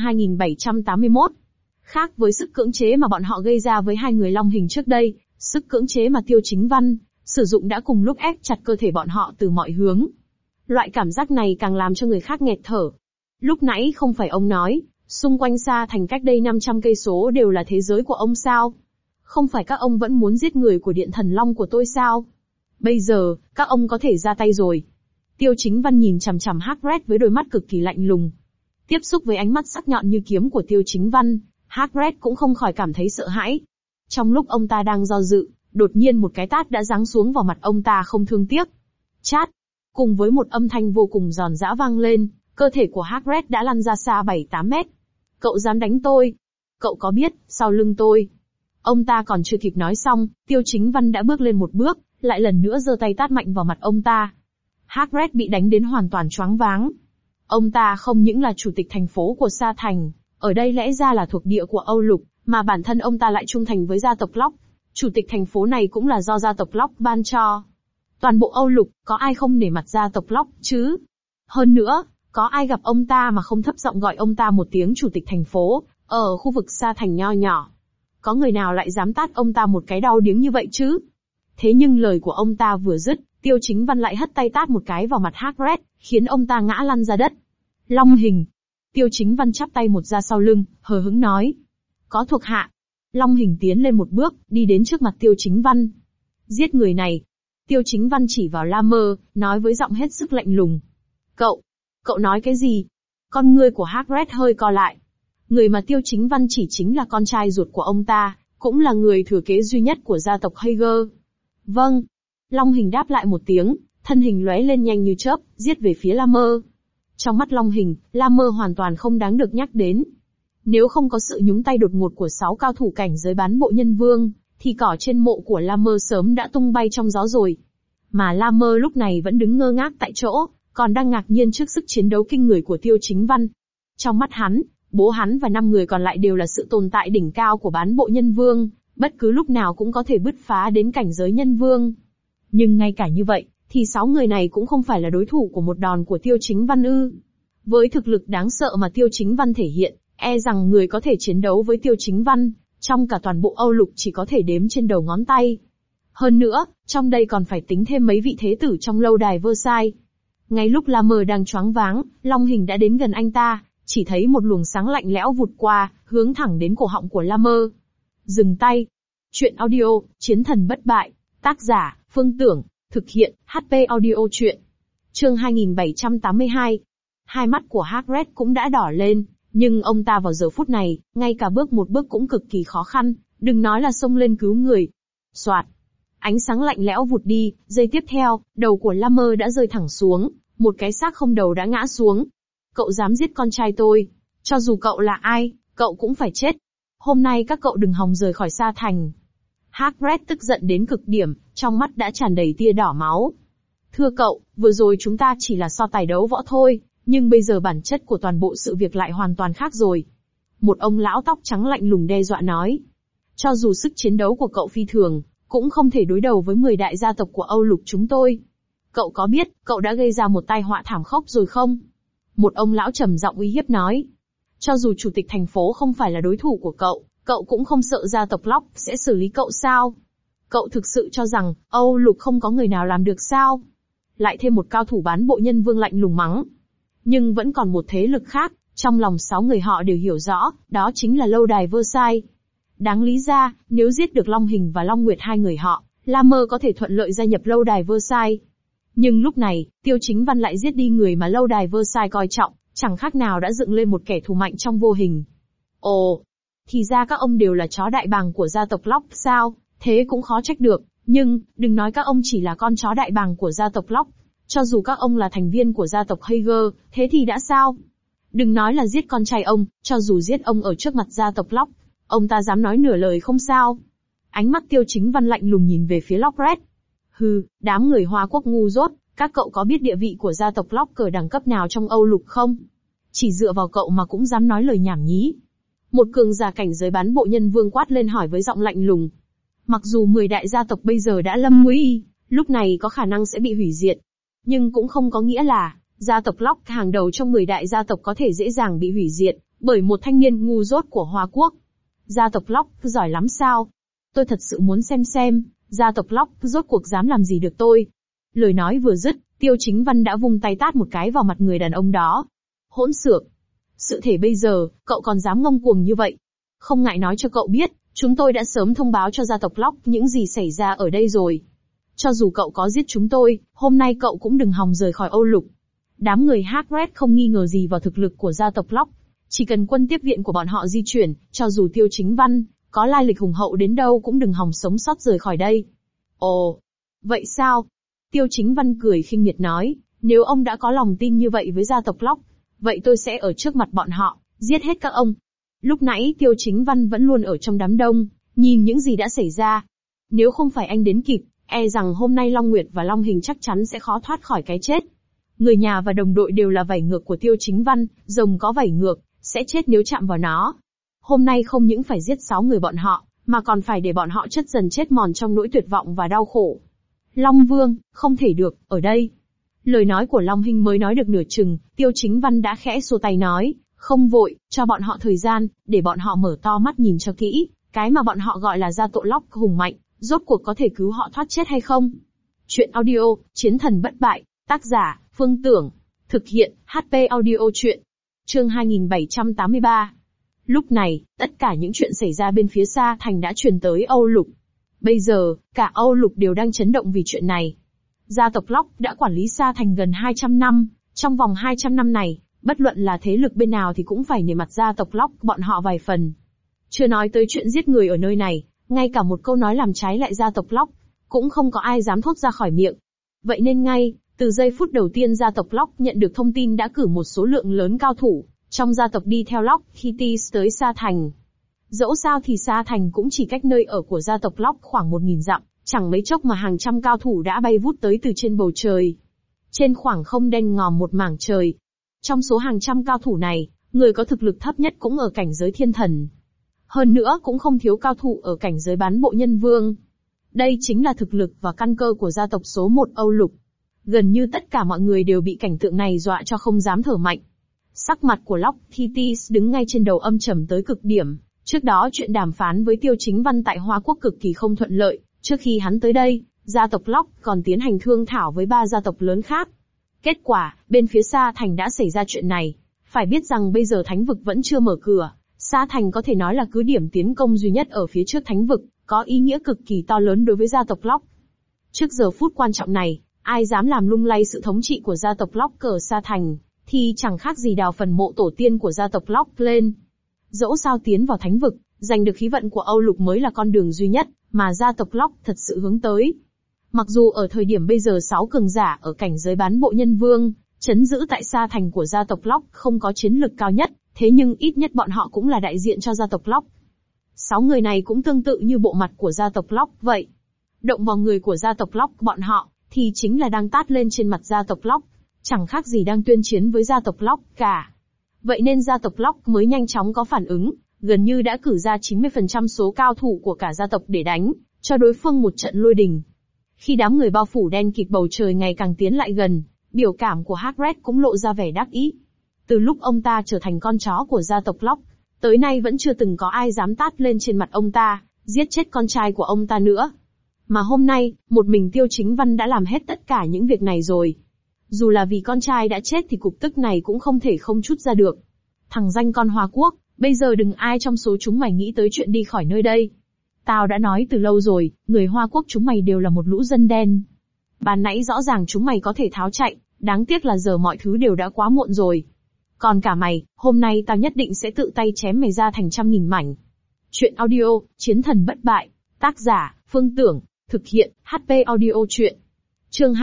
2781. Khác với sức cưỡng chế mà bọn họ gây ra với 2 người Long Hình trước đây, sức cưỡng chế mà Tiêu Chính Văn sử dụng đã cùng lúc ép chặt cơ thể bọn họ từ mọi hướng. Loại cảm giác này càng làm cho người khác nghẹt thở. Lúc nãy không phải ông nói, xung quanh Sa Thành cách đây 500 cây số đều là thế giới của ông sao? Không phải các ông vẫn muốn giết người của Điện Thần Long của tôi sao? Bây giờ, các ông có thể ra tay rồi. Tiêu Chính Văn nhìn chằm chằm Hagrid với đôi mắt cực kỳ lạnh lùng. Tiếp xúc với ánh mắt sắc nhọn như kiếm của Tiêu Chính Văn, Hagrid cũng không khỏi cảm thấy sợ hãi. Trong lúc ông ta đang do dự, đột nhiên một cái tát đã giáng xuống vào mặt ông ta không thương tiếc. Chát! Cùng với một âm thanh vô cùng giòn giã vang lên, cơ thể của Hagrid đã lăn ra xa 7-8 mét. Cậu dám đánh tôi? Cậu có biết, sau lưng tôi. Ông ta còn chưa kịp nói xong, Tiêu Chính Văn đã bước lên một bước, lại lần nữa giơ tay tát mạnh vào mặt ông ta. Hagrid bị đánh đến hoàn toàn choáng váng. Ông ta không những là chủ tịch thành phố của Sa Thành, ở đây lẽ ra là thuộc địa của Âu Lục, mà bản thân ông ta lại trung thành với gia tộc Locke. Chủ tịch thành phố này cũng là do gia tộc Locke ban cho. Toàn bộ Âu Lục, có ai không nể mặt gia tộc Locke chứ? Hơn nữa, có ai gặp ông ta mà không thấp giọng gọi ông ta một tiếng chủ tịch thành phố, ở khu vực Sa Thành nho nhỏ? Có người nào lại dám tát ông ta một cái đau điếng như vậy chứ? Thế nhưng lời của ông ta vừa dứt, Tiêu Chính Văn lại hất tay tát một cái vào mặt Hagrid, khiến ông ta ngã lăn ra đất. Long hình. Tiêu Chính Văn chắp tay một ra sau lưng, hờ hững nói. Có thuộc hạ. Long hình tiến lên một bước, đi đến trước mặt Tiêu Chính Văn. Giết người này. Tiêu Chính Văn chỉ vào La Mơ, nói với giọng hết sức lạnh lùng. Cậu nói cái gì? Con ngươi của Hagrid hơi co lại. Người mà Tiêu Chính Văn chỉ chính là con trai ruột của ông ta, cũng là người thừa kế duy nhất của gia tộc Hager. Vâng. Long hình đáp lại một tiếng, thân hình lóe lên nhanh như chớp, giết về phía La Mơ. Trong mắt Long hình, La Mơ hoàn toàn không đáng được nhắc đến. Nếu không có sự nhúng tay đột ngột của 6 cao thủ cảnh giới bán bộ nhân vương, thì cỏ trên mộ của La Mơ sớm đã tung bay trong gió rồi. Mà La Mơ lúc này vẫn đứng ngơ ngác tại chỗ, còn đang ngạc nhiên trước sức chiến đấu kinh người của Tiêu Chính Văn. Trong mắt hắn, bố hắn và 5 người còn lại đều là sự tồn tại đỉnh cao của bán bộ nhân vương, bất cứ lúc nào cũng có thể bứt phá đến cảnh giới nhân vương. Nhưng ngay cả như vậy, thì 6 người này cũng không phải là đối thủ của một đòn của Tiêu Chính Văn ư. Với thực lực đáng sợ mà Tiêu Chính Văn thể hiện, e rằng người có thể chiến đấu với Tiêu Chính Văn, trong cả toàn bộ Âu Lục chỉ có thể đếm trên đầu ngón tay. Hơn nữa, trong đây còn phải tính thêm mấy vị thế tử trong lâu đài Versailles. Ngay lúc La Mơ đang choáng váng, Long hình đã đến gần anh ta, chỉ thấy một luồng sáng lạnh lẽo vụt qua, hướng thẳng đến cổ họng của La Mơ. Dừng tay. Chuyện audio, Chiến thần bất bại. Tác giả, Phương Tưởng. Thực hiện, HP Audio Chuyện. Chương 2782. Hai mắt của Hagrid cũng đã đỏ lên, nhưng ông ta vào giờ phút này, ngay cả bước một bước cũng cực kỳ khó khăn, đừng nói là xông lên cứu người. Soạt. Ánh sáng lạnh lẽo vụt đi, giây tiếp theo, đầu của La Mơ đã rơi thẳng xuống, một cái xác không đầu đã ngã xuống. Cậu dám giết con trai tôi, cho dù cậu là ai, cậu cũng phải chết. Hôm nay các cậu đừng hòng rời khỏi Sa Thành. Hagrid tức giận đến cực điểm, trong mắt đã tràn đầy tia đỏ máu. Thưa cậu, vừa rồi chúng ta chỉ là so tài đấu võ thôi, nhưng bây giờ bản chất của toàn bộ sự việc lại hoàn toàn khác rồi. Một ông lão tóc trắng lạnh lùng đe dọa nói. Cho dù sức chiến đấu của cậu phi thường, cũng không thể đối đầu với 10 đại gia tộc của Âu Lục chúng tôi. Cậu có biết, cậu đã gây ra một tai họa thảm khốc rồi không? Một ông lão trầm giọng uy hiếp nói. Cho dù chủ tịch thành phố không phải là đối thủ của cậu, cậu cũng không sợ gia tộc Locke sẽ xử lý cậu sao? Cậu thực sự cho rằng, Âu Lục không có người nào làm được sao? Lại thêm một cao thủ bán bộ nhân vương lạnh lùng mắng. Nhưng vẫn còn một thế lực khác, trong lòng 6 người họ đều hiểu rõ, đó chính là lâu đài Versailles. Đáng lý ra, nếu giết được Long Hình và Long Nguyệt hai người họ, La Mơ có thể thuận lợi gia nhập lâu đài Versailles. Nhưng lúc này, Tiêu Chính Văn lại giết đi người mà lâu đài Versailles coi trọng, chẳng khác nào đã dựng lên một kẻ thù mạnh trong vô hình. Ồ, thì ra các ông đều là chó đại bàng của gia tộc Locke sao? Thế cũng khó trách được, nhưng, đừng nói các ông chỉ là con chó đại bàng của gia tộc Locke. Cho dù các ông là thành viên của gia tộc Hager, thế thì đã sao? Đừng nói là giết con trai ông, cho dù giết ông ở trước mặt gia tộc Locke, ông ta dám nói nửa lời không sao? Ánh mắt Tiêu Chính Văn lạnh lùng nhìn về phía Locke. Hừ, đám người Hoa Quốc ngu dốt, các cậu có biết địa vị của gia tộc Locke ở đẳng cấp nào trong Âu Lục không? Chỉ dựa vào cậu mà cũng dám nói lời nhảm nhí. Một cường giả cảnh giới bán bộ nhân vương quát lên hỏi với giọng lạnh lùng. Mặc dù 10 đại gia tộc bây giờ đã lâm nguy, lúc này có khả năng sẽ bị hủy diệt. Nhưng cũng không có nghĩa là, gia tộc Locke hàng đầu trong 10 đại gia tộc có thể dễ dàng bị hủy diệt, bởi một thanh niên ngu dốt của Hoa Quốc. Gia tộc Locke giỏi lắm sao? Tôi thật sự muốn xem, Gia tộc Locke rốt cuộc dám làm gì được tôi? Lời nói vừa dứt, Tiêu Chính Văn đã vung tay tát một cái vào mặt người đàn ông đó. Hỗn xược! Sự thể bây giờ, cậu còn dám ngông cuồng như vậy? Không ngại nói cho cậu biết, chúng tôi đã sớm thông báo cho gia tộc Locke những gì xảy ra ở đây rồi. Cho dù cậu có giết chúng tôi, hôm nay cậu cũng đừng hòng rời khỏi Âu Lục. Đám người Hagrid không nghi ngờ gì vào thực lực của gia tộc Locke. Chỉ cần quân tiếp viện của bọn họ di chuyển, cho dù Tiêu Chính Văn có lai lịch hùng hậu đến đâu cũng đừng hòng sống sót rời khỏi đây. Ồ, vậy sao? Tiêu Chính Văn cười khinh miệt nói, nếu ông đã có lòng tin như vậy với gia tộc Locke, vậy tôi sẽ ở trước mặt bọn họ, giết hết các ông. Lúc nãy Tiêu Chính Văn vẫn luôn ở trong đám đông, nhìn những gì đã xảy ra. Nếu không phải anh đến kịp, e rằng hôm nay Long Nguyệt và Long Hình chắc chắn sẽ khó thoát khỏi cái chết. Người nhà và đồng đội đều là vảy ngược của Tiêu Chính Văn, rồng có vảy ngược, sẽ chết nếu chạm vào nó. Hôm nay không những phải giết 6 người bọn họ, mà còn phải để bọn họ chất dần chết mòn trong nỗi tuyệt vọng và đau khổ. Long Vương, không thể được, ở đây. Lời nói của Long Hinh mới nói được nửa chừng, Tiêu Chính Văn đã khẽ xua tay nói, không vội, cho bọn họ thời gian, để bọn họ mở to mắt nhìn cho kỹ, cái mà bọn họ gọi là gia tộc Locke hùng mạnh, rốt cuộc có thể cứu họ thoát chết hay không? Chuyện audio, Chiến thần bất bại, tác giả, Phương Tưởng, thực hiện, HP audio chuyện. Chương 2783. Lúc này, tất cả những chuyện xảy ra bên phía Sa Thành đã truyền tới Âu Lục. Bây giờ, cả Âu Lục đều đang chấn động vì chuyện này. Gia tộc Locke đã quản lý Sa Thành gần 200 năm, trong vòng 200 năm này, bất luận là thế lực bên nào thì cũng phải nể mặt gia tộc Locke bọn họ vài phần. Chưa nói tới chuyện giết người ở nơi này, ngay cả một câu nói làm trái lại gia tộc Locke, cũng không có ai dám thốt ra khỏi miệng. Vậy nên ngay, từ giây phút đầu tiên gia tộc Locke nhận được thông tin đã cử một số lượng lớn cao thủ trong gia tộc đi theo Locke tới Sa Thành. Dẫu sao thì Sa Thành cũng chỉ cách nơi ở của gia tộc Locke khoảng 1000 dặm, chẳng mấy chốc mà hàng trăm cao thủ đã bay vút tới từ trên bầu trời. Trên khoảng không đen ngòm một mảng trời. Trong số hàng trăm cao thủ này, người có thực lực thấp nhất cũng ở cảnh giới thiên thần. Hơn nữa cũng không thiếu cao thủ ở cảnh giới bán bộ nhân vương. Đây chính là thực lực và căn cơ của gia tộc số 1 Âu Lục. Gần như tất cả mọi người đều bị cảnh tượng này dọa cho không dám thở mạnh. Sắc mặt của Locke đứng ngay trên đầu âm trầm tới cực điểm. Trước đó chuyện đàm phán với Tiêu Chính Văn tại Hoa Quốc cực kỳ không thuận lợi. Trước khi hắn tới đây, gia tộc Locke còn tiến hành thương thảo với 3 gia tộc lớn khác. Kết quả, bên phía Sa Thành đã xảy ra chuyện này. Phải biết rằng bây giờ Thánh vực vẫn chưa mở cửa. Sa Thành có thể nói là cứ điểm tiến công duy nhất ở phía trước Thánh vực, có ý nghĩa cực kỳ to lớn đối với gia tộc Locke. Trước giờ phút quan trọng này, ai dám làm lung lay sự thống trị của gia tộc Locke ở Sa Thành, thì chẳng khác gì đào phần mộ tổ tiên của gia tộc Locke lên. Dẫu sao tiến vào Thánh vực, giành được khí vận của Âu Lục mới là con đường duy nhất mà gia tộc Locke thật sự hướng tới. Mặc dù ở thời điểm bây giờ 6 cường giả ở cảnh giới bán bộ nhân vương, trấn giữ tại Sa Thành của gia tộc Locke không có chiến lực cao nhất, thế nhưng ít nhất bọn họ cũng là đại diện cho gia tộc Locke. 6 người này cũng tương tự như bộ mặt của gia tộc Locke vậy. Động vào người của gia tộc Locke bọn họ, thì chính là đang tát lên trên mặt gia tộc Locke, chẳng khác gì đang tuyên chiến với gia tộc Locke cả. Vậy nên gia tộc Locke mới nhanh chóng có phản ứng, gần như đã cử ra 90% số cao thủ của cả gia tộc để đánh cho đối phương một trận lôi đình. Khi đám người bao phủ đen kịt bầu trời ngày càng tiến lại gần, biểu cảm của Hagrid cũng lộ ra vẻ đắc ý. Từ lúc ông ta trở thành con chó của gia tộc Locke, tới nay vẫn chưa từng có ai dám tát lên trên mặt ông ta, giết chết con trai của ông ta nữa. Mà hôm nay, một mình Tiêu Chính Văn đã làm hết tất cả những việc này rồi. Dù là vì con trai đã chết thì cục tức này cũng không thể không trút ra được. Thằng danh con Hoa Quốc, bây giờ đừng ai trong số chúng mày nghĩ tới chuyện đi khỏi nơi đây. Tao đã nói từ lâu rồi, người Hoa Quốc chúng mày đều là một lũ dân đen. Ban nãy rõ ràng chúng mày có thể tháo chạy, đáng tiếc là giờ mọi thứ đều đã quá muộn rồi. Còn cả mày, hôm nay tao nhất định sẽ tự tay chém mày ra thành trăm nghìn mảnh. Chuyện audio, Chiến thần bất bại, tác giả, Phương Tưởng, thực hiện, HP audio chuyện. Chương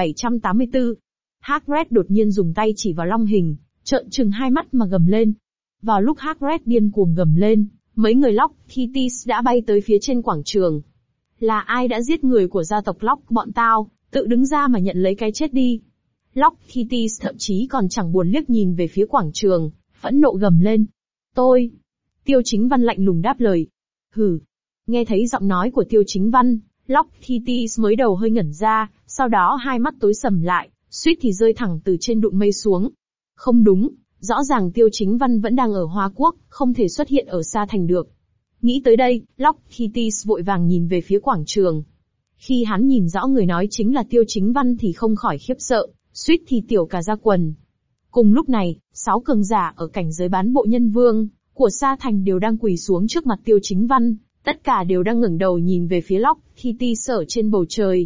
2784. Hagrid đột nhiên dùng tay chỉ vào Long Hình, trợn trừng hai mắt mà gầm lên. Vào lúc Hagrid điên cuồng gầm lên, mấy người Locke đã bay tới phía trên quảng trường. Là ai đã giết người của gia tộc Locke bọn tao, tự đứng ra mà nhận lấy cái chết đi. Locke thậm chí còn chẳng buồn liếc nhìn về phía quảng trường, phẫn nộ gầm lên. Tôi. Tiêu Chính Văn lạnh lùng đáp lời. Hừ. Nghe thấy giọng nói của Tiêu Chính Văn, Locke mới đầu hơi ngẩn ra, sau đó hai mắt tối sầm lại, suýt thì rơi thẳng từ trên đụn mây xuống. Không đúng, rõ ràng Tiêu Chính Văn vẫn đang ở Hoa Quốc, không thể xuất hiện ở Sa Thành được. Nghĩ tới đây, Locke vội vàng nhìn về phía quảng trường. Khi hắn nhìn rõ người nói chính là Tiêu Chính Văn thì không khỏi khiếp sợ, suýt thì tiểu cả ra quần. Cùng lúc này, 6 cường giả ở cảnh giới bán bộ nhân vương của Sa Thành đều đang quỳ xuống trước mặt Tiêu Chính Văn, tất cả đều đang ngẩng đầu nhìn về phía Locke Thi sở trên bầu trời.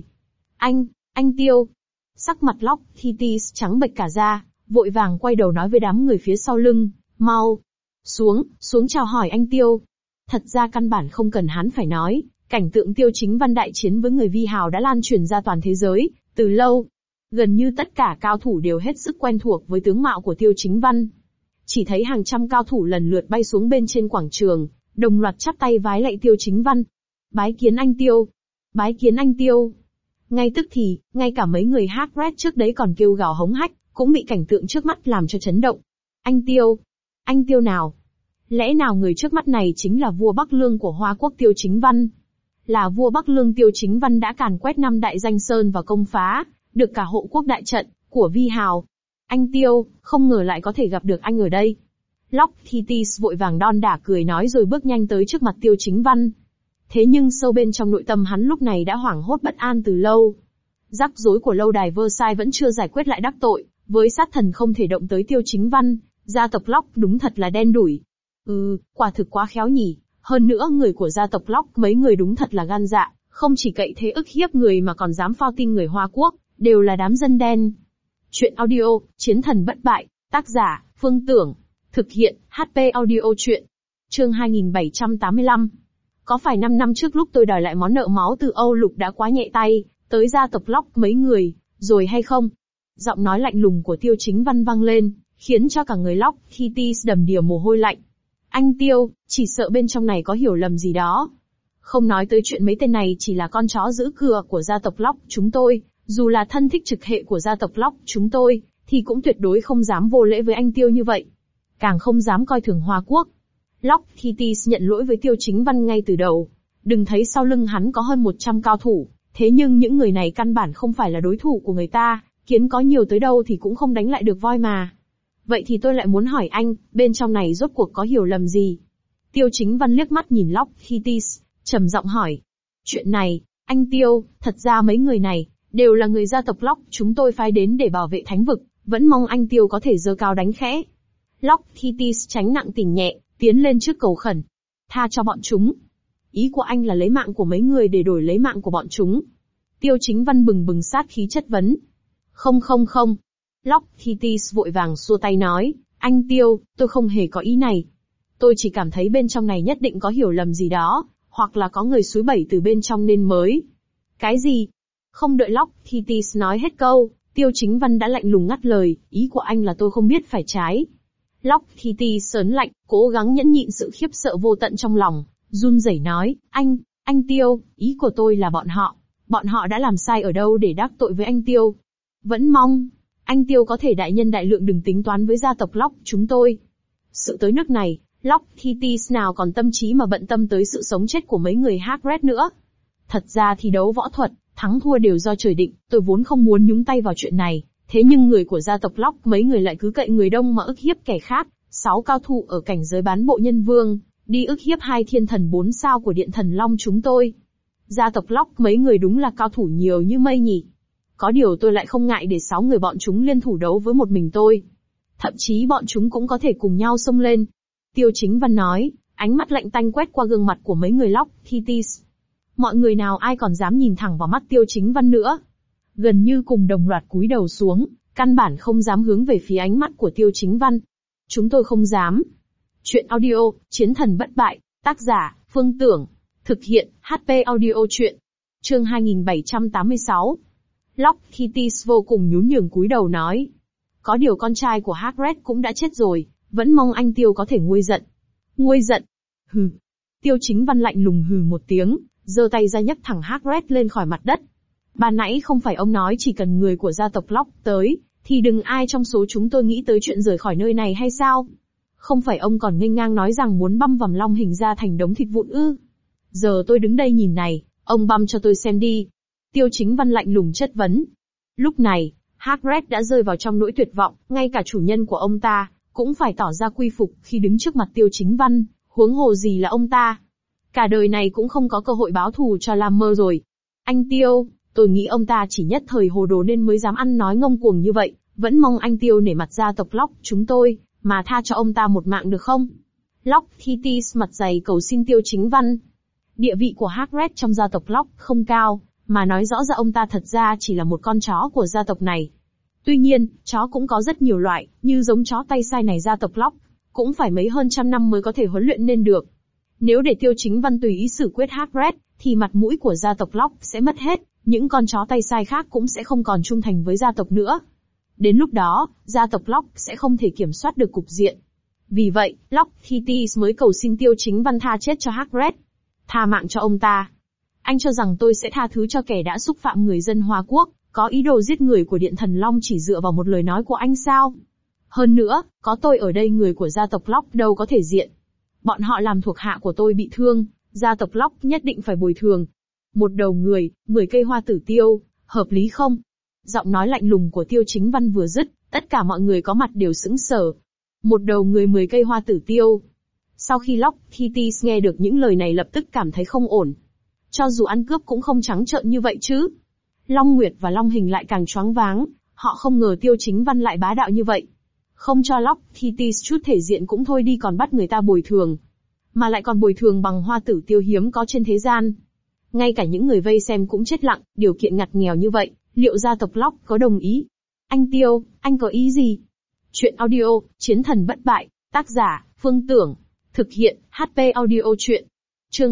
Anh Tiêu. Sắc mặt Locke Thi trắng bệch cả da, vội vàng quay đầu nói với đám người phía sau lưng, mau, xuống chào hỏi anh Tiêu. Thật ra căn bản không cần hắn phải nói, cảnh tượng Tiêu Chính Văn đại chiến với người vi hào đã lan truyền ra toàn thế giới, từ lâu. Gần như tất cả cao thủ đều hết sức quen thuộc với tướng mạo của Tiêu Chính Văn. Chỉ thấy hàng trăm cao thủ lần lượt bay xuống bên trên quảng trường, đồng loạt chắp tay vái lạy Tiêu Chính Văn. Bái kiến anh Tiêu! Bái kiến anh Tiêu! Ngay tức thì, ngay cả mấy người Hagrid trước đấy còn kêu gào hống hách, cũng bị cảnh tượng trước mắt làm cho chấn động. Anh Tiêu! Anh Tiêu nào? Lẽ nào người trước mắt này chính là vua Bắc Lương của Hoa Quốc Tiêu Chính Văn? Là vua Bắc Lương Tiêu Chính Văn đã càn quét 5 đại danh sơn và công phá, được cả hộ quốc đại trận, của vi hào. Anh Tiêu, không ngờ lại có thể gặp được anh ở đây. Locke Thi vội vàng đon đả cười nói rồi bước nhanh tới trước mặt Tiêu Chính Văn. Thế nhưng sâu bên trong nội tâm hắn lúc này đã hoảng hốt bất an từ lâu. Rắc rối của lâu đài Versailles vẫn chưa giải quyết lại đắc tội, với sát thần không thể động tới Tiêu Chính Văn, gia tộc Locke đúng thật là đen đủi. Quả thực quá khéo nhỉ, hơn nữa người của gia tộc Locke mấy người đúng thật là gan dạ, không chỉ cậy thế ức hiếp người mà còn dám phao tin người Hoa Quốc, đều là đám dân đen. Chuyện audio, Chiến thần bất bại, tác giả, Phương Tưởng, thực hiện, HP audio truyện. Chương 2785. Có phải 5 năm trước lúc tôi đòi lại món nợ máu từ Âu Lục đã quá nhẹ tay, tới gia tộc Locke mấy người, rồi hay không? Giọng nói lạnh lùng của Tiêu Chính Văn vang lên, khiến cho cả người Locke Thi đầm đìa mồ hôi lạnh. Anh Tiêu, chỉ sợ bên trong này có hiểu lầm gì đó. Không nói tới chuyện mấy tên này chỉ là con chó giữ cửa của gia tộc Locke chúng tôi, dù là thân thích trực hệ của gia tộc Locke chúng tôi, thì cũng tuyệt đối không dám vô lễ với anh Tiêu như vậy. Càng không dám coi thường Hoa Quốc. Locke Thi nhận lỗi với Tiêu Chính Văn ngay từ đầu. Đừng thấy sau lưng hắn có hơn 100 cao thủ, thế nhưng những người này căn bản không phải là đối thủ của người ta, kiến có nhiều tới đâu thì cũng không đánh lại được voi mà. Vậy thì tôi lại muốn hỏi anh, bên trong này rốt cuộc có hiểu lầm gì? Tiêu Chính Văn liếc mắt nhìn Locke Thi, trầm giọng hỏi. Chuyện này, anh Tiêu, thật ra mấy người này đều là người gia tộc Locke chúng tôi phái đến để bảo vệ thánh vực, vẫn mong anh Tiêu có thể giơ cao đánh khẽ. Locke Thi tránh nặng tình nhẹ, tiến lên trước cầu khẩn. Tha cho bọn chúng. Ý của anh là lấy mạng của mấy người để đổi lấy mạng của bọn chúng. Tiêu Chính Văn bừng bừng sát khí chất vấn. Không. Locke Thi vội vàng xua tay nói, anh Tiêu, tôi không hề có ý này. Tôi chỉ cảm thấy bên trong này nhất định có hiểu lầm gì đó, hoặc là có người xúi bẩy từ bên trong nên mới. Cái gì? Không đợi Locke Thi nói hết câu, Tiêu Chính Văn đã lạnh lùng ngắt lời, ý của anh là tôi không biết phải trái. Locke Thi sớn lạnh, cố gắng nhẫn nhịn sự khiếp sợ vô tận trong lòng, run rẩy nói, anh Tiêu, ý của tôi là bọn họ đã làm sai ở đâu để đắc tội với anh Tiêu. Vẫn mong anh Tiêu có thể đại nhân đại lượng đừng tính toán với gia tộc Locke chúng tôi. Sự tới nước này, Locke Thi nào còn tâm trí mà bận tâm tới sự sống chết của mấy người Hagrid nữa. Thật ra thi đấu võ thuật, thắng thua đều do trời định, tôi vốn không muốn nhúng tay vào chuyện này, thế nhưng người của gia tộc Locke mấy người lại cứ cậy người đông mà ức hiếp kẻ khác, 6 cao thủ ở cảnh giới bán bộ nhân vương, đi ức hiếp 2 thiên thần 4 sao của Điện Thần Long chúng tôi. Gia tộc Locke mấy người đúng là cao thủ nhiều như mây nhỉ. Có điều tôi lại không ngại để 6 người bọn chúng liên thủ đấu với một mình tôi. Thậm chí bọn chúng cũng có thể cùng nhau xông lên. Tiêu Chính Văn nói, ánh mắt lạnh tanh quét qua gương mặt của mấy người Locke Thi. Mọi người nào ai còn dám nhìn thẳng vào mắt Tiêu Chính Văn nữa. Gần như cùng đồng loạt cúi đầu xuống, căn bản không dám hướng về phía ánh mắt của Tiêu Chính Văn. Chúng tôi không dám. Chuyện audio, Chiến thần bất bại, tác giả, Phương Tưởng, thực hiện, HP audio truyện. Chương 2786. Locke Thi vô cùng nhún nhường cúi đầu nói. Có điều con trai của Hagrid cũng đã chết rồi, vẫn mong anh Tiêu có thể nguôi giận. Nguôi giận? Hừ. Tiêu Chính Văn lạnh lùng hừ một tiếng, giơ tay ra nhấc thẳng Hagrid lên khỏi mặt đất. Ban nãy không phải ông nói chỉ cần người của gia tộc Locke tới, thì đừng ai trong số chúng tôi nghĩ tới chuyện rời khỏi nơi này hay sao? Không phải ông còn nghênh ngang nói rằng muốn băm vằm long hình ra thành đống thịt vụn ư? Giờ tôi đứng đây nhìn này, ông băm cho tôi xem đi. Tiêu Chính Văn lạnh lùng chất vấn. Lúc này, Hagrid đã rơi vào trong nỗi tuyệt vọng, ngay cả chủ nhân của ông ta cũng phải tỏ ra quy phục khi đứng trước mặt Tiêu Chính Văn, huống hồ gì là ông ta. Cả đời này cũng không có cơ hội báo thù cho Lam Mơ rồi. Anh Tiêu, tôi nghĩ ông ta chỉ nhất thời hồ đồ nên mới dám ăn nói ngông cuồng như vậy, vẫn mong anh Tiêu nể mặt gia tộc Locke chúng tôi, mà tha cho ông ta một mạng được không? Locke Thetis mặt dày cầu xin Tiêu Chính Văn. Địa vị của Hagrid trong gia tộc Locke không cao, mà nói rõ ra ông ta thật ra chỉ là một con chó của gia tộc này. Tuy nhiên, chó cũng có rất nhiều loại, như giống chó tay sai này gia tộc Locke, cũng phải mấy hơn trăm năm mới có thể huấn luyện nên được. Nếu để Tiêu Chính Văn tùy ý xử quyết Hagrid, thì mặt mũi của gia tộc Locke sẽ mất hết, những con chó tay sai khác cũng sẽ không còn trung thành với gia tộc nữa. Đến lúc đó, gia tộc Locke sẽ không thể kiểm soát được cục diện. Vì vậy, Locke Thetis mới cầu xin Tiêu Chính Văn tha chết cho Hagrid. Tha mạng cho ông ta. Anh cho rằng tôi sẽ tha thứ cho kẻ đã xúc phạm người dân Hoa Quốc, có ý đồ giết người của Điện Thần Long chỉ dựa vào một lời nói của anh sao? Hơn nữa, có tôi ở đây người của gia tộc Locke đâu có thể diện. Bọn họ làm thuộc hạ của tôi bị thương, gia tộc Locke nhất định phải bồi thường. Một đầu người, 10 cây hoa tử tiêu, hợp lý không? Giọng nói lạnh lùng của Tiêu Chính Văn vừa dứt, tất cả mọi người có mặt đều sững sờ. Một đầu người 10 cây hoa tử tiêu. Sau khi Locke Thetis nghe được những lời này lập tức cảm thấy không ổn. Cho dù ăn cướp cũng không trắng trợn như vậy chứ. Long Nguyệt và Long Hình lại càng choáng váng, họ không ngờ Tiêu Chính Văn lại bá đạo như vậy. Không cho Locke Thetis chút thể diện cũng thôi đi còn bắt người ta bồi thường. Mà lại còn bồi thường bằng hoa tử tiêu hiếm có trên thế gian. Ngay cả những người vây xem cũng chết lặng, điều kiện ngặt nghèo như vậy, liệu gia tộc Locke có đồng ý? Anh Tiêu, anh có ý gì? Chuyện audio, Chiến thần bất bại, tác giả, Phương Tưởng. Thực hiện, HP audio chuyện. Chương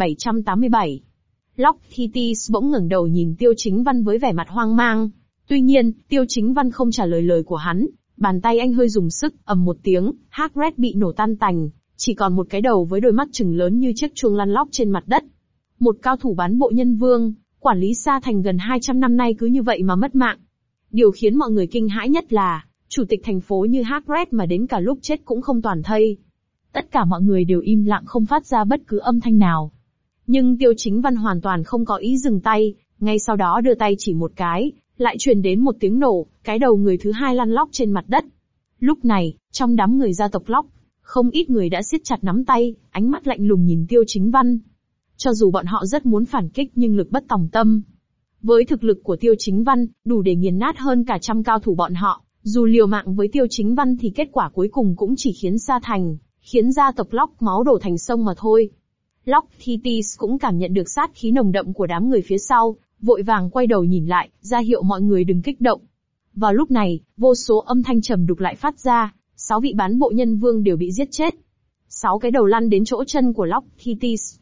2787. Locke Thetis bỗng ngẩng đầu nhìn Tiêu Chính Văn với vẻ mặt hoang mang. Tuy nhiên, Tiêu Chính Văn không trả lời lời của hắn. Bàn tay anh hơi dùng sức, ầm một tiếng, Hagrid bị nổ tan tành, chỉ còn một cái đầu với đôi mắt trừng lớn như chiếc chuông lăn lóc trên mặt đất. Một cao thủ bán bộ nhân vương, quản lý Sa Thành gần 200 năm nay cứ như vậy mà mất mạng. Điều khiến mọi người kinh hãi nhất là, chủ tịch thành phố như Hagrid mà đến cả lúc chết cũng không toàn thây. Tất cả mọi người đều im lặng không phát ra bất cứ âm thanh nào. Nhưng Tiêu Chính Văn hoàn toàn không có ý dừng tay, ngay sau đó đưa tay chỉ một cái, lại truyền đến một tiếng nổ, cái đầu người thứ hai lăn lóc trên mặt đất. Lúc này, trong đám người gia tộc Locke, không ít người đã siết chặt nắm tay, ánh mắt lạnh lùng nhìn Tiêu Chính Văn. Cho dù bọn họ rất muốn phản kích nhưng lực bất tòng tâm. Với thực lực của Tiêu Chính Văn, đủ để nghiền nát hơn cả trăm cao thủ bọn họ, dù liều mạng với Tiêu Chính Văn thì kết quả cuối cùng cũng chỉ khiến Sa Thành, khiến gia tộc Locke máu đổ thành sông mà thôi. Locke Thetis cũng cảm nhận được sát khí nồng đậm của đám người phía sau, vội vàng quay đầu nhìn lại, ra hiệu mọi người đừng kích động. Vào lúc này, vô số âm thanh trầm đục lại phát ra, 6 vị bán bộ nhân vương đều bị giết chết. 6 cái đầu lăn đến chỗ chân của Locke Thetis.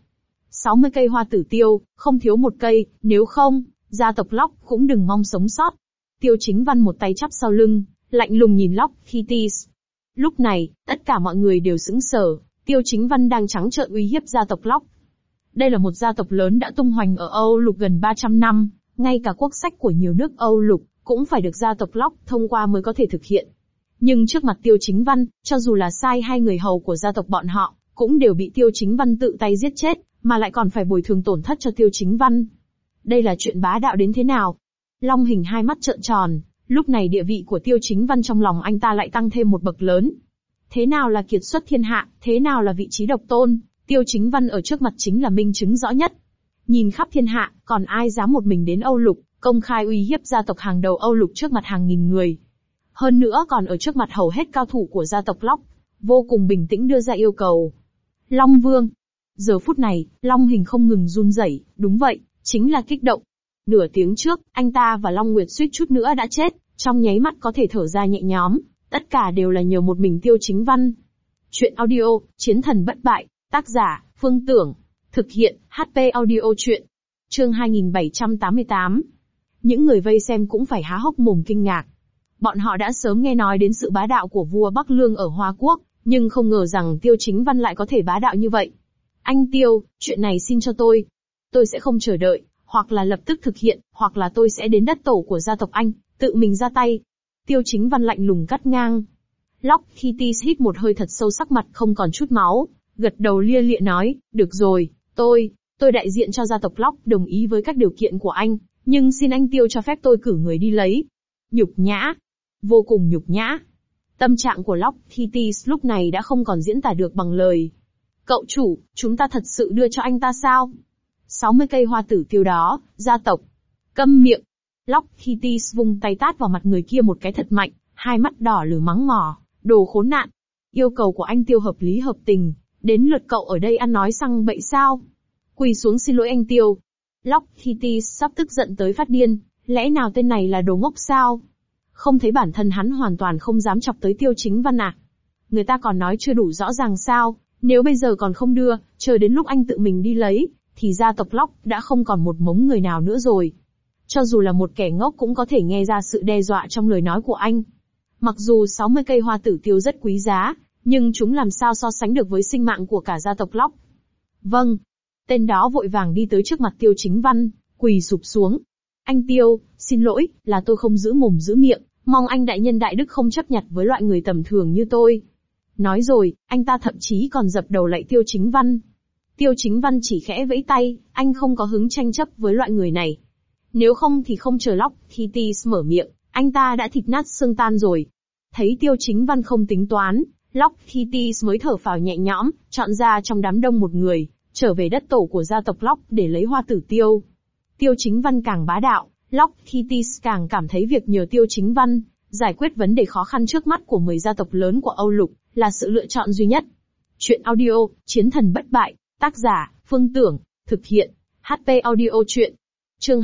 60 cây hoa tử tiêu, không thiếu một cây, nếu không, gia tộc Locke cũng đừng mong sống sót. Tiêu Chính Văn một tay chắp sau lưng, lạnh lùng nhìn Locke Thetis. Lúc này, tất cả mọi người đều sững sờ, Tiêu Chính Văn đang trắng trợn uy hiếp gia tộc Locke. Đây là một gia tộc lớn đã tung hoành ở Âu Lục gần 300 năm, ngay cả quốc sách của nhiều nước Âu Lục cũng phải được gia tộc Locke thông qua mới có thể thực hiện. Nhưng trước mặt Tiêu Chính Văn, cho dù là sai hay người hầu của gia tộc bọn họ, cũng đều bị Tiêu Chính Văn tự tay giết chết, mà lại còn phải bồi thường tổn thất cho Tiêu Chính Văn. Đây là chuyện bá đạo đến thế nào? Long Hình hai mắt trợn tròn, lúc này địa vị của Tiêu Chính Văn trong lòng anh ta lại tăng thêm một bậc lớn. Thế nào là kiệt xuất thiên hạ, thế nào là vị trí độc tôn, Tiêu Chính Văn ở trước mặt chính là minh chứng rõ nhất. Nhìn khắp thiên hạ, còn ai dám một mình đến Âu Lục, công khai uy hiếp gia tộc hàng đầu Âu Lục trước mặt hàng nghìn người. Hơn nữa còn ở trước mặt hầu hết cao thủ của gia tộc Locke, vô cùng bình tĩnh đưa ra yêu cầu. Long Vương. Giờ phút này, Long Hình không ngừng run rẩy, đúng vậy, chính là kích động. Nửa tiếng trước, anh ta và Long Nguyệt suýt chút nữa đã chết, trong nháy mắt có thể thở ra nhẹ nhõm, tất cả đều là nhờ một mình Tiêu Chính Văn. Chuyện audio, Chiến thần bất bại, tác giả, Phương Tưởng. Thực hiện, HP audio chuyện. Chương 2788. Những người vây xem cũng phải há hốc mồm kinh ngạc. Bọn họ đã sớm nghe nói đến sự bá đạo của vua Bắc Lương ở Hoa Quốc, nhưng không ngờ rằng Tiêu Chính Văn lại có thể bá đạo như vậy. Anh Tiêu, chuyện này xin cho tôi. Tôi sẽ không chờ đợi, hoặc là lập tức thực hiện, hoặc là tôi sẽ đến đất tổ của gia tộc anh, tự mình ra tay. Tiêu Chính Văn lạnh lùng cắt ngang. Locke Thetis hít một hơi thật sâu, sắc mặt không còn chút máu, gật đầu lia lịa nói, được rồi, tôi đại diện cho gia tộc Locke đồng ý với các điều kiện của anh, nhưng xin anh Tiêu cho phép tôi cử người đi lấy. Nhục nhã. Vô cùng nhục nhã. Tâm trạng của Locke Thetis lúc này đã không còn diễn tả được bằng lời. Cậu chủ, chúng ta thật sự đưa cho anh ta sao? 60 cây hoa tử tiêu đó, gia tộc. Câm miệng. Lockheed vung tay tát vào mặt người kia một cái thật mạnh, hai mắt đỏ lừ mắng mỏ, đồ khốn nạn. Yêu cầu của anh Tiêu hợp lý hợp tình, đến lượt cậu ở đây ăn nói xăng bậy sao? Quỳ xuống xin lỗi anh Tiêu. Lockheed sắp tức giận tới phát điên, lẽ nào tên này là đồ ngốc sao? Không thấy bản thân hắn hoàn toàn không dám chọc tới Tiêu Chính Văn à? Người ta còn nói chưa đủ rõ ràng sao, nếu bây giờ còn không đưa, chờ đến lúc anh tự mình đi lấy, thì gia tộc Lock đã không còn một mống người nào nữa rồi. Cho dù là một kẻ ngốc cũng có thể nghe ra sự đe dọa trong lời nói của anh. Mặc dù 60 cây hoa tử tiêu rất quý giá, nhưng chúng làm sao so sánh được với sinh mạng của cả gia tộc Lock. Vâng. Tên đó vội vàng đi tới trước mặt Tiêu Chính Văn, quỳ sụp xuống. Anh Tiêu, xin lỗi, là tôi không giữ mồm giữ miệng, mong anh đại nhân đại đức không chấp nhặt với loại người tầm thường như tôi. Nói rồi, anh ta thậm chí còn dập đầu lạy Tiêu Chính Văn. Tiêu Chính Văn chỉ khẽ vẫy tay, anh không có hứng tranh chấp với loại người này. Nếu không thì không chờ Lockheed mở miệng, anh ta đã thịt nát xương tan rồi. Thấy Tiêu Chính Văn không tính toán, Lockheed mới thở phào nhẹ nhõm, chọn ra trong đám đông một người, trở về đất tổ của gia tộc Lock để lấy hoa tử tiêu. Tiêu Chính Văn càng bá đạo, Lockheed càng cảm thấy việc nhờ Tiêu Chính Văn giải quyết vấn đề khó khăn trước mắt của 10 gia tộc lớn của Âu Lục là sự lựa chọn duy nhất. Chuyện audio, Chiến thần bất bại, tác giả, Phương Tưởng, thực hiện, HP Audio Chuyện. Chương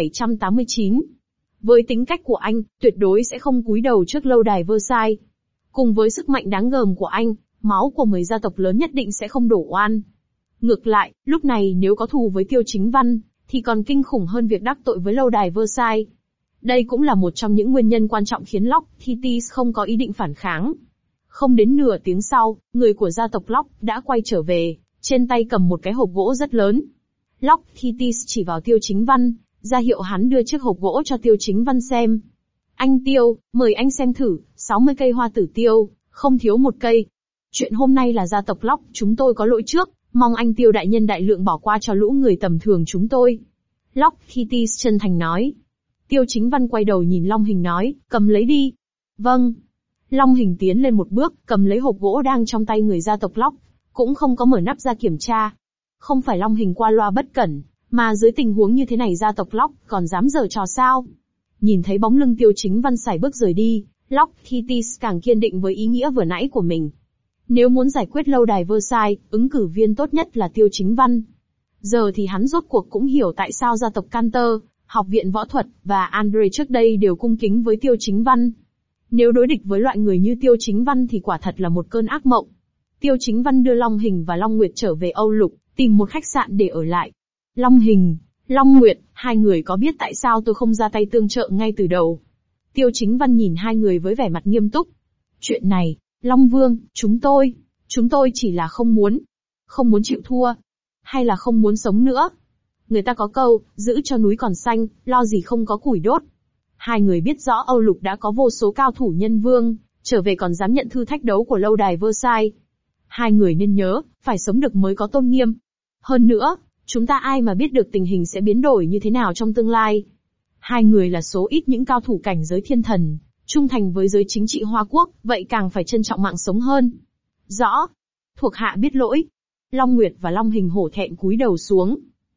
2789. Với tính cách của anh, tuyệt đối sẽ không cúi đầu trước lâu đài Versailles. Cùng với sức mạnh đáng gờm của anh, máu của 10 gia tộc lớn nhất định sẽ không đổ oan. Ngược lại, lúc này nếu có thù với Tiêu Chính Văn, thì còn kinh khủng hơn việc đắc tội với lâu đài Versailles. Đây cũng là một trong những nguyên nhân quan trọng khiến Lockheed không có ý định phản kháng. Không đến nửa tiếng sau, người của gia tộc Lock đã quay trở về, trên tay cầm một cái hộp gỗ rất lớn. Lockheed chỉ vào Tiêu Chính Văn, ra hiệu hắn đưa chiếc hộp gỗ cho Tiêu Chính Văn xem. Anh Tiêu, mời anh xem thử, 60 cây hoa tử tiêu, không thiếu một cây. Chuyện hôm nay là gia tộc Lock chúng tôi có lỗi trước, mong anh Tiêu đại nhân đại lượng bỏ qua cho lũ người tầm thường chúng tôi. Lockheed chân thành nói. Tiêu Chính Văn quay đầu nhìn Long Hình nói, cầm lấy đi. Vâng. Long Hình tiến lên một bước, cầm lấy hộp gỗ đang trong tay người gia tộc Lock, cũng không có mở nắp ra kiểm tra. Không phải Long Hình qua loa bất cẩn, mà dưới tình huống như thế này gia tộc Lock còn dám giở trò sao? Nhìn thấy bóng lưng Tiêu Chính Văn sải bước rời đi, Lockheed càng kiên định với ý nghĩa vừa nãy của mình. Nếu muốn giải quyết lâu đài Versailles, ứng cử viên tốt nhất là Tiêu Chính Văn. Giờ thì hắn rốt cuộc cũng hiểu tại sao gia tộc Cantor, học viện võ thuật và Andre trước đây đều cung kính với Tiêu Chính Văn. Nếu đối địch với loại người như Tiêu Chính Văn thì quả thật là một cơn ác mộng. Tiêu Chính Văn đưa Long Hình và Long Nguyệt trở về Âu Lục, tìm một khách sạn để ở lại. Long Hình, Long Nguyệt, hai người có biết tại sao tôi không ra tay tương trợ ngay từ đầu? Tiêu Chính Văn nhìn hai người với vẻ mặt nghiêm túc. Chuyện này, Long Vương, chúng tôi chỉ là không muốn chịu thua. Hay là không muốn sống nữa. Người ta có câu, giữ cho núi còn xanh, lo gì không có củi đốt. Hai người biết rõ Âu Lục đã có vô số cao thủ nhân vương, trở về còn dám nhận thử thách đấu của lâu đài Versailles. Hai người nên nhớ, phải sống được mới có tôn nghiêm. Hơn nữa, chúng ta ai mà biết được tình hình sẽ biến đổi như thế nào trong tương lai. Hai người là số ít những cao thủ cảnh giới thiên thần, trung thành với giới chính trị Hoa Quốc, vậy càng phải trân trọng mạng sống hơn. Rõ. Thuộc hạ biết lỗi. Long Nguyệt và Long Hình hổ thẹn cúi đầu xuống.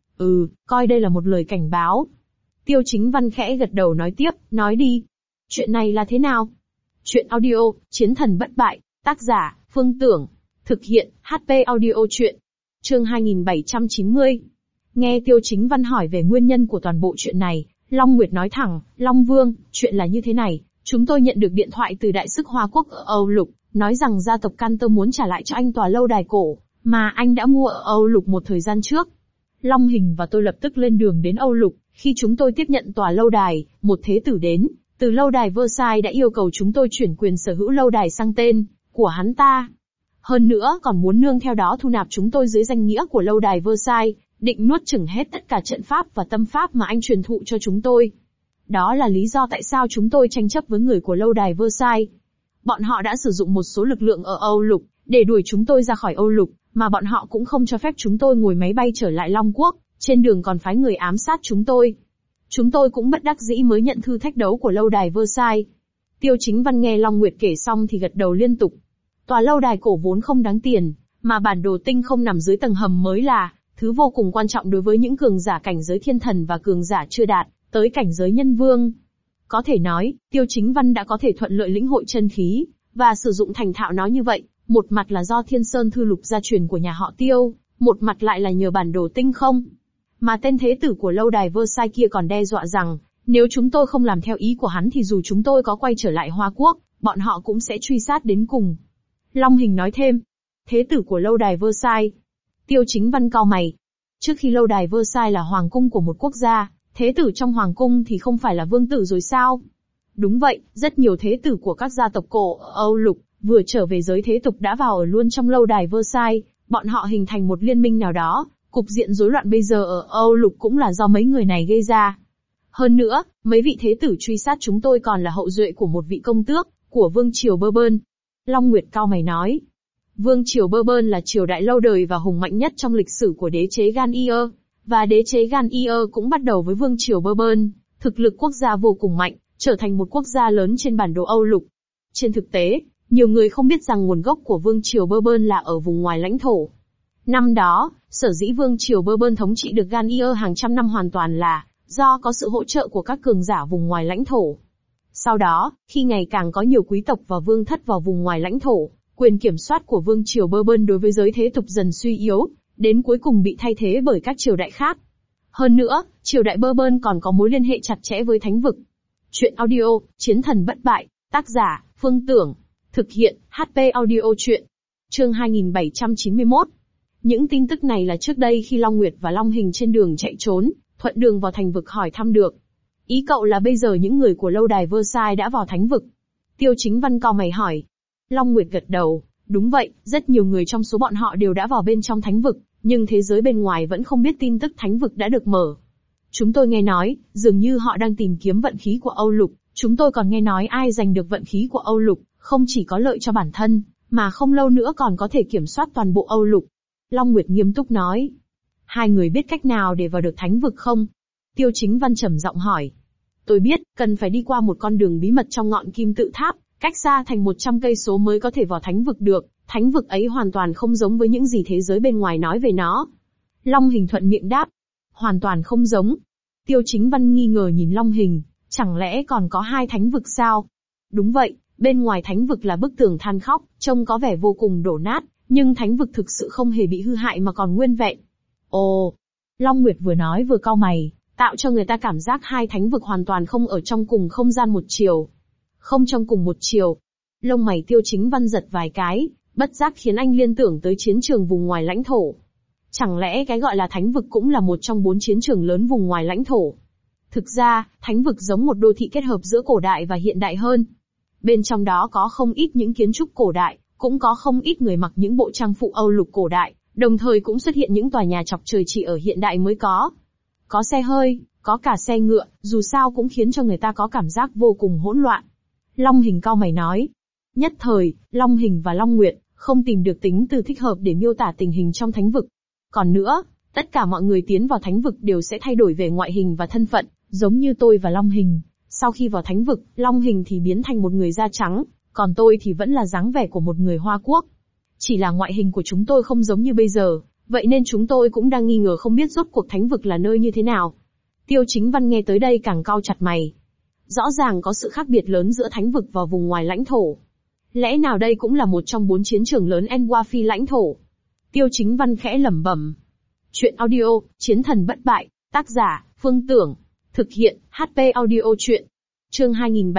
Coi đây là một lời cảnh báo. Tiêu Chính Văn khẽ gật đầu nói tiếp, nói đi. Chuyện này là thế nào? Chuyện audio, Chiến thần bất bại, tác giả, Phương Tưởng, thực hiện, HP Audio Chuyện. Chương 2790. Nghe Tiêu Chính Văn hỏi về nguyên nhân của toàn bộ chuyện này, Long Nguyệt nói thẳng, Long Vương, chuyện là như thế này, chúng tôi nhận được điện thoại từ đại sứ Hoa Quốc ở Âu Lục, nói rằng gia tộc Cantor muốn trả lại cho anh tòa lâu đài cổ, mà anh đã mua ở Âu Lục một thời gian trước. Long Hình và tôi lập tức lên đường đến Âu Lục, khi chúng tôi tiếp nhận tòa lâu đài, một thế tử đến, từ lâu đài Versailles đã yêu cầu chúng tôi chuyển quyền sở hữu lâu đài sang tên của hắn ta. Hơn nữa còn muốn nương theo đó thu nạp chúng tôi dưới danh nghĩa của lâu đài Versailles, định nuốt chửng hết tất cả trận pháp và tâm pháp mà anh truyền thụ cho chúng tôi. Đó là lý do tại sao chúng tôi tranh chấp với người của lâu đài Versailles. Bọn họ đã sử dụng một số lực lượng ở Âu Lục, để đuổi chúng tôi ra khỏi Âu Lục, mà bọn họ cũng không cho phép chúng tôi ngồi máy bay trở lại Long Quốc, trên đường còn phái người ám sát chúng tôi. Chúng tôi cũng bất đắc dĩ mới nhận thư thách đấu của lâu đài Versailles. Tiêu Chính Văn nghe Long Nguyệt kể xong thì gật đầu liên tục. Tòa lâu đài cổ vốn không đáng tiền, mà bản đồ tinh không nằm dưới tầng hầm mới là thứ vô cùng quan trọng đối với những cường giả cảnh giới thiên thần và cường giả chưa đạt tới cảnh giới nhân vương. Có thể nói, Tiêu Chính Văn đã có thể thuận lợi lĩnh hội chân khí, và sử dụng thành thạo nó như vậy, một mặt là do Thiên Sơn Thư Lục gia truyền của nhà họ Tiêu, một mặt lại là nhờ bản đồ tinh không. Mà tên thế tử của lâu đài Versailles kia còn đe dọa rằng, nếu chúng tôi không làm theo ý của hắn thì dù chúng tôi có quay trở lại Hoa Quốc, bọn họ cũng sẽ truy sát đến cùng. Long Hình nói thêm, thế tử của lâu đài Versailles. Tiêu Chính Văn cau mày. Trước khi lâu đài Versailles là hoàng cung của một quốc gia, thế tử trong hoàng cung thì không phải là vương tử rồi sao? Đúng vậy, rất nhiều thế tử của các gia tộc cổ ở Âu Lục, vừa trở về giới thế tục đã vào ở luôn trong lâu đài Versailles, bọn họ hình thành một liên minh nào đó, cục diện rối loạn bây giờ ở Âu Lục cũng là do mấy người này gây ra. Hơn nữa, mấy vị thế tử truy sát chúng tôi còn là hậu duệ của một vị công tước, của Vương triều Bourbon. Long Nguyệt cau mày nói. Vương triều Bourbon là triều đại lâu đời và hùng mạnh nhất trong lịch sử của đế chế Gannier, và đế chế Gannier cũng bắt đầu với Vương triều Bourbon, thực lực quốc gia vô cùng mạnh, trở thành một quốc gia lớn trên bản đồ Âu Lục. Trên thực tế, nhiều người không biết rằng nguồn gốc của Vương triều Bourbon là ở vùng ngoài lãnh thổ. Năm đó, sở dĩ Vương triều Bourbon thống trị được Gannier hàng trăm năm hoàn toàn là do có sự hỗ trợ của các cường giả vùng ngoài lãnh thổ. Sau đó, khi ngày càng có nhiều quý tộc và vương thất vào vùng ngoài lãnh thổ, quyền kiểm soát của Vương triều Bourbon đối với giới thế tục dần suy yếu, đến cuối cùng bị thay thế bởi các triều đại khác. Hơn nữa, triều đại Bourbon còn có mối liên hệ chặt chẽ với thánh vực. Chuyện audio, Chiến thần bất bại, tác giả, Phương Tưởng. Thực hiện, HP audio chuyện. Chương 2791. Những tin tức này là trước đây khi Long Nguyệt và Long Hình trên đường chạy trốn, thuận đường vào thành vực hỏi thăm được. Ý cậu là bây giờ những người của lâu đài Versailles đã vào thánh vực? Tiêu Chính Văn cau mày hỏi. Long Nguyệt gật đầu, đúng vậy, rất nhiều người trong số bọn họ đều đã vào bên trong thánh vực, nhưng thế giới bên ngoài vẫn không biết tin tức thánh vực đã được mở. Chúng tôi nghe nói, dường như họ đang tìm kiếm vận khí của Âu Lục, chúng tôi còn nghe nói ai giành được vận khí của Âu Lục, không chỉ có lợi cho bản thân, mà không lâu nữa còn có thể kiểm soát toàn bộ Âu Lục. Long Nguyệt nghiêm túc nói. Hai người biết cách nào để vào được thánh vực không? Tiêu Chính Văn trầm giọng hỏi. Tôi biết, cần phải đi qua một con đường bí mật trong ngọn kim tự tháp, cách xa thành 100 cây số mới có thể vào thánh vực được, thánh vực ấy hoàn toàn không giống với những gì thế giới bên ngoài nói về nó. Long Hình thuận miệng đáp. Hoàn toàn không giống. Tiêu Chính Văn nghi ngờ nhìn Long Hình, chẳng lẽ còn có hai thánh vực sao? Đúng vậy, bên ngoài thánh vực là bức tường than khóc, trông có vẻ vô cùng đổ nát, nhưng thánh vực thực sự không hề bị hư hại mà còn nguyên vẹn. Ồ! Long Nguyệt vừa nói vừa cau mày, tạo cho người ta cảm giác hai thánh vực hoàn toàn không ở trong cùng không gian một chiều. Không trong cùng một chiều. Lông mày Tiêu Chính Văn giật vài cái, bất giác khiến anh liên tưởng tới chiến trường vùng ngoài lãnh thổ. Chẳng lẽ cái gọi là thánh vực cũng là một trong 4 chiến trường lớn vùng ngoài lãnh thổ? Thực ra, thánh vực giống một đô thị kết hợp giữa cổ đại và hiện đại hơn. Bên trong đó có không ít những kiến trúc cổ đại, cũng có không ít người mặc những bộ trang phục Âu Lục cổ đại, đồng thời cũng xuất hiện những tòa nhà chọc trời chỉ ở hiện đại mới có. Có xe hơi, có cả xe ngựa, dù sao cũng khiến cho người ta có cảm giác vô cùng hỗn loạn. Long Hình cau mày nói. Nhất thời, Long Hình và Long Nguyệt không tìm được tính từ thích hợp để miêu tả tình hình trong thánh vực. Còn nữa, tất cả mọi người tiến vào thánh vực đều sẽ thay đổi về ngoại hình và thân phận, giống như tôi và Long Hình. Sau khi vào thánh vực, Long Hình thì biến thành một người da trắng, còn tôi thì vẫn là dáng vẻ của một người Hoa Quốc. Chỉ là ngoại hình của chúng tôi không giống như bây giờ, vậy nên chúng tôi cũng đang nghi ngờ không biết rốt cuộc thánh vực là nơi như thế nào. Tiêu Chính Văn nghe tới đây càng cau chặt mày. Rõ ràng có sự khác biệt lớn giữa thánh vực và vùng ngoài lãnh thổ. Lẽ nào đây cũng là một trong 4 chiến trường lớn Enwa phi lãnh thổ? Tiêu Chính Văn khẽ lẩm bẩm. Chuyện audio, Chiến thần bất bại, tác giả, Phương Tưởng. Thực hiện, HP audio chuyện. Chương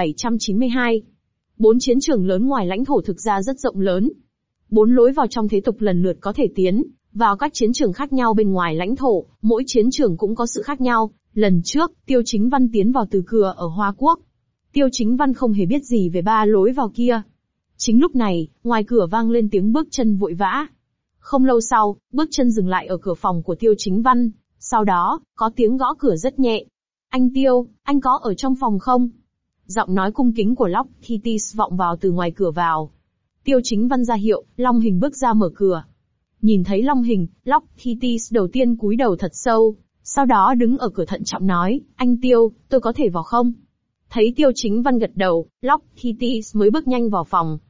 2792. 4 chiến trường lớn ngoài lãnh thổ thực ra rất rộng lớn. 4 lối vào trong thế tục lần lượt có thể tiến vào các chiến trường khác nhau bên ngoài lãnh thổ, mỗi chiến trường cũng có sự khác nhau. Lần trước, Tiêu Chính Văn tiến vào từ cửa ở Hoa Quốc. Tiêu Chính Văn không hề biết gì về 3 lối vào kia. Chính lúc này, ngoài cửa vang lên tiếng bước chân vội vã. Không lâu sau, bước chân dừng lại ở cửa phòng của Tiêu Chính Văn. Sau đó, có tiếng gõ cửa rất nhẹ. Anh Tiêu, anh có ở trong phòng không? Giọng nói cung kính của Locke Thitis vọng vào từ ngoài cửa vào. Tiêu Chính Văn ra hiệu, Long Hình bước ra mở cửa. Nhìn thấy Long Hình, Locke Thitis đầu tiên cúi đầu thật sâu, sau đó đứng ở cửa thận trọng nói, anh Tiêu, tôi có thể vào không? Thấy Tiêu Chính Văn gật đầu, Locke Thitis mới bước nhanh vào phòng.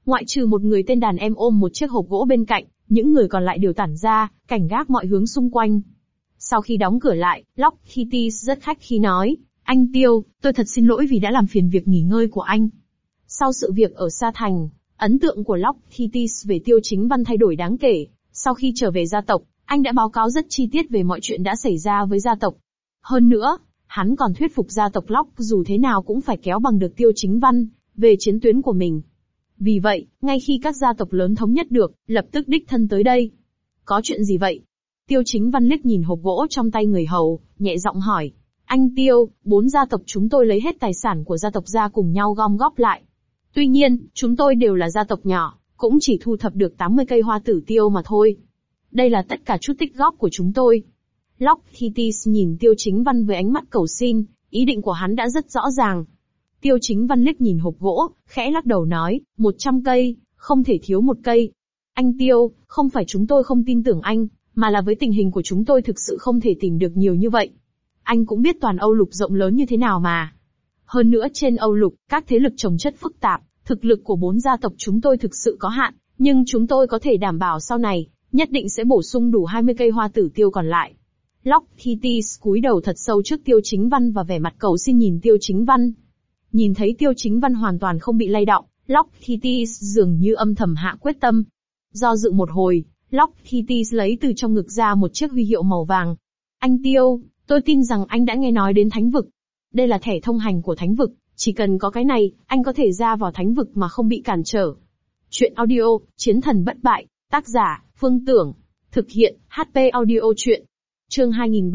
Ngoại trừ một người tên đàn em ôm một chiếc hộp gỗ bên cạnh, những người còn lại đều tản ra, cảnh gác mọi hướng xung quanh. Sau khi đóng cửa lại, Lock Kitty rất khách khí nói, anh Tiêu, tôi thật xin lỗi vì đã làm phiền việc nghỉ ngơi của anh. Sau sự việc ở Sa Thành, ấn tượng của Lock Kitty về Tiêu Chính Văn thay đổi đáng kể. Sau khi trở về gia tộc, anh đã báo cáo rất chi tiết về mọi chuyện đã xảy ra với gia tộc. Hơn nữa, hắn còn thuyết phục gia tộc Lock dù thế nào cũng phải kéo bằng được Tiêu Chính Văn về chiến tuyến của mình. Vì vậy, ngay khi các gia tộc lớn thống nhất được, lập tức đích thân tới đây. Có chuyện gì vậy? Tiêu Chính Văn liếc nhìn hộp gỗ trong tay người hầu, nhẹ giọng hỏi. Anh Tiêu, 4 gia tộc chúng tôi lấy hết tài sản của gia tộc ra cùng nhau gom góp lại. Tuy nhiên, chúng tôi đều là gia tộc nhỏ, cũng chỉ thu thập được 80 cây hoa tử tiêu mà thôi. Đây là tất cả chút tích góp của chúng tôi. Lock Kitty nhìn Tiêu Chính Văn với ánh mắt cầu xin, ý định của hắn đã rất rõ ràng. Tiêu Chính Văn liếc nhìn hộp gỗ, khẽ lắc đầu nói, 100 cây, không thể thiếu một cây. Anh Tiêu, không phải chúng tôi không tin tưởng anh, mà là với tình hình của chúng tôi thực sự không thể tìm được nhiều như vậy. Anh cũng biết toàn Âu Lục rộng lớn như thế nào mà. Hơn nữa trên Âu Lục, các thế lực chồng chất phức tạp, thực lực của 4 gia tộc chúng tôi thực sự có hạn, nhưng chúng tôi có thể đảm bảo sau này, nhất định sẽ bổ sung đủ 20 cây hoa tử tiêu còn lại. Lock Kitty cúi đầu thật sâu trước Tiêu Chính Văn và vẻ mặt cầu xin nhìn Tiêu Chính Văn. Nhìn thấy Tiêu Chính Văn hoàn toàn không bị lay động, Lock Kitty dường như âm thầm hạ quyết tâm. Do dự một hồi, Lock Kitty lấy từ trong ngực ra một chiếc huy hiệu màu vàng. Anh Tiêu, tôi tin rằng anh đã nghe nói đến thánh vực. Đây là thẻ thông hành của thánh vực, chỉ cần có cái này, anh có thể ra vào thánh vực mà không bị cản trở. Chuyện audio, Chiến thần bất bại, tác giả, Phương Tưởng. Thực hiện, HP audio chuyện. Chương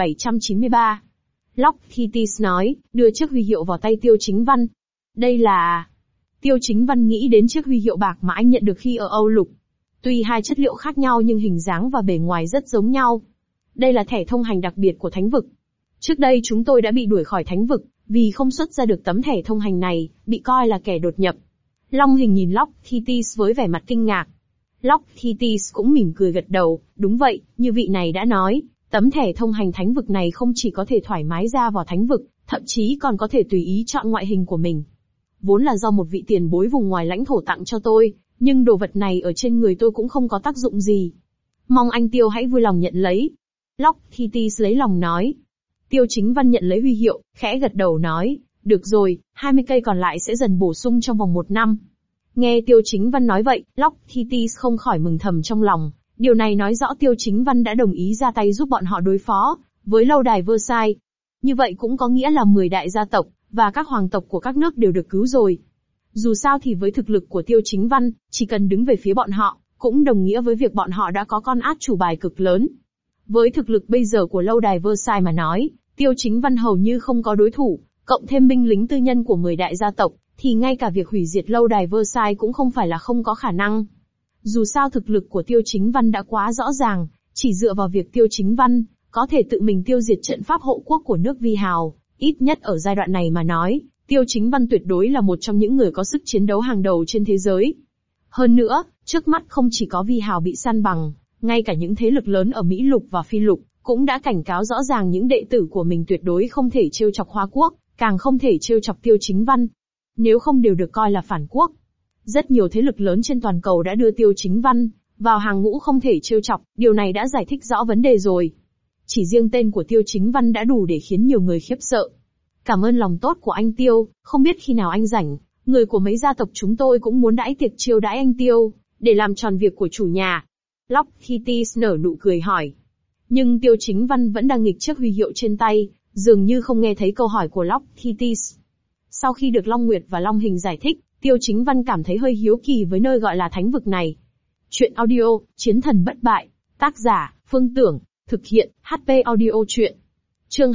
2793. Lock Kitty nói, đưa chiếc huy hiệu vào tay Tiêu Chính Văn. Đây là... Tiêu Chính Văn nghĩ đến chiếc huy hiệu bạc mà anh nhận được khi ở Âu Lục. Tuy hai chất liệu khác nhau nhưng hình dáng và bề ngoài rất giống nhau. Đây là thẻ thông hành đặc biệt của thánh vực. Trước đây chúng tôi đã bị đuổi khỏi thánh vực, vì không xuất ra được tấm thẻ thông hành này, bị coi là kẻ đột nhập. Long Hình nhìn Lock Kitty với vẻ mặt kinh ngạc. Lock Kitty cũng mỉm cười gật đầu, đúng vậy, như vị này đã nói, tấm thẻ thông hành thánh vực này không chỉ có thể thoải mái ra vào thánh vực, thậm chí còn có thể tùy ý chọn ngoại hình của mình. Vốn là do một vị tiền bối vùng ngoài lãnh thổ tặng cho tôi, nhưng đồ vật này ở trên người tôi cũng không có tác dụng gì. Mong anh Tiêu hãy vui lòng nhận lấy. Lock Kitty lấy lòng nói. Tiêu Chính Văn nhận lấy huy hiệu, khẽ gật đầu nói, được rồi, 20 cây còn lại sẽ dần bổ sung trong vòng 1 năm. Nghe Tiêu Chính Văn nói vậy, Lock Kitty không khỏi mừng thầm trong lòng, điều này nói rõ Tiêu Chính Văn đã đồng ý ra tay giúp bọn họ đối phó với lâu đài Versailles. Như vậy cũng có nghĩa là 10 đại gia tộc và các hoàng tộc của các nước đều được cứu rồi. Dù sao thì với thực lực của Tiêu Chính Văn, chỉ cần đứng về phía bọn họ, cũng đồng nghĩa với việc bọn họ đã có con át chủ bài cực lớn. Với thực lực bây giờ của lâu đài Versailles mà nói, Tiêu Chính Văn hầu như không có đối thủ, cộng thêm binh lính tư nhân của 10 đại gia tộc, thì ngay cả việc hủy diệt lâu đài Versailles cũng không phải là không có khả năng. Dù sao thực lực của Tiêu Chính Văn đã quá rõ ràng, chỉ dựa vào việc Tiêu Chính Văn có thể tự mình tiêu diệt trận pháp hộ quốc của nước Vi Hào, ít nhất ở giai đoạn này mà nói, Tiêu Chính Văn tuyệt đối là một trong những người có sức chiến đấu hàng đầu trên thế giới. Hơn nữa, trước mắt không chỉ có Vi Hào bị săn bằng, ngay cả những thế lực lớn ở Mỹ Lục và Phi Lục cũng đã cảnh cáo rõ ràng những đệ tử của mình tuyệt đối không thể trêu chọc Hoa Quốc, càng không thể trêu chọc Tiêu Chính Văn. Nếu không đều được coi là phản quốc. Rất nhiều thế lực lớn trên toàn cầu đã đưa Tiêu Chính Văn vào hàng ngũ không thể trêu chọc, điều này đã giải thích rõ vấn đề rồi. Chỉ riêng tên của Tiêu Chính Văn đã đủ để khiến nhiều người khiếp sợ. Cảm ơn lòng tốt của anh Tiêu, không biết khi nào anh rảnh, người của mấy gia tộc chúng tôi cũng muốn đãi tiệc chiêu đãi anh Tiêu, để làm tròn việc của chủ nhà. Lock Kitty nở nụ cười hỏi. Nhưng Tiêu Chính Văn vẫn đang nghịch chiếc huy hiệu trên tay, dường như không nghe thấy câu hỏi của Lock Kitty. Sau khi được Long Nguyệt và Long Hình giải thích, Tiêu Chính Văn cảm thấy hơi hiếu kỳ với nơi gọi là thánh vực này. Chuyện audio, Chiến thần bất bại, tác giả, Phương Tưởng, thực hiện, HP audio chuyện. Chương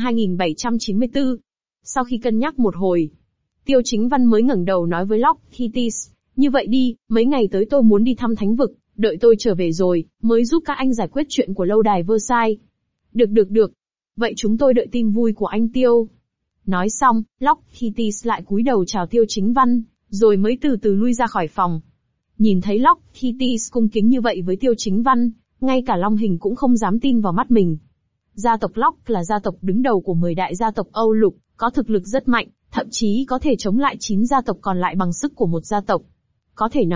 2794. Sau khi cân nhắc một hồi, Tiêu Chính Văn mới ngẩng đầu nói với Lock Kitty, như vậy đi, mấy ngày tới tôi muốn đi thăm thánh vực, đợi tôi trở về rồi, mới giúp các anh giải quyết chuyện của lâu đài Versailles. Được. Vậy chúng tôi đợi tin vui của anh Tiêu. Nói xong, Lock Kitty lại cúi đầu chào Tiêu Chính Văn, rồi mới từ từ lui ra khỏi phòng. Nhìn thấy Lock Kitty cung kính như vậy với Tiêu Chính Văn, ngay cả Long Hình cũng không dám tin vào mắt mình. Gia tộc Lock là gia tộc đứng đầu của 10 đại gia tộc Âu Lục, có thực lực rất mạnh, thậm chí có thể chống lại 9 gia tộc còn lại bằng sức của một gia tộc. Có thể nói,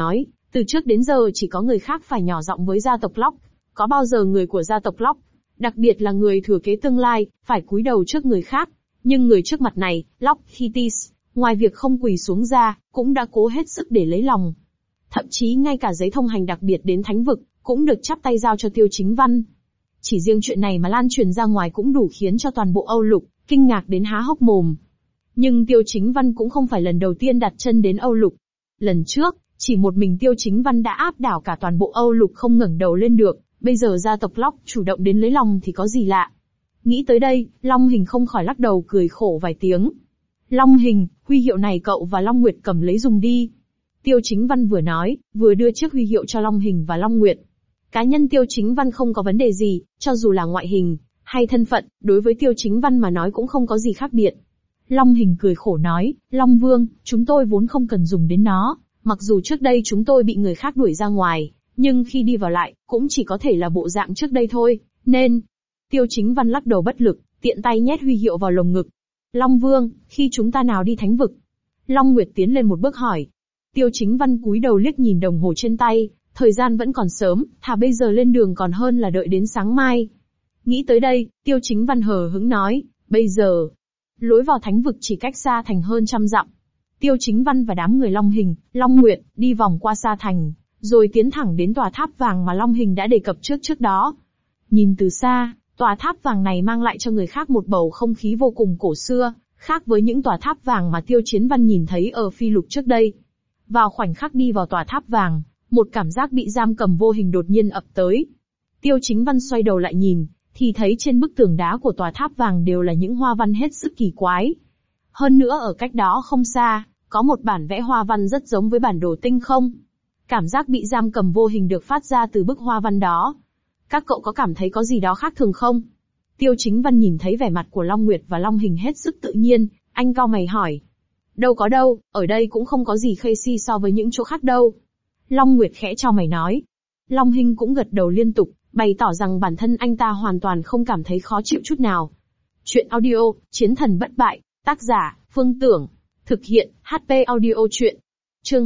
Từ trước đến giờ chỉ có người khác phải nhỏ giọng với gia tộc Locke, có bao giờ người của gia tộc Locke, đặc biệt là người thừa kế tương lai, phải cúi đầu trước người khác. Nhưng người trước mặt này, Locke Hitis, ngoài việc không quỳ xuống ra, cũng đã cố hết sức để lấy lòng. Thậm chí ngay cả giấy thông hành đặc biệt đến thánh vực, cũng được chắp tay giao cho Tiêu Chính Văn. Chỉ riêng chuyện này mà lan truyền ra ngoài cũng đủ khiến cho toàn bộ Âu Lục kinh ngạc đến há hốc mồm. Nhưng Tiêu Chính Văn cũng không phải lần đầu tiên đặt chân đến Âu Lục. Lần trước, chỉ một mình Tiêu Chính Văn đã áp đảo cả toàn bộ Âu Lục không ngẩng đầu lên được, bây giờ gia tộc Locke chủ động đến lấy lòng thì có gì lạ. Nghĩ tới đây, Long Hình không khỏi lắc đầu cười khổ vài tiếng. Long Hình, huy hiệu này cậu và Long Nguyệt cầm lấy dùng đi. Tiêu Chính Văn vừa nói, vừa đưa chiếc huy hiệu cho Long Hình và Long Nguyệt. Cá nhân Tiêu Chính Văn không có vấn đề gì, cho dù là ngoại hình, hay thân phận, đối với Tiêu Chính Văn mà nói cũng không có gì khác biệt. Long Hình cười khổ nói, Long Vương, chúng tôi vốn không cần dùng đến nó, mặc dù trước đây chúng tôi bị người khác đuổi ra ngoài, nhưng khi đi vào lại, cũng chỉ có thể là bộ dạng trước đây thôi, nên... Tiêu Chính Văn lắc đầu bất lực, tiện tay nhét huy hiệu vào lồng ngực. Long Vương, khi chúng ta nào đi thánh vực? Long Nguyệt tiến lên một bước hỏi. Tiêu Chính Văn cúi đầu liếc nhìn đồng hồ trên tay, thời gian vẫn còn sớm, thà bây giờ lên đường còn hơn là đợi đến sáng mai. Nghĩ tới đây, Tiêu Chính Văn hờ hững nói, bây giờ, lối vào thánh vực chỉ cách Sa Thành hơn 100 dặm. Tiêu Chính Văn và đám người Long Hình, Long Nguyệt, đi vòng qua Sa Thành, rồi tiến thẳng đến tòa tháp vàng mà Long Hình đã đề cập trước đó. Nhìn từ xa, tòa tháp vàng này mang lại cho người khác một bầu không khí vô cùng cổ xưa, khác với những tòa tháp vàng mà Tiêu Chiến Văn nhìn thấy ở Phi Lục trước đây. Vào khoảnh khắc đi vào tòa tháp vàng, một cảm giác bị giam cầm vô hình đột nhiên ập tới. Tiêu Chính Văn xoay đầu lại nhìn, thì thấy trên bức tường đá của tòa tháp vàng đều là những hoa văn hết sức kỳ quái. Hơn nữa ở cách đó không xa, có một bản vẽ hoa văn rất giống với bản đồ tinh không. Cảm giác bị giam cầm vô hình được phát ra từ bức hoa văn đó. Các cậu có cảm thấy có gì đó khác thường không? Tiêu Chính Văn nhìn thấy vẻ mặt của Long Nguyệt và Long Hình hết sức tự nhiên, anh cau mày hỏi. Đâu có đâu, ở đây cũng không có gì khê si so với những chỗ khác đâu. Long Nguyệt khẽ chau mày nói. Long Hình cũng gật đầu liên tục, bày tỏ rằng bản thân anh ta hoàn toàn không cảm thấy khó chịu chút nào. Chuyện audio, Chiến thần bất bại, tác giả, Phương Tưởng. Thực hiện, HP Audio Chuyện. Chương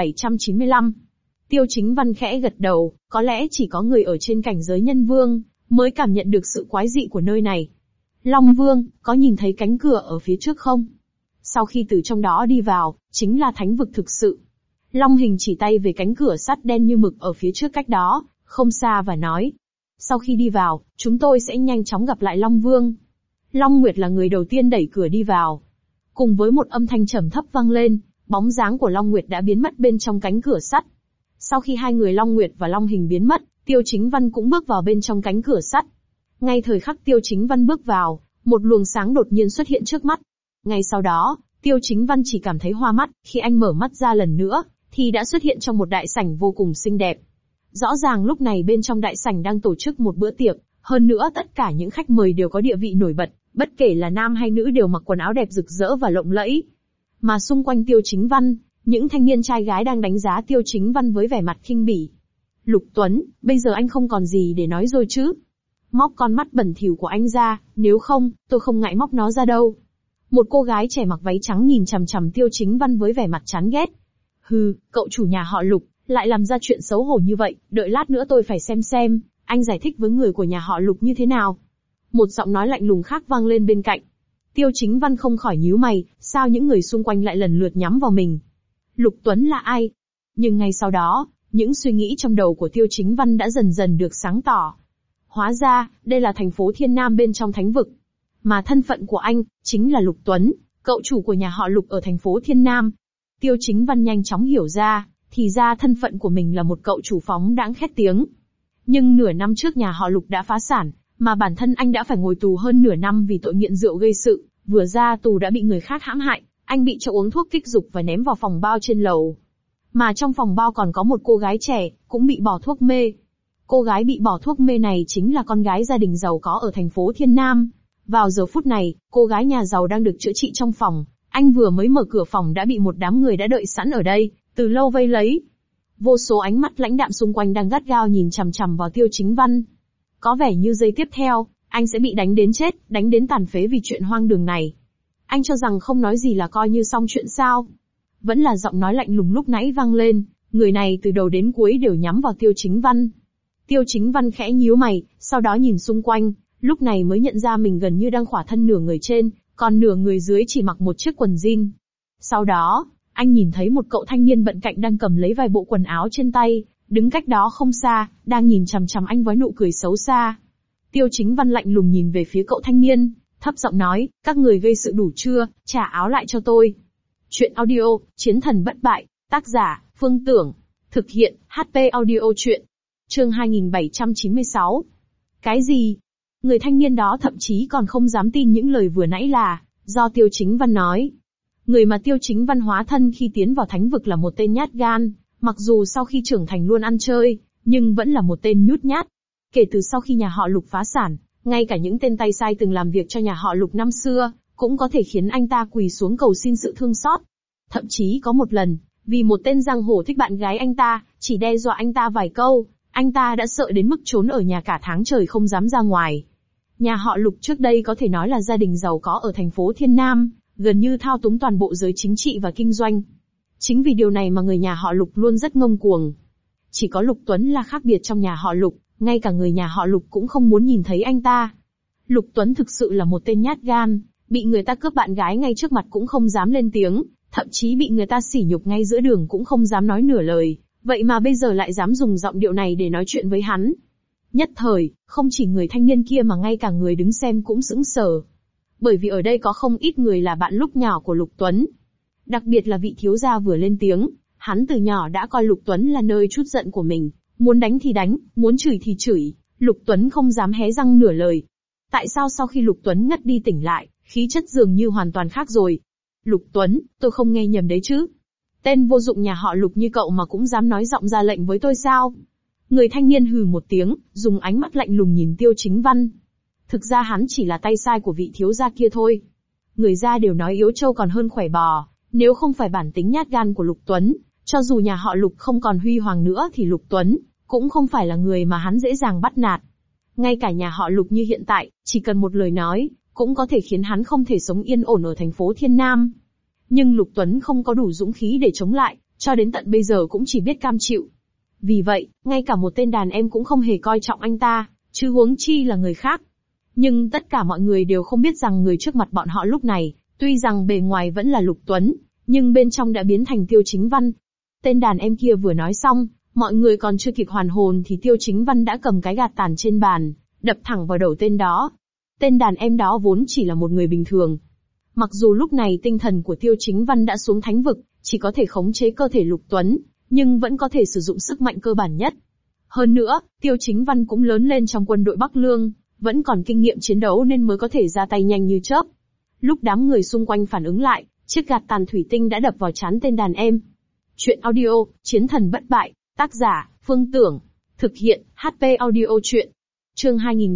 2795. Tiêu Chính Văn khẽ gật đầu, có lẽ chỉ có người ở trên cảnh giới nhân vương, mới cảm nhận được sự quái dị của nơi này. Long Vương, có nhìn thấy cánh cửa ở phía trước không? Sau khi từ trong đó đi vào, chính là thánh vực thực sự. Long Hình chỉ tay về cánh cửa sắt đen như mực ở phía trước cách đó, không xa và nói. Sau khi đi vào, chúng tôi sẽ nhanh chóng gặp lại Long Vương. Long Nguyệt là người đầu tiên đẩy cửa đi vào. Cùng với một âm thanh trầm thấp vang lên, bóng dáng của Long Nguyệt đã biến mất bên trong cánh cửa sắt. Sau khi hai người Long Nguyệt và Long Hình biến mất, Tiêu Chính Văn cũng bước vào bên trong cánh cửa sắt. Ngay thời khắc Tiêu Chính Văn bước vào, một luồng sáng đột nhiên xuất hiện trước mắt. Ngay sau đó, Tiêu Chính Văn chỉ cảm thấy hoa mắt, khi anh mở mắt ra lần nữa, thì đã xuất hiện trong một đại sảnh vô cùng xinh đẹp. Rõ ràng lúc này bên trong đại sảnh đang tổ chức một bữa tiệc, hơn nữa tất cả những khách mời đều có địa vị nổi bật, bất kể là nam hay nữ đều mặc quần áo đẹp rực rỡ và lộng lẫy. Mà xung quanh Tiêu Chính Văn, những thanh niên trai gái đang đánh giá Tiêu Chính Văn với vẻ mặt khinh bỉ. Lục Tuấn, bây giờ anh không còn gì để nói rồi chứ? Móc con mắt bẩn thỉu của anh ra, nếu không, tôi không ngại móc nó ra đâu. Một cô gái trẻ mặc váy trắng nhìn chằm chằm Tiêu Chính Văn với vẻ mặt chán ghét. Hừ, cậu chủ nhà họ Lục, lại làm ra chuyện xấu hổ như vậy, đợi lát nữa tôi phải xem, anh giải thích với người của nhà họ Lục như thế nào. Một giọng nói lạnh lùng khác vang lên bên cạnh. Tiêu Chính Văn không khỏi nhíu mày, sao những người xung quanh lại lần lượt nhắm vào mình? Lục Tuấn là ai? Nhưng ngay sau đó, những suy nghĩ trong đầu của Tiêu Chính Văn đã dần dần được sáng tỏ. Hóa ra, đây là thành phố Thiên Nam bên trong thánh vực. Mà thân phận của anh, chính là Lục Tuấn, cậu chủ của nhà họ Lục ở thành phố Thiên Nam. Tiêu Chính Văn nhanh chóng hiểu ra, thì ra thân phận của mình là một cậu chủ phóng đãng khét tiếng. Nhưng nửa năm trước nhà họ Lục đã phá sản, mà bản thân anh đã phải ngồi tù hơn nửa năm vì tội nghiện rượu gây sự, vừa ra tù đã bị người khác hãm hại, anh bị cho uống thuốc kích dục và ném vào phòng bao trên lầu. Mà trong phòng bao còn có một cô gái trẻ, cũng bị bỏ thuốc mê. Cô gái bị bỏ thuốc mê này chính là con gái gia đình giàu có ở thành phố Thiên Nam. Vào giờ phút này, cô gái nhà giàu đang được chữa trị trong phòng, anh vừa mới mở cửa phòng đã bị một đám người đã đợi sẵn ở đây, từ lâu vây lấy. Vô số ánh mắt lãnh đạm xung quanh đang gắt gao nhìn chằm chằm vào Tiêu Chính Văn. Có vẻ như giây tiếp theo, anh sẽ bị đánh đến chết, đánh đến tàn phế vì chuyện hoang đường này. Anh cho rằng không nói gì là coi như xong chuyện sao? Vẫn là giọng nói lạnh lùng lúc nãy vang lên, Người này từ đầu đến cuối đều nhắm vào Tiêu Chính Văn. Tiêu Chính Văn khẽ nhíu mày, sau đó nhìn xung quanh, lúc này mới nhận ra mình gần như đang khỏa thân nửa người trên, còn nửa người dưới chỉ mặc một chiếc quần jean. Sau đó, anh nhìn thấy một cậu thanh niên bận cạnh đang cầm lấy vài bộ quần áo trên tay, đứng cách đó không xa, đang nhìn chằm chằm anh với nụ cười xấu xa. Tiêu Chính Văn lạnh lùng nhìn về phía cậu thanh niên, thấp giọng nói, các người gây sự đủ chưa, trả áo lại cho tôi. Chuyện audio, Chiến thần bất bại, tác giả, Phương Tưởng. Thực hiện, HP audio chuyện. Chương 2796. Cái gì? Người thanh niên đó thậm chí còn không dám tin những lời vừa nãy là do Tiêu Chính Văn nói. Người mà Tiêu Chính Văn hóa thân khi tiến vào thánh vực là một tên nhát gan, mặc dù sau khi trưởng thành luôn ăn chơi, nhưng vẫn là một tên nhút nhát. Kể từ sau khi nhà họ Lục phá sản, ngay cả những tên tay sai từng làm việc cho nhà họ Lục năm xưa, cũng có thể khiến anh ta quỳ xuống cầu xin sự thương xót. Thậm chí có một lần, vì một tên giang hồ thích bạn gái anh ta, chỉ đe dọa anh ta vài câu, anh ta đã sợ đến mức trốn ở nhà cả tháng trời không dám ra ngoài. Nhà họ Lục trước đây có thể nói là gia đình giàu có ở thành phố Thiên Nam, gần như thao túng toàn bộ giới chính trị và kinh doanh. Chính vì điều này mà người nhà họ Lục luôn rất ngông cuồng. Chỉ có Lục Tuấn là khác biệt trong nhà họ Lục, ngay cả người nhà họ Lục cũng không muốn nhìn thấy anh ta. Lục Tuấn thực sự là một tên nhát gan, bị người ta cướp bạn gái ngay trước mặt cũng không dám lên tiếng, thậm chí bị người ta sỉ nhục ngay giữa đường cũng không dám nói nửa lời, vậy mà bây giờ lại dám dùng giọng điệu này để nói chuyện với hắn. Nhất thời, không chỉ người thanh niên kia mà ngay cả người đứng xem cũng sững sờ. Bởi vì ở đây có không ít người là bạn lúc nhỏ của Lục Tuấn. Đặc biệt là vị thiếu gia vừa lên tiếng, hắn từ nhỏ đã coi Lục Tuấn là nơi trút giận của mình, muốn đánh thì đánh, muốn chửi thì chửi, Lục Tuấn không dám hé răng nửa lời. Tại sao sau khi Lục Tuấn ngất đi tỉnh lại, khí chất dường như hoàn toàn khác rồi? Lục Tuấn, tôi không nghe nhầm đấy chứ? Tên vô dụng nhà họ Lục như cậu mà cũng dám nói giọng ra lệnh với tôi sao? Người thanh niên hừ một tiếng, dùng ánh mắt lạnh lùng nhìn Tiêu Chính Văn. Thực ra hắn chỉ là tay sai của vị thiếu gia kia thôi. Người gia đều nói yếu trâu còn hơn khỏe bò, nếu không phải bản tính nhát gan của Lục Tuấn, cho dù nhà họ Lục không còn huy hoàng nữa thì Lục Tuấn cũng không phải là người mà hắn dễ dàng bắt nạt. Ngay cả nhà họ Lục như hiện tại, chỉ cần một lời nói, cũng có thể khiến hắn không thể sống yên ổn ở thành phố Thiên Nam. Nhưng Lục Tuấn không có đủ dũng khí để chống lại, cho đến tận bây giờ cũng chỉ biết cam chịu. Vì vậy, ngay cả một tên đàn em cũng không hề coi trọng anh ta, chứ huống chi là người khác. Nhưng tất cả mọi người đều không biết rằng người trước mặt bọn họ lúc này, tuy rằng bề ngoài vẫn là Lục Tuấn, nhưng bên trong đã biến thành Tiêu Chính Văn. Tên đàn em kia vừa nói xong, mọi người còn chưa kịp hoàn hồn thì Tiêu Chính Văn đã cầm cái gạt tàn trên bàn, đập thẳng vào đầu tên đó. Tên đàn em đó vốn chỉ là một người bình thường. Mặc dù lúc này tinh thần của Tiêu Chính Văn đã xuống thánh vực, chỉ có thể khống chế cơ thể Lục Tuấn, nhưng vẫn có thể sử dụng sức mạnh cơ bản nhất. Hơn nữa, Tiêu Chính Văn cũng lớn lên trong quân đội Bắc Lương, vẫn còn kinh nghiệm chiến đấu nên mới có thể ra tay nhanh như chớp. Lúc đám người xung quanh phản ứng lại, chiếc gạt tàn thủy tinh đã đập vào trán tên đàn em. Chuyện audio, Chiến thần bất bại, tác giả, Phương Tưởng. Thực hiện, HP audio chuyện. Chương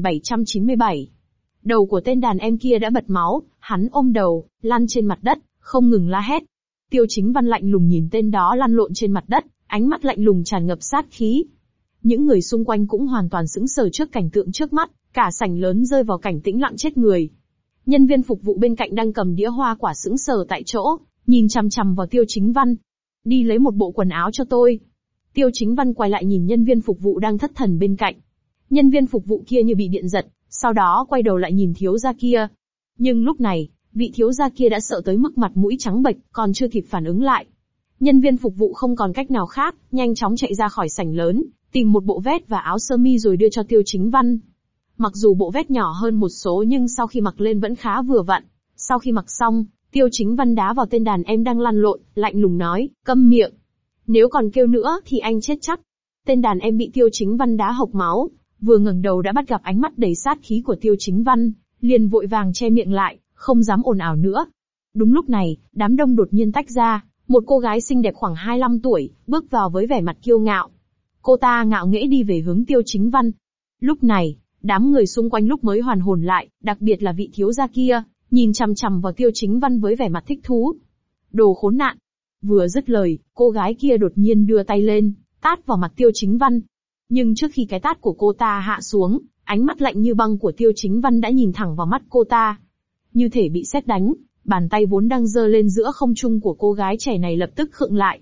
2797. Đầu của tên đàn em kia đã bật máu, hắn ôm đầu, lăn trên mặt đất, không ngừng la hét. Tiêu Chính Văn lạnh lùng nhìn tên đó lăn lộn trên mặt đất, ánh mắt lạnh lùng tràn ngập sát khí. Những người xung quanh cũng hoàn toàn sững sờ trước cảnh tượng trước mắt, cả sảnh lớn rơi vào cảnh tĩnh lặng chết người. Nhân viên phục vụ bên cạnh đang cầm đĩa hoa quả sững sờ tại chỗ, nhìn chằm chằm vào Tiêu Chính Văn. Đi lấy một bộ quần áo cho tôi. Tiêu Chính Văn quay lại nhìn nhân viên phục vụ đang thất thần bên cạnh. Nhân viên phục vụ kia như bị điện giật, sau đó quay đầu lại nhìn thiếu gia kia. Nhưng lúc này, vị thiếu gia kia đã sợ tới mức mặt mũi trắng bệch, còn chưa kịp phản ứng lại. Nhân viên phục vụ không còn cách nào khác, nhanh chóng chạy ra khỏi sảnh lớn, tìm một bộ vest và áo sơ mi rồi đưa cho Tiêu Chính Văn. Mặc dù bộ vest nhỏ hơn một số nhưng sau khi mặc lên vẫn khá vừa vặn. Sau khi mặc xong, Tiêu Chính Văn đá vào tên đàn em đang lăn lộn, lạnh lùng nói, câm miệng. Nếu còn kêu nữa thì anh chết chắc. Tên đàn em bị Tiêu Chính Văn đá hộc máu, vừa ngẩng đầu đã bắt gặp ánh mắt đầy sát khí của Tiêu Chính Văn, liền vội vàng che miệng lại, không dám ồn ào nữa. Đúng lúc này, đám đông đột nhiên tách ra, một cô gái xinh đẹp khoảng 25 tuổi, bước vào với vẻ mặt kiêu ngạo. Cô ta ngạo nghễ đi về hướng Tiêu Chính Văn. Lúc này, đám người xung quanh lúc mới hoàn hồn lại, đặc biệt là vị thiếu gia kia, nhìn chằm chằm vào Tiêu Chính Văn với vẻ mặt thích thú. Đồ khốn nạn! Vừa dứt lời, cô gái kia đột nhiên đưa tay lên, tát vào mặt Tiêu Chính Văn. Nhưng trước khi cái tát của cô ta hạ xuống, ánh mắt lạnh như băng của Tiêu Chính Văn đã nhìn thẳng vào mắt cô ta. Như thể bị sét đánh, bàn tay vốn đang giơ lên giữa không trung của cô gái trẻ này lập tức khựng lại.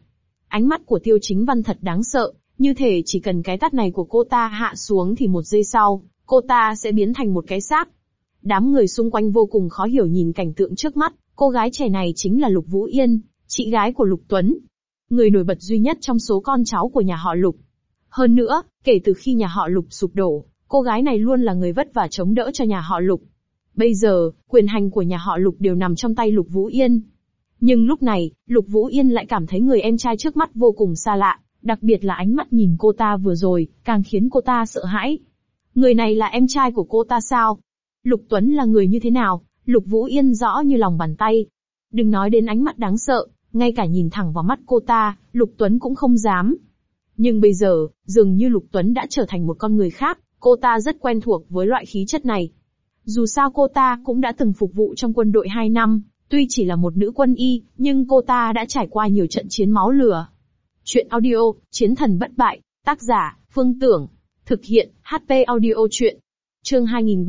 Ánh mắt của Tiêu Chính Văn thật đáng sợ, như thể chỉ cần cái tát này của cô ta hạ xuống thì một giây sau, cô ta sẽ biến thành một cái xác. Đám người xung quanh vô cùng khó hiểu nhìn cảnh tượng trước mắt, cô gái trẻ này chính là Lục Vũ Yên, chị gái của Lục Tuấn. Người nổi bật duy nhất trong số con cháu của nhà họ Lục. Hơn nữa, kể từ khi nhà họ Lục sụp đổ, cô gái này luôn là người vất vả chống đỡ cho nhà họ Lục. Bây giờ, quyền hành của nhà họ Lục đều nằm trong tay Lục Vũ Yên. Nhưng lúc này, Lục Vũ Yên lại cảm thấy người em trai trước mắt vô cùng xa lạ, đặc biệt là ánh mắt nhìn cô ta vừa rồi, càng khiến cô ta sợ hãi. Người này là em trai của cô ta sao? Lục Tuấn là người như thế nào? Lục Vũ Yên rõ như lòng bàn tay. Đừng nói đến ánh mắt đáng sợ, ngay cả nhìn thẳng vào mắt cô ta, Lục Tuấn cũng không dám. Nhưng bây giờ, dường như Lục Tuấn đã trở thành một con người khác, cô ta rất quen thuộc với loại khí chất này. Dù sao cô ta cũng đã từng phục vụ trong quân đội 2 năm, tuy chỉ là một nữ quân y, nhưng cô ta đã trải qua nhiều trận chiến máu lửa. Chuyện audio, Chiến thần bất bại, tác giả, Phương Tưởng. Thực hiện, HP Audio Chuyện. Chương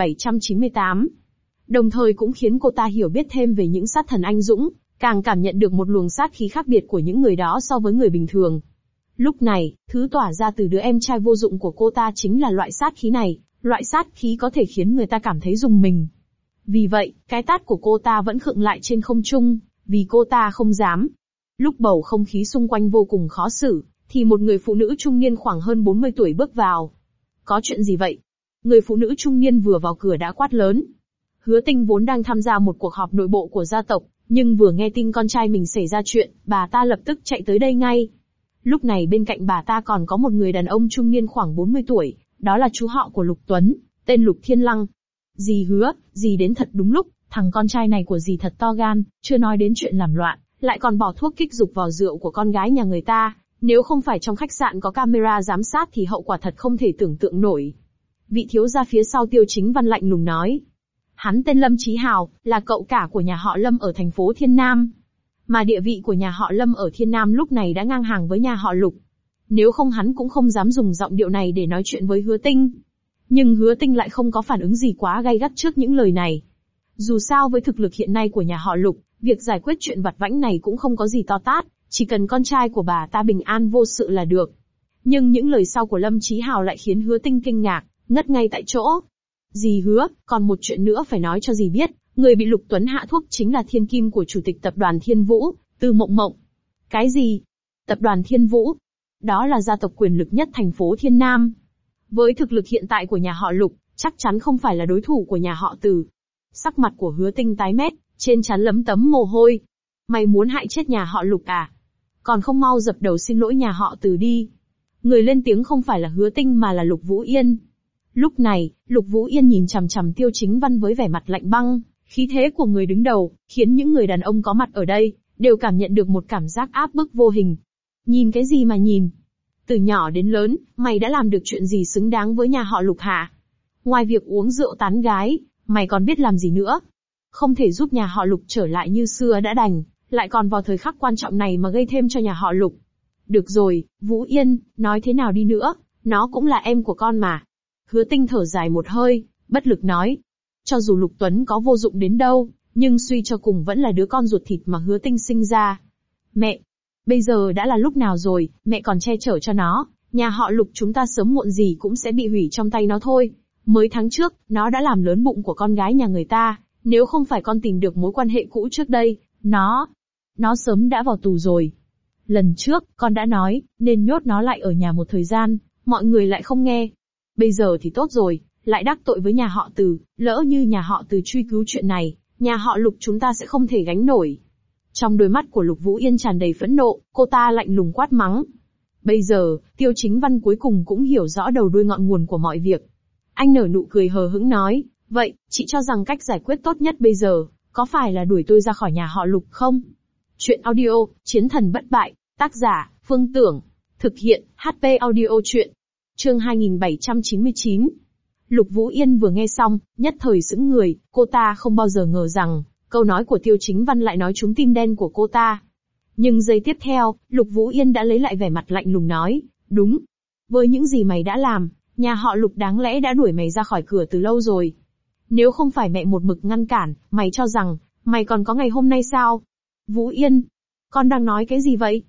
2798. Đồng thời cũng khiến cô ta hiểu biết thêm về những sát thần anh dũng, càng cảm nhận được một luồng sát khí khác biệt của những người đó so với người bình thường. Lúc này, thứ tỏa ra từ đứa em trai vô dụng của cô ta chính là loại sát khí này, loại sát khí có thể khiến người ta cảm thấy rùng mình. Vì vậy, cái tát của cô ta vẫn khựng lại trên không trung, vì cô ta không dám. Lúc bầu không khí xung quanh vô cùng khó xử, thì một người phụ nữ trung niên khoảng hơn 40 tuổi bước vào. Có chuyện gì vậy? Người phụ nữ trung niên vừa vào cửa đã quát lớn. Hứa Tinh vốn đang tham gia một cuộc họp nội bộ của gia tộc, nhưng vừa nghe tin con trai mình xảy ra chuyện, bà ta lập tức chạy tới đây ngay. Lúc này bên cạnh bà ta còn có một người đàn ông trung niên khoảng 40 tuổi, đó là chú họ của Lục Tuấn, tên Lục Thiên Lăng. Dì Hứa, dì đến thật đúng lúc, thằng con trai này của dì thật to gan, chưa nói đến chuyện làm loạn, lại còn bỏ thuốc kích dục vào rượu của con gái nhà người ta. Nếu không phải trong khách sạn có camera giám sát thì hậu quả thật không thể tưởng tượng nổi. Vị thiếu gia phía sau Tiêu Chính Văn lạnh lùng nói. Hắn tên Lâm Chí Hào, là cậu cả của nhà họ Lâm ở thành phố Thiên Nam. Mà địa vị của nhà họ Lâm ở Thiên Nam lúc này đã ngang hàng với nhà họ Lục. Nếu không hắn cũng không dám dùng giọng điệu này để nói chuyện với Hứa Tinh. Nhưng Hứa Tinh lại không có phản ứng gì quá gay gắt trước những lời này. Dù sao với thực lực hiện nay của nhà họ Lục, việc giải quyết chuyện vặt vãnh này cũng không có gì to tát, chỉ cần con trai của bà ta bình an vô sự là được. Nhưng những lời sau của Lâm Chí Hào lại khiến Hứa Tinh kinh ngạc, ngất ngay tại chỗ. Dì Hứa, còn một chuyện nữa phải nói cho dì biết, người bị Lục Tuấn hạ thuốc chính là thiên kim của chủ tịch tập đoàn Thiên Vũ, Từ Mộng Mộng. Cái gì? Tập đoàn Thiên Vũ? Đó là gia tộc quyền lực nhất thành phố Thiên Nam. Với thực lực hiện tại của nhà họ Lục, chắc chắn không phải là đối thủ của nhà họ Từ. Sắc mặt của Hứa Tinh tái mét, trên trán lấm tấm mồ hôi. Mày muốn hại chết nhà họ Lục à? Còn không mau dập đầu xin lỗi nhà họ Từ đi. Người lên tiếng không phải là Hứa Tinh mà là Lục Vũ Yên. Lúc này, Lục Vũ Yên nhìn chằm chằm Tiêu Chính Văn với vẻ mặt lạnh băng, khí thế của người đứng đầu, khiến những người đàn ông có mặt ở đây, đều cảm nhận được một cảm giác áp bức vô hình. Nhìn cái gì mà nhìn? Từ nhỏ đến lớn, mày đã làm được chuyện gì xứng đáng với nhà họ Lục hả? Ngoài việc uống rượu tán gái, mày còn biết làm gì nữa? Không thể giúp nhà họ Lục trở lại như xưa đã đành, lại còn vào thời khắc quan trọng này mà gây thêm cho nhà họ Lục. Được rồi, Vũ Yên, nói thế nào đi nữa, nó cũng là em của con mà. Hứa Tinh thở dài một hơi, bất lực nói. Cho dù Lục Tuấn có vô dụng đến đâu, nhưng suy cho cùng vẫn là đứa con ruột thịt mà Hứa Tinh sinh ra. Mẹ, bây giờ đã là lúc nào rồi, mẹ còn che chở cho nó, nhà họ Lục chúng ta sớm muộn gì cũng sẽ bị hủy trong tay nó thôi. Mới tháng trước, nó đã làm lớn bụng của con gái nhà người ta, nếu không phải con tìm được mối quan hệ cũ trước đây, nó sớm đã vào tù rồi. Lần trước, con đã nói, nên nhốt nó lại ở nhà một thời gian, mọi người lại không nghe. Bây giờ thì tốt rồi, lại đắc tội với nhà họ Từ, lỡ như nhà họ Từ truy cứu chuyện này, nhà họ Lục chúng ta sẽ không thể gánh nổi. Trong đôi mắt của Lục Vũ Yên tràn đầy phẫn nộ, cô ta lạnh lùng quát mắng. Bây giờ, Tiêu Chính Văn cuối cùng cũng hiểu rõ đầu đuôi ngọn nguồn của mọi việc. Anh nở nụ cười hờ hững nói, vậy, chị cho rằng cách giải quyết tốt nhất bây giờ, có phải là đuổi tôi ra khỏi nhà họ Lục không? Chuyện audio, Chiến thần bất bại, tác giả, Phương Tưởng. Thực hiện, HP Audio Chuyện. Chương 2799. Lục Vũ Yên vừa nghe xong, nhất thời sững người, cô ta không bao giờ ngờ rằng, câu nói của Tiêu Chính Văn lại nói trúng tim đen của cô ta. Nhưng giây tiếp theo, Lục Vũ Yên đã lấy lại vẻ mặt lạnh lùng nói, đúng. Với những gì mày đã làm, nhà họ Lục đáng lẽ đã đuổi mày ra khỏi cửa từ lâu rồi. Nếu không phải mẹ một mực ngăn cản, mày cho rằng, mày còn có ngày hôm nay sao? Vũ Yên, con đang nói cái gì vậy?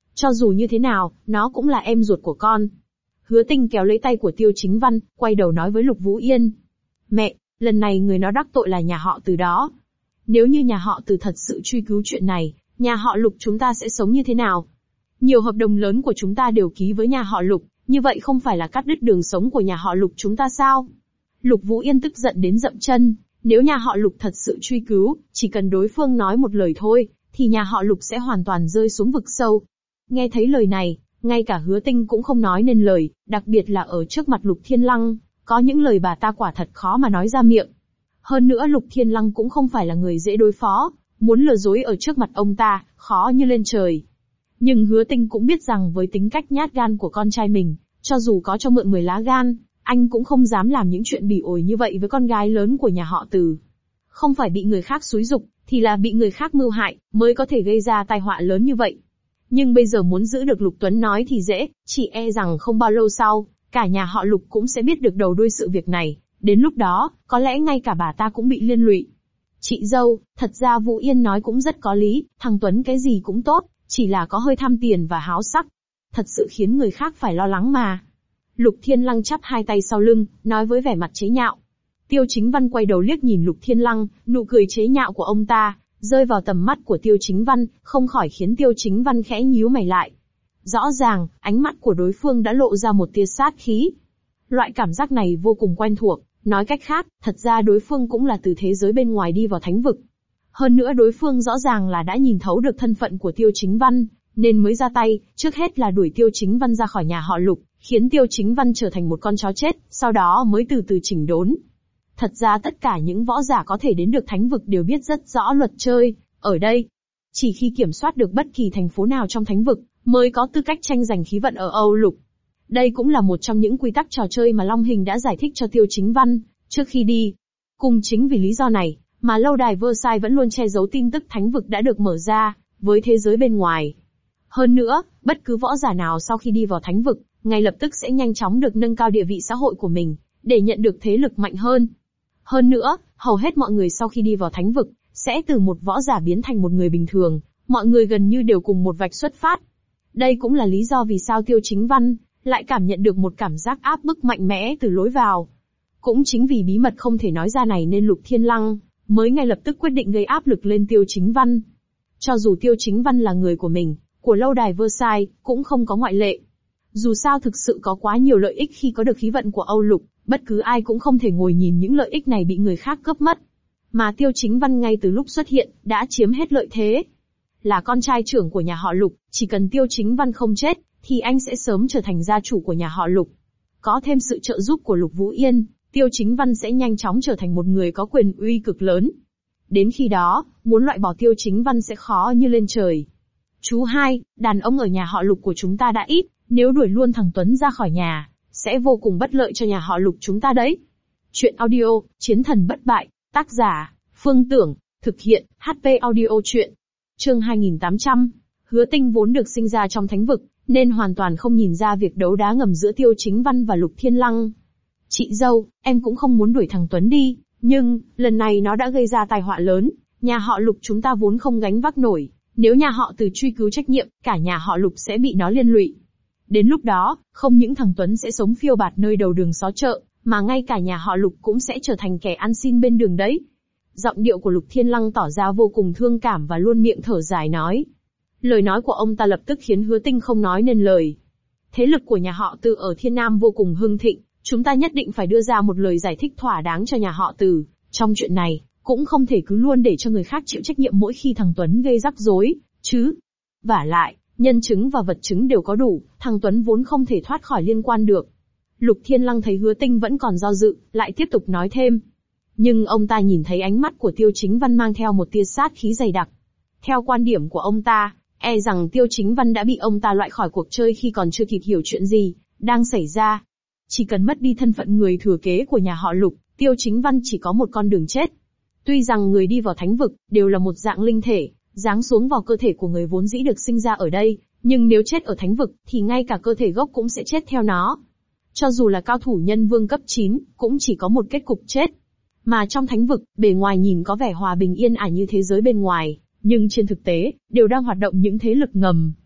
Cho dù như thế nào, nó cũng là em ruột của con. Hứa Tinh kéo lấy tay của Tiêu Chính Văn, quay đầu nói với Lục Vũ Yên. Mẹ, lần này người nó đắc tội là nhà họ Từ đó. Nếu như nhà họ Từ thật sự truy cứu chuyện này, nhà họ Lục chúng ta sẽ sống như thế nào? Nhiều hợp đồng lớn của chúng ta đều ký với nhà họ Lục, như vậy không phải là cắt đứt đường sống của nhà họ Lục chúng ta sao? Lục Vũ Yên tức giận đến dậm chân, nếu nhà họ Lục thật sự truy cứu, chỉ cần đối phương nói một lời thôi, thì nhà họ Lục sẽ hoàn toàn rơi xuống vực sâu. Nghe thấy lời này, ngay cả Hứa Tinh cũng không nói nên lời, đặc biệt là ở trước mặt Lục Thiên Lăng, có những lời bà ta quả thật khó mà nói ra miệng. Hơn nữa Lục Thiên Lăng cũng không phải là người dễ đối phó, muốn lừa dối ở trước mặt ông ta, khó như lên trời. Nhưng Hứa Tinh cũng biết rằng với tính cách nhát gan của con trai mình, cho dù có cho mượn 10 lá gan, anh cũng không dám làm những chuyện bỉ ổi như vậy với con gái lớn của nhà họ Từ. Không phải bị người khác xúi giục, thì là bị người khác mưu hại, mới có thể gây ra tai họa lớn như vậy. Nhưng bây giờ muốn giữ được Lục Tuấn nói thì dễ, chỉ e rằng không bao lâu sau, cả nhà họ Lục cũng sẽ biết được đầu đuôi sự việc này, đến lúc đó, có lẽ ngay cả bà ta cũng bị liên lụy. Chị dâu, thật ra Vũ Yên nói cũng rất có lý, thằng Tuấn cái gì cũng tốt, chỉ là có hơi tham tiền và háo sắc. Thật sự khiến người khác phải lo lắng mà. Lục Thiên Lăng chắp hai tay sau lưng, nói với vẻ mặt chế nhạo. Tiêu Chính Văn quay đầu liếc nhìn Lục Thiên Lăng, nụ cười chế nhạo của ông ta, rơi vào tầm mắt của Tiêu Chính Văn, không khỏi khiến Tiêu Chính Văn khẽ nhíu mày lại. Rõ ràng, ánh mắt của đối phương đã lộ ra một tia sát khí. Loại cảm giác này vô cùng quen thuộc, nói cách khác, thật ra đối phương cũng là từ thế giới bên ngoài đi vào thánh vực. Hơn nữa đối phương rõ ràng là đã nhìn thấu được thân phận của Tiêu Chính Văn, nên mới ra tay, trước hết là đuổi Tiêu Chính Văn ra khỏi nhà họ Lục, khiến Tiêu Chính Văn trở thành một con chó chết, sau đó mới từ từ chỉnh đốn. Thật ra tất cả những võ giả có thể đến được thánh vực đều biết rất rõ luật chơi, ở đây. Chỉ khi kiểm soát được bất kỳ thành phố nào trong thánh vực, mới có tư cách tranh giành khí vận ở Âu Lục. Đây cũng là một trong những quy tắc trò chơi mà Long Hình đã giải thích cho Tiêu Chính Văn, trước khi đi. Cùng chính vì lý do này, mà lâu đài Versailles vẫn luôn che giấu tin tức thánh vực đã được mở ra, với thế giới bên ngoài. Hơn nữa, bất cứ võ giả nào sau khi đi vào thánh vực, ngay lập tức sẽ nhanh chóng được nâng cao địa vị xã hội của mình, để nhận được thế lực mạnh hơn. Hơn nữa, hầu hết mọi người sau khi đi vào thánh vực, sẽ từ một võ giả biến thành một người bình thường, mọi người gần như đều cùng một vạch xuất phát. Đây cũng là lý do vì sao Tiêu Chính Văn lại cảm nhận được một cảm giác áp bức mạnh mẽ từ lối vào. Cũng chính vì bí mật không thể nói ra này nên Lục Thiên Lăng mới ngay lập tức quyết định gây áp lực lên Tiêu Chính Văn. Cho dù Tiêu Chính Văn là người của mình, của lâu đài Versailles, cũng không có ngoại lệ. Dù sao thực sự có quá nhiều lợi ích khi có được khí vận của Âu Lục, bất cứ ai cũng không thể ngồi nhìn những lợi ích này bị người khác cướp mất. Mà Tiêu Chính Văn ngay từ lúc xuất hiện, đã chiếm hết lợi thế. Là con trai trưởng của nhà họ Lục, chỉ cần Tiêu Chính Văn không chết, thì anh sẽ sớm trở thành gia chủ của nhà họ Lục. Có thêm sự trợ giúp của Lục Vũ Yên, Tiêu Chính Văn sẽ nhanh chóng trở thành một người có quyền uy cực lớn. Đến khi đó, muốn loại bỏ Tiêu Chính Văn sẽ khó như lên trời. Chú hai, đàn ông ở nhà họ Lục của chúng ta đã ít, nếu đuổi luôn thằng Tuấn ra khỏi nhà, sẽ vô cùng bất lợi cho nhà họ Lục chúng ta đấy. Chuyện audio, Chiến thần bất bại, tác giả, Phương Tưởng, thực hiện, HP audio chuyện. Chương 2800, Hứa Tinh vốn được sinh ra trong thánh vực, nên hoàn toàn không nhìn ra việc đấu đá ngầm giữa Tiêu Chính Văn và Lục Thiên Lăng. Chị dâu, em cũng không muốn đuổi thằng Tuấn đi, nhưng, lần này nó đã gây ra tai họa lớn, nhà họ Lục chúng ta vốn không gánh vác nổi, nếu nhà họ Từ truy cứu trách nhiệm, cả nhà họ Lục sẽ bị nó liên lụy. Đến lúc đó, không những thằng Tuấn sẽ sống phiêu bạt nơi đầu đường xó chợ, mà ngay cả nhà họ Lục cũng sẽ trở thành kẻ ăn xin bên đường đấy. Giọng điệu của Lục Thiên Lăng tỏ ra vô cùng thương cảm và luôn miệng thở dài nói. Lời nói của ông ta lập tức khiến Hứa Tinh không nói nên lời. Thế lực của nhà họ Từ ở Thiên Nam vô cùng hưng thịnh, chúng ta nhất định phải đưa ra một lời giải thích thỏa đáng cho nhà họ Từ. Trong chuyện này, cũng không thể cứ luôn để cho người khác chịu trách nhiệm mỗi khi thằng Tuấn gây rắc rối, chứ. Vả lại, nhân chứng và vật chứng đều có đủ, thằng Tuấn vốn không thể thoát khỏi liên quan được. Lục Thiên Lăng thấy Hứa Tinh vẫn còn do dự, lại tiếp tục nói thêm. Nhưng ông ta nhìn thấy ánh mắt của Tiêu Chính Văn mang theo một tia sát khí dày đặc. Theo quan điểm của ông ta, e rằng Tiêu Chính Văn đã bị ông ta loại khỏi cuộc chơi khi còn chưa kịp hiểu chuyện gì đang xảy ra. Chỉ cần mất đi thân phận người thừa kế của nhà họ Lục, Tiêu Chính Văn chỉ có một con đường chết. Tuy rằng người đi vào thánh vực đều là một dạng linh thể, giáng xuống vào cơ thể của người vốn dĩ được sinh ra ở đây, nhưng nếu chết ở thánh vực thì ngay cả cơ thể gốc cũng sẽ chết theo nó. Cho dù là cao thủ nhân vương cấp 9, cũng chỉ có một kết cục chết. Mà trong thánh vực, bề ngoài nhìn có vẻ hòa bình yên ả như thế giới bên ngoài, nhưng trên thực tế, đều đang hoạt động những thế lực ngầm.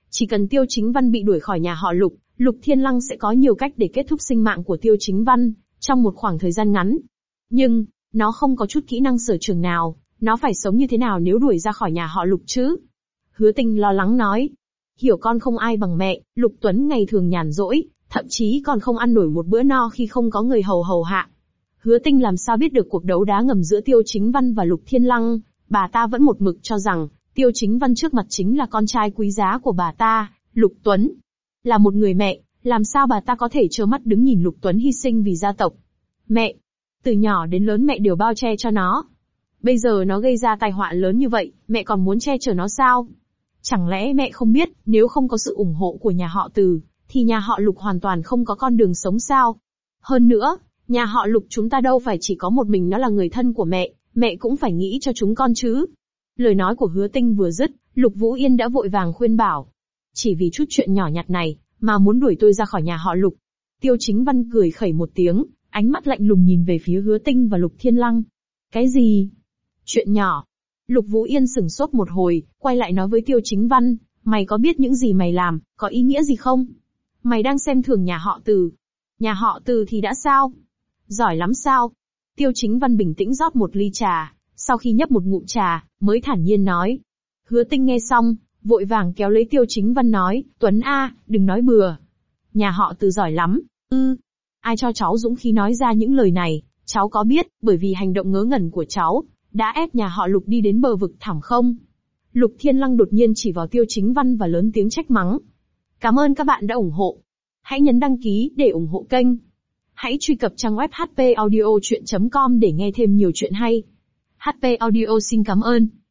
Chỉ cần Tiêu Chính Văn bị đuổi khỏi nhà họ Lục, Lục Thiên Lăng sẽ có nhiều cách để kết thúc sinh mạng của Tiêu Chính Văn, trong một khoảng thời gian ngắn. Nhưng, nó không có chút kỹ năng sở trường nào, nó phải sống như thế nào nếu đuổi ra khỏi nhà họ Lục chứ? Hứa Tinh lo lắng nói. Hiểu con không ai bằng mẹ, Lục Tuấn ngày thường nhàn rỗi, thậm chí còn không ăn nổi một bữa no khi không có người hầu hạ. Hứa Tinh làm sao biết được cuộc đấu đá ngầm giữa Tiêu Chính Văn và Lục Thiên Lăng, bà ta vẫn một mực cho rằng, Tiêu Chính Văn trước mặt chính là con trai quý giá của bà ta, Lục Tuấn. Là một người mẹ, làm sao bà ta có thể trơ mắt đứng nhìn Lục Tuấn hy sinh vì gia tộc? Mẹ! Từ nhỏ đến lớn mẹ đều bao che cho nó. Bây giờ nó gây ra tai họa lớn như vậy, mẹ còn muốn che chở nó sao? Chẳng lẽ mẹ không biết, nếu không có sự ủng hộ của nhà họ Từ, thì nhà họ Lục hoàn toàn không có con đường sống sao? Hơn nữa, nhà họ Lục chúng ta đâu phải chỉ có một mình nó là người thân của mẹ cũng phải nghĩ cho chúng con chứ. Lời nói của Hứa Tinh vừa dứt, Lục Vũ Yên đã vội vàng khuyên bảo. Chỉ vì chút chuyện nhỏ nhặt này, mà muốn đuổi tôi ra khỏi nhà họ Lục. Tiêu Chính Văn cười khẩy một tiếng, ánh mắt lạnh lùng nhìn về phía Hứa Tinh và Lục Thiên Lăng. Cái gì? Chuyện nhỏ. Lục Vũ Yên sửng sốt một hồi, quay lại nói với Tiêu Chính Văn, mày có biết những gì mày làm, có ý nghĩa gì không? Mày đang xem thường nhà họ Từ. Nhà họ Từ thì đã sao? Giỏi lắm sao? Tiêu Chính Văn bình tĩnh rót một ly trà, sau khi nhấp một ngụm trà, mới thản nhiên nói. Hứa Tinh nghe xong, vội vàng kéo lấy Tiêu Chính Văn nói, Tuấn A, đừng nói bừa. Nhà họ Từ giỏi lắm, ai cho cháu dũng khí nói ra những lời này, cháu có biết, bởi vì hành động ngớ ngẩn của cháu, đã ép nhà họ Lục đi đến bờ vực thẳm không? Lục Thiên Lăng đột nhiên chỉ vào Tiêu Chính Văn và lớn tiếng trách mắng. Cảm ơn các bạn đã ủng hộ. Hãy nhấn đăng ký để ủng hộ kênh. Hãy truy cập trang web hpaudiochuyen.com để nghe thêm nhiều chuyện hay. HP Audio xin cảm ơn.